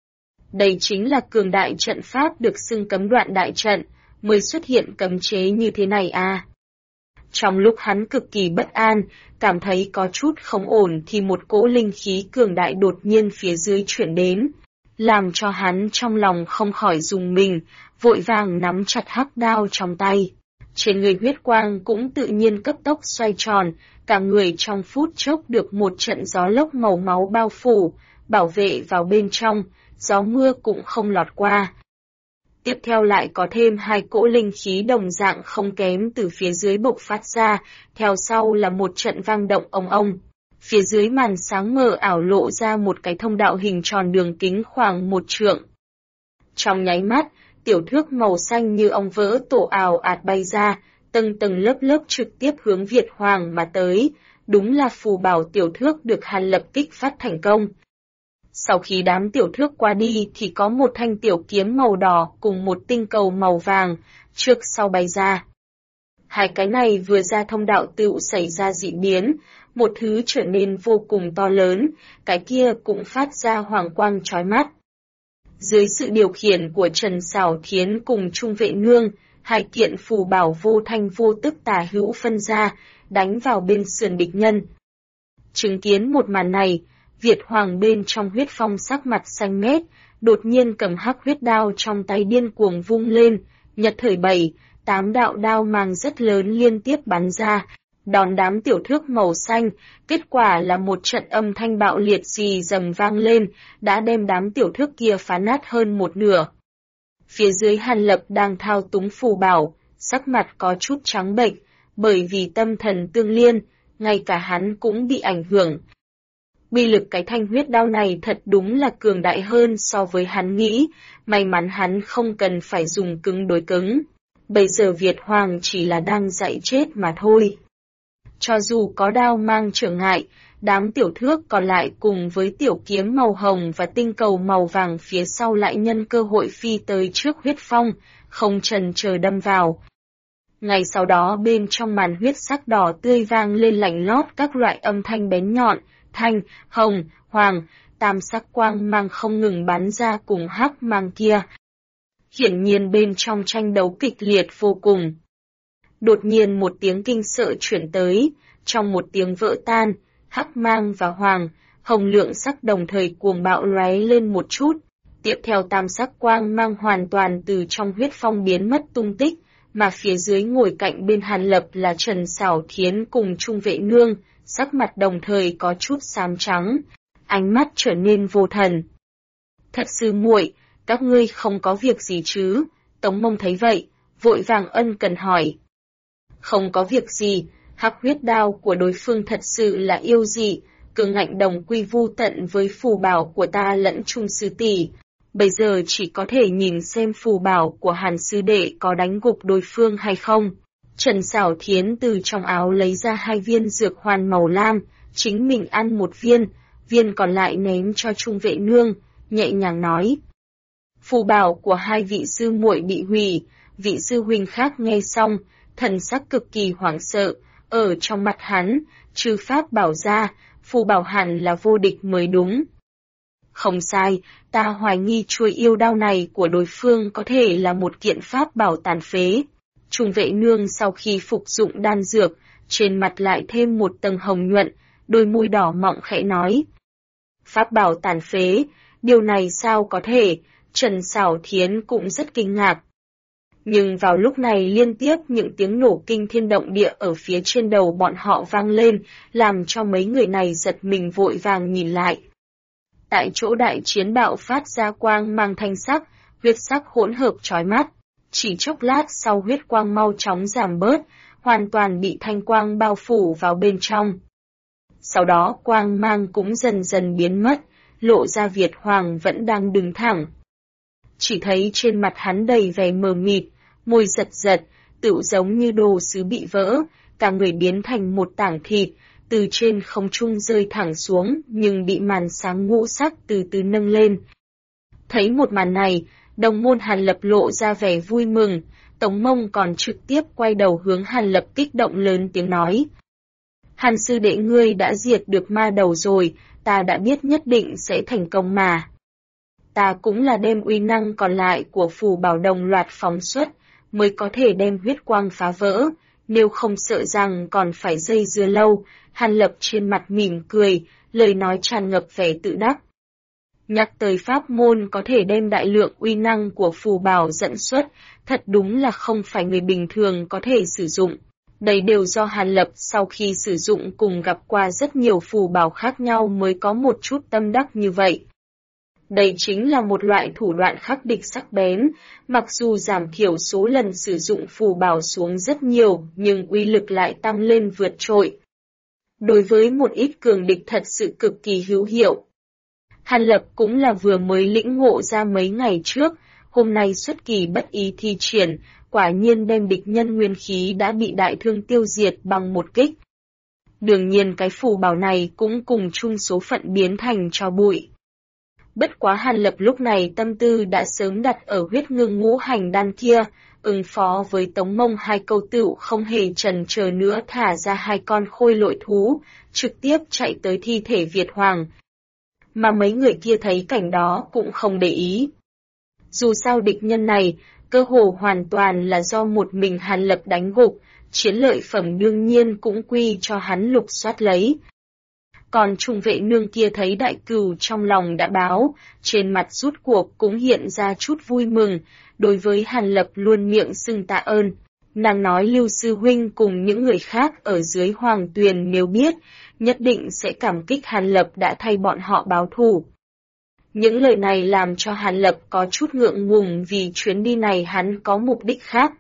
Đây chính là cường đại trận pháp được xưng cấm đoạn đại trận, mới xuất hiện cấm chế như thế này à. Trong lúc hắn cực kỳ bất an, cảm thấy có chút không ổn thì một cỗ linh khí cường đại đột nhiên phía dưới chuyển đến, làm cho hắn trong lòng không khỏi rùng mình, vội vàng nắm chặt hắc đao trong tay. Trên người huyết quang cũng tự nhiên cấp tốc xoay tròn, cả người trong phút chốc được một trận gió lốc màu máu bao phủ, bảo vệ vào bên trong, gió mưa cũng không lọt qua. Tiếp theo lại có thêm hai cỗ linh khí đồng dạng không kém từ phía dưới bộc phát ra, theo sau là một trận vang động ong ong. Phía dưới màn sáng mờ ảo lộ ra một cái thông đạo hình tròn đường kính khoảng 1 trượng. Trong nháy mắt, tiểu thước màu xanh như ong vỡ tổ ào ạt bay ra, tầng tầng lớp lớp trực tiếp hướng Việt Hoàng mà tới, đúng là phù bảo tiểu thước được hắn lập kích phát thành công. Sau khi đám tiểu thước qua đi thì có một thanh tiểu kiếm màu đỏ cùng một tinh cầu màu vàng, trước sau bay ra. Hai cái này vừa ra thông đạo tựu xảy ra dị biến, một thứ trở nên vô cùng to lớn, cái kia cũng phát ra hoàng quang chói mắt. Dưới sự điều khiển của Trần Sảo Thiến cùng Trung Vệ Nương, hai kiện phù bảo vô thanh vô tức tả hữu phân ra, đánh vào bên sườn địch nhân. Chứng kiến một màn này, Việt Hoàng bên trong huyết phong sắc mặt xanh mét, đột nhiên cầm hắc huyết đao trong tay điên cuồng vung lên, nhật thời 7-8 đạo đao mang rất lớn liên tiếp bắn ra, đòn đám tiểu thước màu xanh, kết quả là một trận âm thanh bạo liệt xì rầm vang lên, đã đem đám tiểu thước kia phá nát hơn một nửa. Phía dưới Hàn Lập đang thao túng phù bảo, sắc mặt có chút trắng bệch, bởi vì tâm thần tương liên, ngay cả hắn cũng bị ảnh hưởng. Uy lực cái thanh huyết đao này thật đúng là cường đại hơn so với hắn nghĩ, may mắn hắn không cần phải dùng cứng đối cứng. Bây giờ Việt Hoàng chỉ là đang dạy chết mà thôi. Cho dù có đao mang trở ngại, đám tiểu thước còn lại cùng với tiểu kiếm màu hồng và tinh cầu màu vàng phía sau lại nhân cơ hội phi tới trước huyết phong, không chần chờ đâm vào. Ngay sau đó bên trong màn huyết sắc đỏ tươi vang lên lạnh lót các loại âm thanh bén nhọn, thanh, hồng, hoàng, tam sắc quang mang không ngừng bắn ra cùng hắc mang kia. Hiển nhiên bên trong tranh đấu kịch liệt vô cùng. Đột nhiên một tiếng kinh sợ chuyển tới, trong một tiếng vỡ tan, hắc mang và hoàng, hồng lượng sắc đồng thời cuồng bạo lóe lên một chút. Tiếp theo tam sắc quang mang hoàn toàn từ trong huyết phong biến mất tung tích, mà phía dưới ngồi cạnh bên Hàn Lập là Trần Sảo Thiến cùng Trung Vệ Nương, sắc mặt đồng thời có chút xám trắng, ánh mắt trở nên vô thần. Thật sư muội, các ngươi không có việc gì chứ? Tống Mông thấy vậy, vội vàng ân cần hỏi. Không có việc gì, hắc huyết đao của đối phương thật sự là yêu dị, cường ngạnh đồng quy vu tận với phù bảo của ta lẫn Trung sư tỷ. Bây giờ chỉ có thể nhìn xem phù bảo của Hàn sư đệ có đánh gục đối phương hay không. Trần Sảo Thiến từ trong áo lấy ra 2 viên dược hoàn màu lam, chính mình ăn 1 viên, viên còn lại ném cho Trung Vệ Nương, nhẹ nhàng nói. Phù bảo của 2 vị sư muội bị hủy, vị sư huynh khác nghe xong, thần sắc cực kỳ hoảng sợ, ở trong mặt hắn, trừ pháp bảo ra, phù bảo hẳn là vô địch mới đúng. Không sai, ta hoài nghi chuôi yêu đao này của đối phương có thể là một kiện pháp bảo tàn phế. Trùng Vệ Nương sau khi phục dụng đan dược, trên mặt lại thêm một tầng hồng nhuận, đôi môi đỏ mọng khẽ nói. Pháp bảo tàn phế, điều này sao có thể, Trần Sảo Thiến cũng rất kinh ngạc. Nhưng vào lúc này liên tiếp những tiếng nổ kinh thiên động địa ở phía trên đầu bọn họ vang lên, làm cho mấy người này giật mình vội vàng nhìn lại. Tại chỗ đại chiến bạo phát ra quang mang thanh sắc, huyết sắc hỗn hợp chói mắt. Chỉ chốc lát sau huyết quang mau chóng giảm bớt, hoàn toàn bị thanh quang bao phủ vào bên trong. Sau đó quang mang cũng dần dần biến mất, lộ ra Việt Hoàng vẫn đang đứng thẳng. Chỉ thấy trên mặt hắn đầy vẻ mờ mịt, môi giật giật, tựu giống như đồ sứ bị vỡ, cả người biến thành một tảng thịt, từ trên không trung rơi thẳng xuống nhưng bị màn sáng ngũ sắc từ từ nâng lên. Thấy một màn này, đồng môn Hàn Lập lộ ra vẻ vui mừng, Tống Mông còn trực tiếp quay đầu hướng Hàn Lập kích động lớn tiếng nói. Hàn sư đệ ngươi đã diệt được ma đầu rồi, ta đã biết nhất định sẽ thành công mà. Ta cũng là đem uy năng còn lại của phù bảo đồng loạt phóng xuất, mới có thể đem huyết quang phá vỡ, nếu không sợ rằng còn phải dây dưa lâu. Hàn Lập trên mặt mỉm cười, lời nói tràn ngập vẻ tự đắc. Nhắc tới pháp môn có thể đem đại lượng uy năng của phù bảo dẫn xuất, thật đúng là không phải người bình thường có thể sử dụng. Đây đều do Hàn Lập sau khi sử dụng cùng gặp qua rất nhiều phù bảo khác nhau mới có một chút tâm đắc như vậy. Đây chính là một loại thủ đoạn khắc địch sắc bén, mặc dù giảm thiểu số lần sử dụng phù bảo xuống rất nhiều, nhưng uy lực lại tăng lên vượt trội. Đối với một ít cường địch thật sự cực kỳ hữu hiệu. Hàn Lập cũng là vừa mới lĩnh ngộ ra mấy ngày trước, hôm nay xuất kỳ bất ý thi triển, quả nhiên đem địch nhân nguyên khí đã bị đại thương tiêu diệt bằng một kích. Đương nhiên cái phù bảo này cũng cùng chung số phận biến thành tro bụi. Bất quá Hàn Lập lúc này tâm tư đã sớm đặt ở huyết ngưng ngũ hành đan kia, ứng phó với Tống Mông hai câu tựu không hề chần chờ nữa thả ra hai con khôi lội thú, trực tiếp chạy tới thi thể Việt Hoàng. Mà mấy người kia thấy cảnh đó cũng không để ý. Dù sao địch nhân này, cơ hồ hoàn toàn là do một mình Hàn Lập đánh gục, chiến lợi phẩm đương nhiên cũng quy cho hắn lục soát lấy. Còn Trùng Vệ Nương kia thấy đại cừu trong lòng đã báo, trên mặt rút cuộc cũng hiện ra chút vui mừng, đối với Hàn Lập luôn miệng xưng tạ ơn. Nàng nói Lưu Sư Huynh cùng những người khác ở dưới Hoàng Tuyền nếu biết, nhất định sẽ cảm kích Hàn Lập đã thay bọn họ báo thù. Những lời này làm cho Hàn Lập có chút ngượng ngùng vì chuyến đi này hắn có mục đích khác.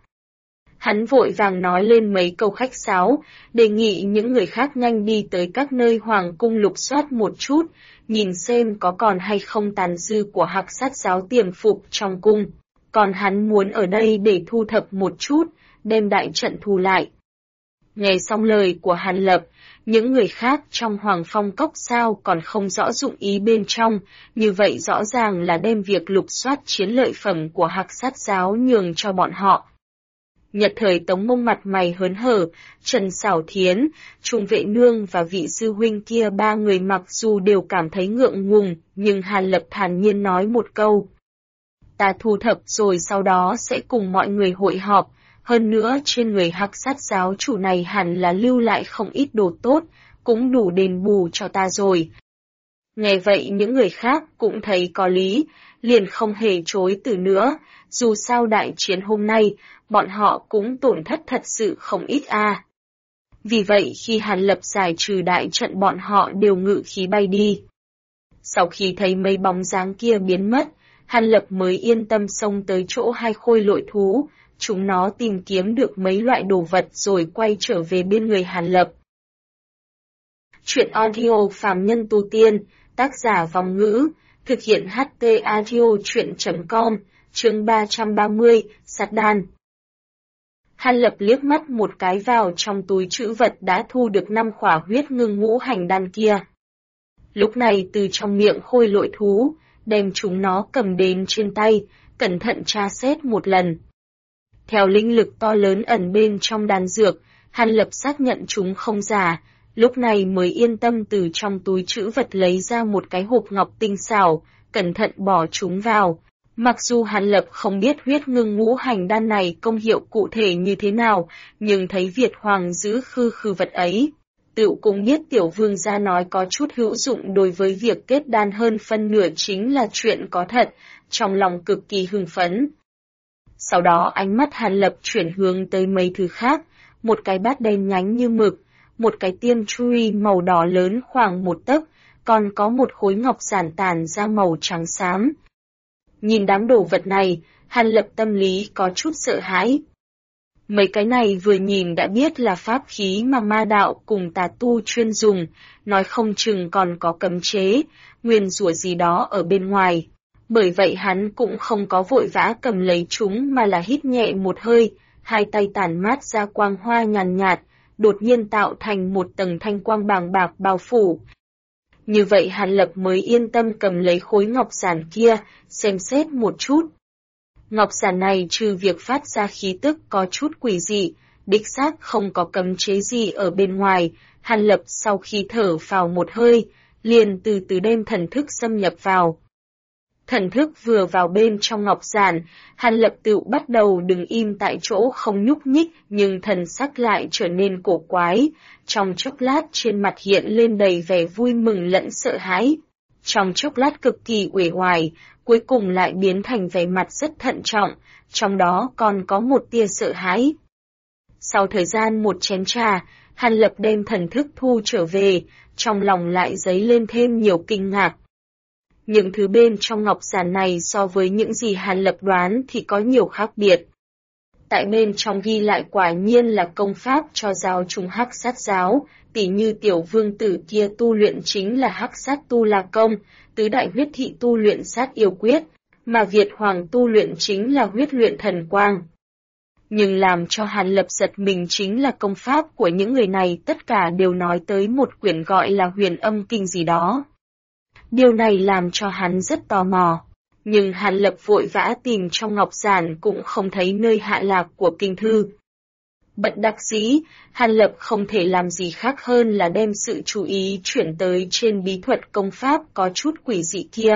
Hắn vội vàng nói lên mấy câu khách sáo, đề nghị những người khác nhanh đi tới các nơi hoàng cung lục soát một chút, nhìn xem có còn hay không tàn dư của Hạc Sát giáo tiềm phục trong cung. Còn hắn muốn ở đây để thu thập một chút, đem đại trận thu lại. Nghe xong lời của Hàn Lập, những người khác trong Hoàng Phong Cốc sao còn không rõ dụng ý bên trong, như vậy rõ ràng là đem việc lục soát chiến lợi phẩm của Hạc Sát giáo nhường cho bọn họ. Nhật thời Tống Mông mặt mày hớn hở, Trần Sảo Thiến, Trùng Vệ Nương và vị sư huynh kia ba người mặc dù đều cảm thấy ngượng ngùng, nhưng Hàn Lập thản nhiên nói một câu. Ta thu thập rồi sau đó sẽ cùng mọi người hội họp, hơn nữa trên người Hạc Sát giáo chủ này hẳn là lưu lại không ít đồ tốt, cũng đủ đền bù cho ta rồi. Nghe vậy những người khác cũng thấy có lý, liền không hề chối từ nữa, dù sao đại chiến hôm nay, bọn họ cũng tổn thất thật sự không ít a. Vì vậy khi Hàn Lập giải trừ đại trận bọn họ đều ngự khí bay đi. Sau khi thấy mấy bóng dáng kia biến mất, Hàn Lập mới yên tâm xông tới chỗ hai khôi lội thú, chúng nó tìm kiếm được mấy loại đồ vật rồi quay trở về bên người Hàn Lập. Chuyện audio phàm nhân tu tiên, tác giả Vòng Ngữ, thực hiện HT Audio chuyện.com, chương 330, sát đan. Hàn Lập liếc mắt một cái vào trong túi trữ vật đã thu được 5 khỏa huyết ngưng ngũ hành đan kia. Lúc này từ trong miệng khôi lội thú, đem chúng nó cầm đến trên tay, cẩn thận tra xét một lần. Theo linh lực to lớn ẩn bên trong đan dược, Hàn Lập xác nhận chúng không giả, lúc này mới yên tâm từ trong túi trữ vật lấy ra một cái hộp ngọc tinh xảo, cẩn thận bỏ chúng vào, Mặc dù Hàn Lập không biết huyết ngưng ngũ hành đan này công hiệu cụ thể như thế nào, nhưng thấy Việt Hoàng giữ khư vật ấy. Tựu cũng biết tiểu vương gia nói có chút hữu dụng đối với việc kết đan hơn phân nửa chính là chuyện có thật, trong lòng cực kỳ hưng phấn. Sau đó ánh mắt Hàn Lập chuyển hướng tới mấy thứ khác, một cái bát đen nhánh như mực, một cái tiêm chui màu đỏ lớn khoảng 1 tấc, còn có một khối ngọc giản tàn ra màu trắng xám. Nhìn đám đồ vật này, Hàn Lập tâm lý có chút sợ hãi. Mấy cái này vừa nhìn đã biết là pháp khí mà ma đạo cùng tà tu chuyên dùng, nói không chừng còn có cấm chế, nguyên rủa gì đó ở bên ngoài. Bởi vậy hắn cũng không có vội vã cầm lấy chúng mà là hít nhẹ một hơi, hai tay tản mát ra quang hoa nhàn nhạt, đột nhiên tạo thành một tầng thanh quang bàng bạc bao phủ. Như vậy Hàn Lập mới yên tâm cầm lấy khối ngọc giản kia, xem xét một chút. Ngọc giản này trừ việc phát ra khí tức có chút quỷ dị, đích xác không có cấm chế gì ở bên ngoài, Hàn Lập sau khi thở phào một hơi, liền từ từ đem thần thức xâm nhập vào. Thần thức vừa vào bên trong ngọc giản, Hàn Lập tự bắt đầu đứng im tại chỗ không nhúc nhích, nhưng thần sắc lại trở nên cổ quái, trong chốc lát trên mặt hiện lên đầy vẻ vui mừng lẫn sợ hãi. Trong chốc lát cực kỳ uể oải, cuối cùng lại biến thành vẻ mặt rất thận trọng, trong đó còn có một tia sợ hãi. Sau thời gian một chén trà, Hàn Lập đem thần thức thu trở về, trong lòng lại dấy lên thêm nhiều kinh ngạc. Những thứ bên trong ngọc giản này so với những gì Hàn Lập đoán thì có nhiều khác biệt. Tại bên trong ghi lại quả nhiên là công pháp cho giáo chúng Hắc Sát giáo, tỉ như tiểu vương tử kia tu luyện chính là Hắc Sát tu la công, tứ đại huyết thị tu luyện sát yêu quyết, mà Việt Hoàng tu luyện chính là huyết luyện thần quang. Nhưng làm cho Hàn Lập giật mình chính là công pháp của những người này tất cả đều nói tới một quyển gọi là Huyền Âm Kinh gì đó. Điều này làm cho hắn rất tò mò, nhưng Hàn Lập vội vã tìm trong ngọc giản cũng không thấy nơi hạ lạc của kinh thư. Bất đắc dĩ, Hàn Lập không thể làm gì khác hơn là đem sự chú ý chuyển tới trên bí thuật công pháp có chút quỷ dị kia.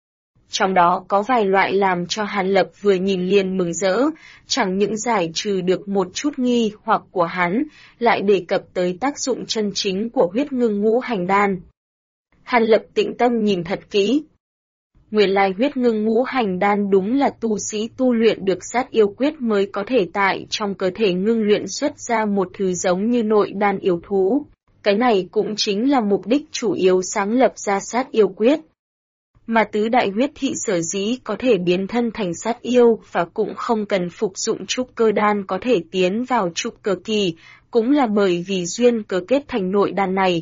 Trong đó có vài loại làm cho Hàn Lập vừa nhìn liền mừng rỡ, chẳng những giải trừ được một chút nghi hoặc của hắn, lại đề cập tới tác dụng chân chính của huyết ngưng ngũ hành đan. Hàn Lập tĩnh tâm nhìn thật kỹ. Nguyên lai huyết ngưng ngũ hành đan đúng là tu sĩ tu luyện được sát yêu quyết mới có thể tại trong cơ thể ngưng luyện xuất ra một thứ giống như nội đan yêu thú. Cái này cũng chính là mục đích chủ yếu sáng lập ra sát yêu quyết. Mà tứ đại huyết thị sở dĩ có thể biến thân thành sát yêu và cũng không cần phục dụng trúc cơ đan có thể tiến vào trúc cơ kỳ, cũng là bởi vì duyên cớ kết thành nội đan này.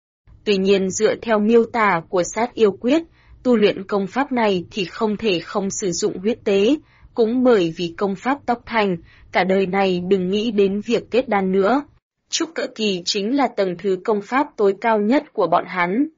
Tuy nhiên dựa theo miêu tả của sát yêu quyết, tu luyện công pháp này thì không thể không sử dụng huyết tế, cũng bởi vì công pháp tốc thành, cả đời này đừng nghĩ đến việc kết đan nữa. Trúc cơ kỳ chính là tầng thứ công pháp tối cao nhất của bọn hắn.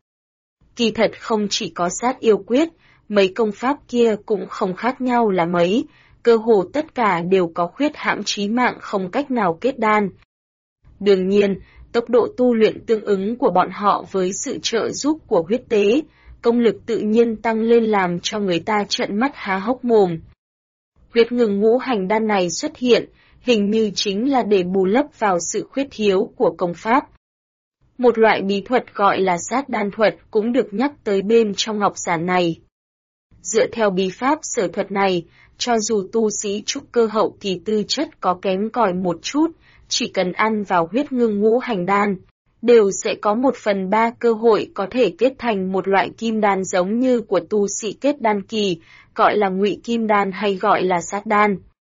Kỳ thật không chỉ có sát yêu quyết, mấy công pháp kia cũng không khác nhau là mấy, cơ hồ tất cả đều có khuyết hãm chí mạng không cách nào kết đan. Đương nhiên, tốc độ tu luyện tương ứng của bọn họ với sự trợ giúp của huyết tế, công lực tự nhiên tăng lên làm cho người ta trợn mắt há hốc mồm. Huyết ngưng ngũ hành đan này xuất hiện, hình như chính là để bù lấp vào sự khuyết thiếu của công pháp. Một loại bí thuật gọi là sát đan thuật cũng được nhắc tới bên trong ngọc giản này. Dựa theo bí pháp sở thuật này, cho dù tu sĩ trúc cơ hậu kỳ tư chất có kém cỏi một chút, chỉ cần ăn vào huyết ngưng ngũ hành đan, đều sẽ có 1/3 cơ hội có thể kết thành một loại kim đan giống như của tu sĩ kết đan kỳ, gọi là ngụy kim đan hay gọi là sát đan.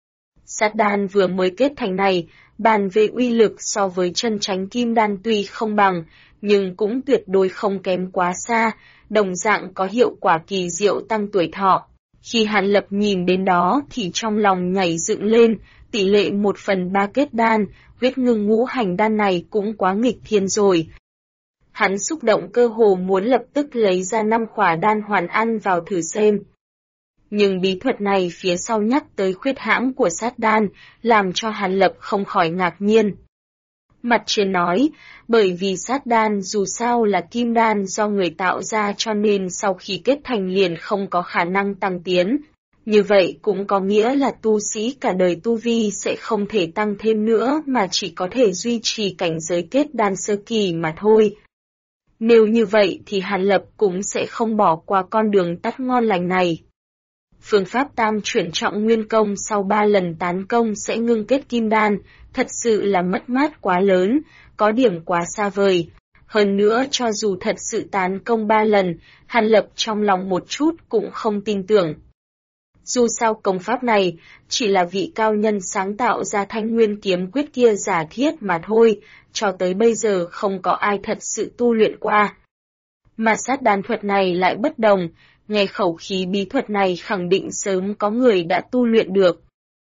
Sát đan vừa mới kết thành này, bàn về uy lực so với chân chánh kim đan tuy không bằng, nhưng cũng tuyệt đối không kém quá xa, đồng dạng có hiệu quả kỳ diệu tăng tuổi thọ. Khi Hàn Lập nhìn đến đó thì trong lòng nhảy dựng lên, tỷ lệ 1/3 kết đan, huyết ngưng ngũ hành đan này cũng quá nghịch thiên rồi. Hắn xúc động cơ hồ muốn lập tức lấy ra 5 khỏa đan hoàn ăn vào thử xem. Nhưng bí thuật này phía sau nhắc tới khuyết hãm của sát đan, làm cho Hàn Lập không khỏi ngạc nhiên. Mặt trên nói, bởi vì sát đan dù sao là kim đan do người tạo ra cho nên sau khi kết thành liền không có khả năng tăng tiến. Như vậy cũng có nghĩa là tu sĩ cả đời tu vi sẽ không thể tăng thêm nữa mà chỉ có thể duy trì cảnh giới kết đan sơ kỳ mà thôi. Nếu như vậy thì Hàn Lập cũng sẽ không bỏ qua con đường tắt ngon lành này. Phương pháp tam chuyển trọng nguyên công sau 3 lần tán công sẽ ngưng kết kim đan, thật sự là mất mát quá lớn, có điểm quá xa vời. Hơn nữa cho dù thật sự tán công 3 lần, Hàn Lập trong lòng một chút cũng không tin tưởng. Dù sao công pháp này, chỉ là vị cao nhân sáng tạo ra Thanh Nguyên kiếm quyết kia giả thiết mà thôi, cho tới bây giờ không có ai thật sự tu luyện qua. Mà sát đan thuật này lại bất đồng, nghe khẩu khí bí thuật này khẳng định sớm có người đã tu luyện được.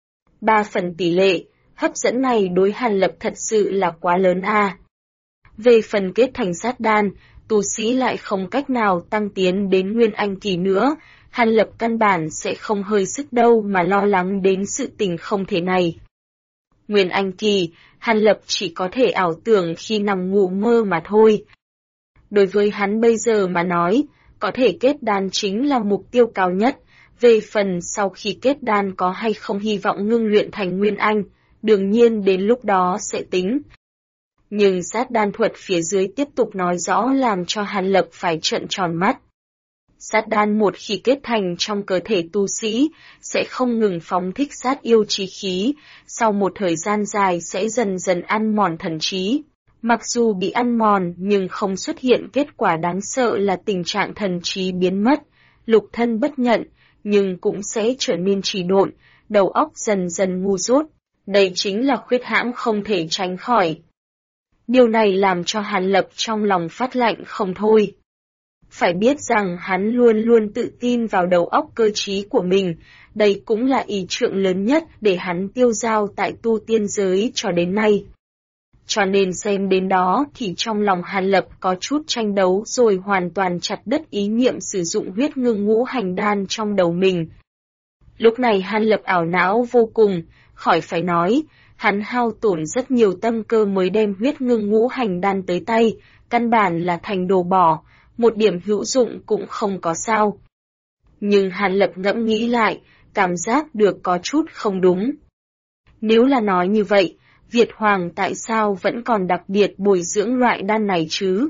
3 phần tỷ lệ, hấp dẫn này đối Hàn Lập thật sự là quá lớn a. Về phần kết thành sát đan, tu sĩ lại không cách nào tăng tiến đến Nguyên Anh kỳ nữa, Hàn Lập căn bản sẽ không hơi sức đâu mà lo lắng đến sự tình không thể này. Nguyên Anh kỳ, Hàn Lập chỉ có thể ảo tưởng khi nằm ngủ mơ mà thôi. Đối với hắn bây giờ mà nói, có thể kết đan chính là mục tiêu cao nhất, về phần sau khi kết đan có hay không hy vọng ngưng luyện thành Nguyên Anh, đương nhiên đến lúc đó sẽ tính. Nhưng sát đan thuật phía dưới tiếp tục nói rõ làm cho Hàn Lập phải trợn tròn mắt. Sát đan một khi kết thành trong cơ thể tu sĩ, sẽ không ngừng phóng thích sát yêu chí khí, sau một thời gian dài sẽ dần dần ăn mòn thần trí. Mặc dù bị ăn mòn nhưng không xuất hiện kết quả đáng sợ là tình trạng thần trí biến mất, lục thân bất nhận, nhưng cũng sẽ trở nên trì độn, đầu óc dần dần ngu dốt. Đây chính là khuyết hãm không thể tránh khỏi. Điều này làm cho Hàn Lập trong lòng phát lạnh không thôi. Phải biết rằng hắn luôn luôn tự tin vào đầu óc cơ trí của mình, đây cũng là ý trượng lớn nhất để hắn tiêu dao tại tu tiên giới cho đến nay. Cho nên xem đến đó thì trong lòng Hàn Lập có chút tranh đấu rồi hoàn toàn chặt đứt ý niệm sử dụng huyết ngưng ngũ hành đan trong đầu mình. Lúc này Hàn Lập ảo não vô cùng, khỏi phải nói, hắn hao tổn rất nhiều tâm cơ mới đem huyết ngưng ngũ hành đan tới tay, căn bản là thành đồ bỏ, một điểm hữu dụng cũng không có sao. Nhưng Hàn Lập ngẫm nghĩ lại, cảm giác được có chút không đúng. Nếu là nói như vậy, Việt Hoàng tại sao vẫn còn đặc biệt bồi dưỡng loại đan này chứ?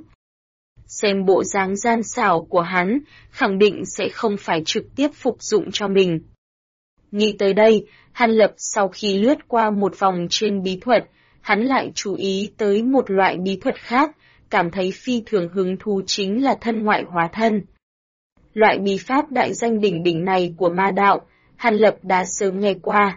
Xem bộ dáng gian xảo của hắn, khẳng định sẽ không phải trực tiếp phục dụng cho mình. Nghĩ tới đây, Hàn Lập sau khi lướt qua một vòng trên bí thuật, hắn lại chú ý tới một loại bí thuật khác, cảm thấy phi thường hứng thú chính là thân ngoại hóa thân. Loại bí pháp đại danh đỉnh đỉnh này của ma đạo, Hàn Lập đã sớm nghe qua.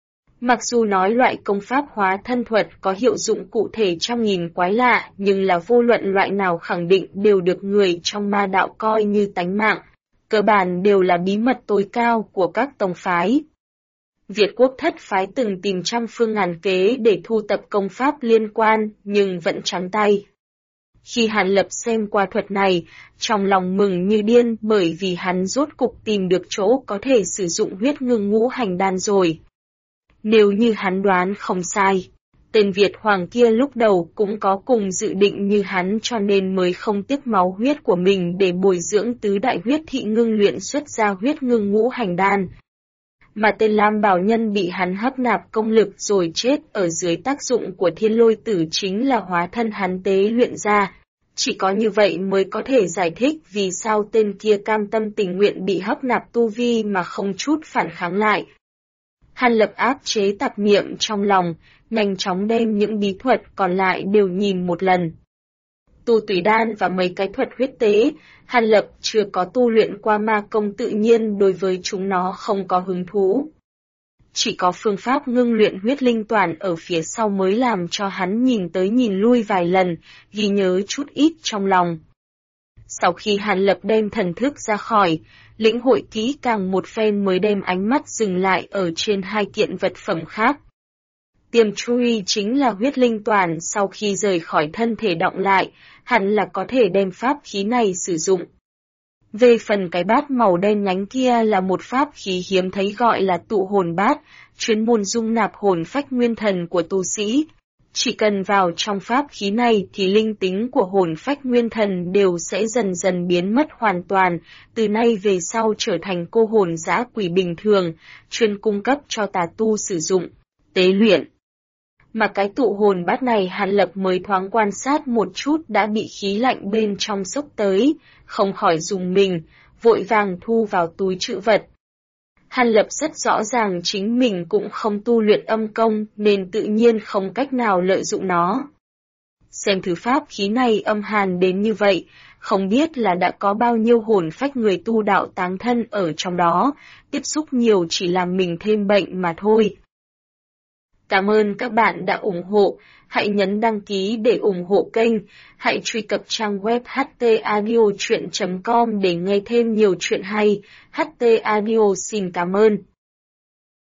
Mặc dù nói loại công pháp hóa thân thuật có hiệu dụng cụ thể trăm nghìn quái lạ, nhưng là vô luận loại nào khẳng định đều được người trong ma đạo coi như tánh mạng, cơ bản đều là bí mật tối cao của các tông phái. Việt Quốc thất phái từng tìm trăm phương ngàn kế để thu tập công pháp liên quan, nhưng vẫn trắng tay. Khi Hàn Lập xem qua thuật này, trong lòng mừng như điên bởi vì hắn rốt cục tìm được chỗ có thể sử dụng huyết ngưng ngũ hành đan rồi. Nếu như hắn đoán không sai, tên Việt Hoàng kia lúc đầu cũng có cùng dự định như hắn cho nên mới không tiếc máu huyết của mình để bồi dưỡng tứ đại huyết thị ngưng luyện xuất ra huyết ngưng ngũ hành đan. Mà tên Lam Bảo Nhân bị hắn hấp nạp công lực rồi chết ở dưới tác dụng của thiên lôi tử chính là hóa thân hắn tế luyện ra. Chỉ có như vậy mới có thể giải thích vì sao tên kia cam tâm tình nguyện bị hấp nạp tu vi mà không chút phản kháng lại. Hàn Lập áp chế tạp niệm trong lòng, nhanh chóng đem những bí thuật còn lại đều nhìn một lần. Tu tùy đan và mấy cái thuật huyết tế, Hàn Lập chưa có tu luyện qua ma công tự nhiên đối với chúng nó không có hứng thú. Chỉ có phương pháp ngưng luyện huyết linh toàn ở phía sau mới làm cho hắn nhìn tới nhìn lui vài lần, ghi nhớ chút ít trong lòng. Sau khi Hàn Lập đem thần thức ra khỏi, lĩnh hội kỹ càng một phen mới đem ánh mắt dừng lại ở trên hai kiện vật phẩm khác. Tiềm chui chính là huyết linh toàn sau khi rời khỏi thân thể đọng lại, hẳn là có thể đem pháp khí này sử dụng. Về phần cái bát màu đen nhánh kia là một pháp khí hiếm thấy gọi là tụ hồn bát, chuyên môn dung nạp hồn phách nguyên thần của tu sĩ. Chỉ cần vào trong pháp khí này thì linh tính của hồn phách nguyên thần đều sẽ dần dần biến mất hoàn toàn, từ nay về sau trở thành cô hồn dã quỷ bình thường, chuyên cung cấp cho tà tu sử dụng, tế luyện. Mà cái tụ hồn bát này Hàn Lập mới thoáng quan sát một chút đã bị khí lạnh bên trong xốc tới, không khỏi rùng mình, vội vàng thu vào túi trữ vật. Hàn Lập rất rõ ràng chính mình cũng không tu luyện âm công nên tự nhiên không cách nào lợi dụng nó. Xem thứ pháp khí này âm hàn đến như vậy, không biết là đã có bao nhiêu hồn phách người tu đạo táng thân ở trong đó, tiếp xúc nhiều chỉ làm mình thêm bệnh mà thôi. Cảm ơn các bạn đã ủng hộ, hãy nhấn đăng ký để ủng hộ kênh, hãy truy cập trang web htaudio.com để nghe thêm nhiều chuyện hay. HT Audio xin cảm ơn.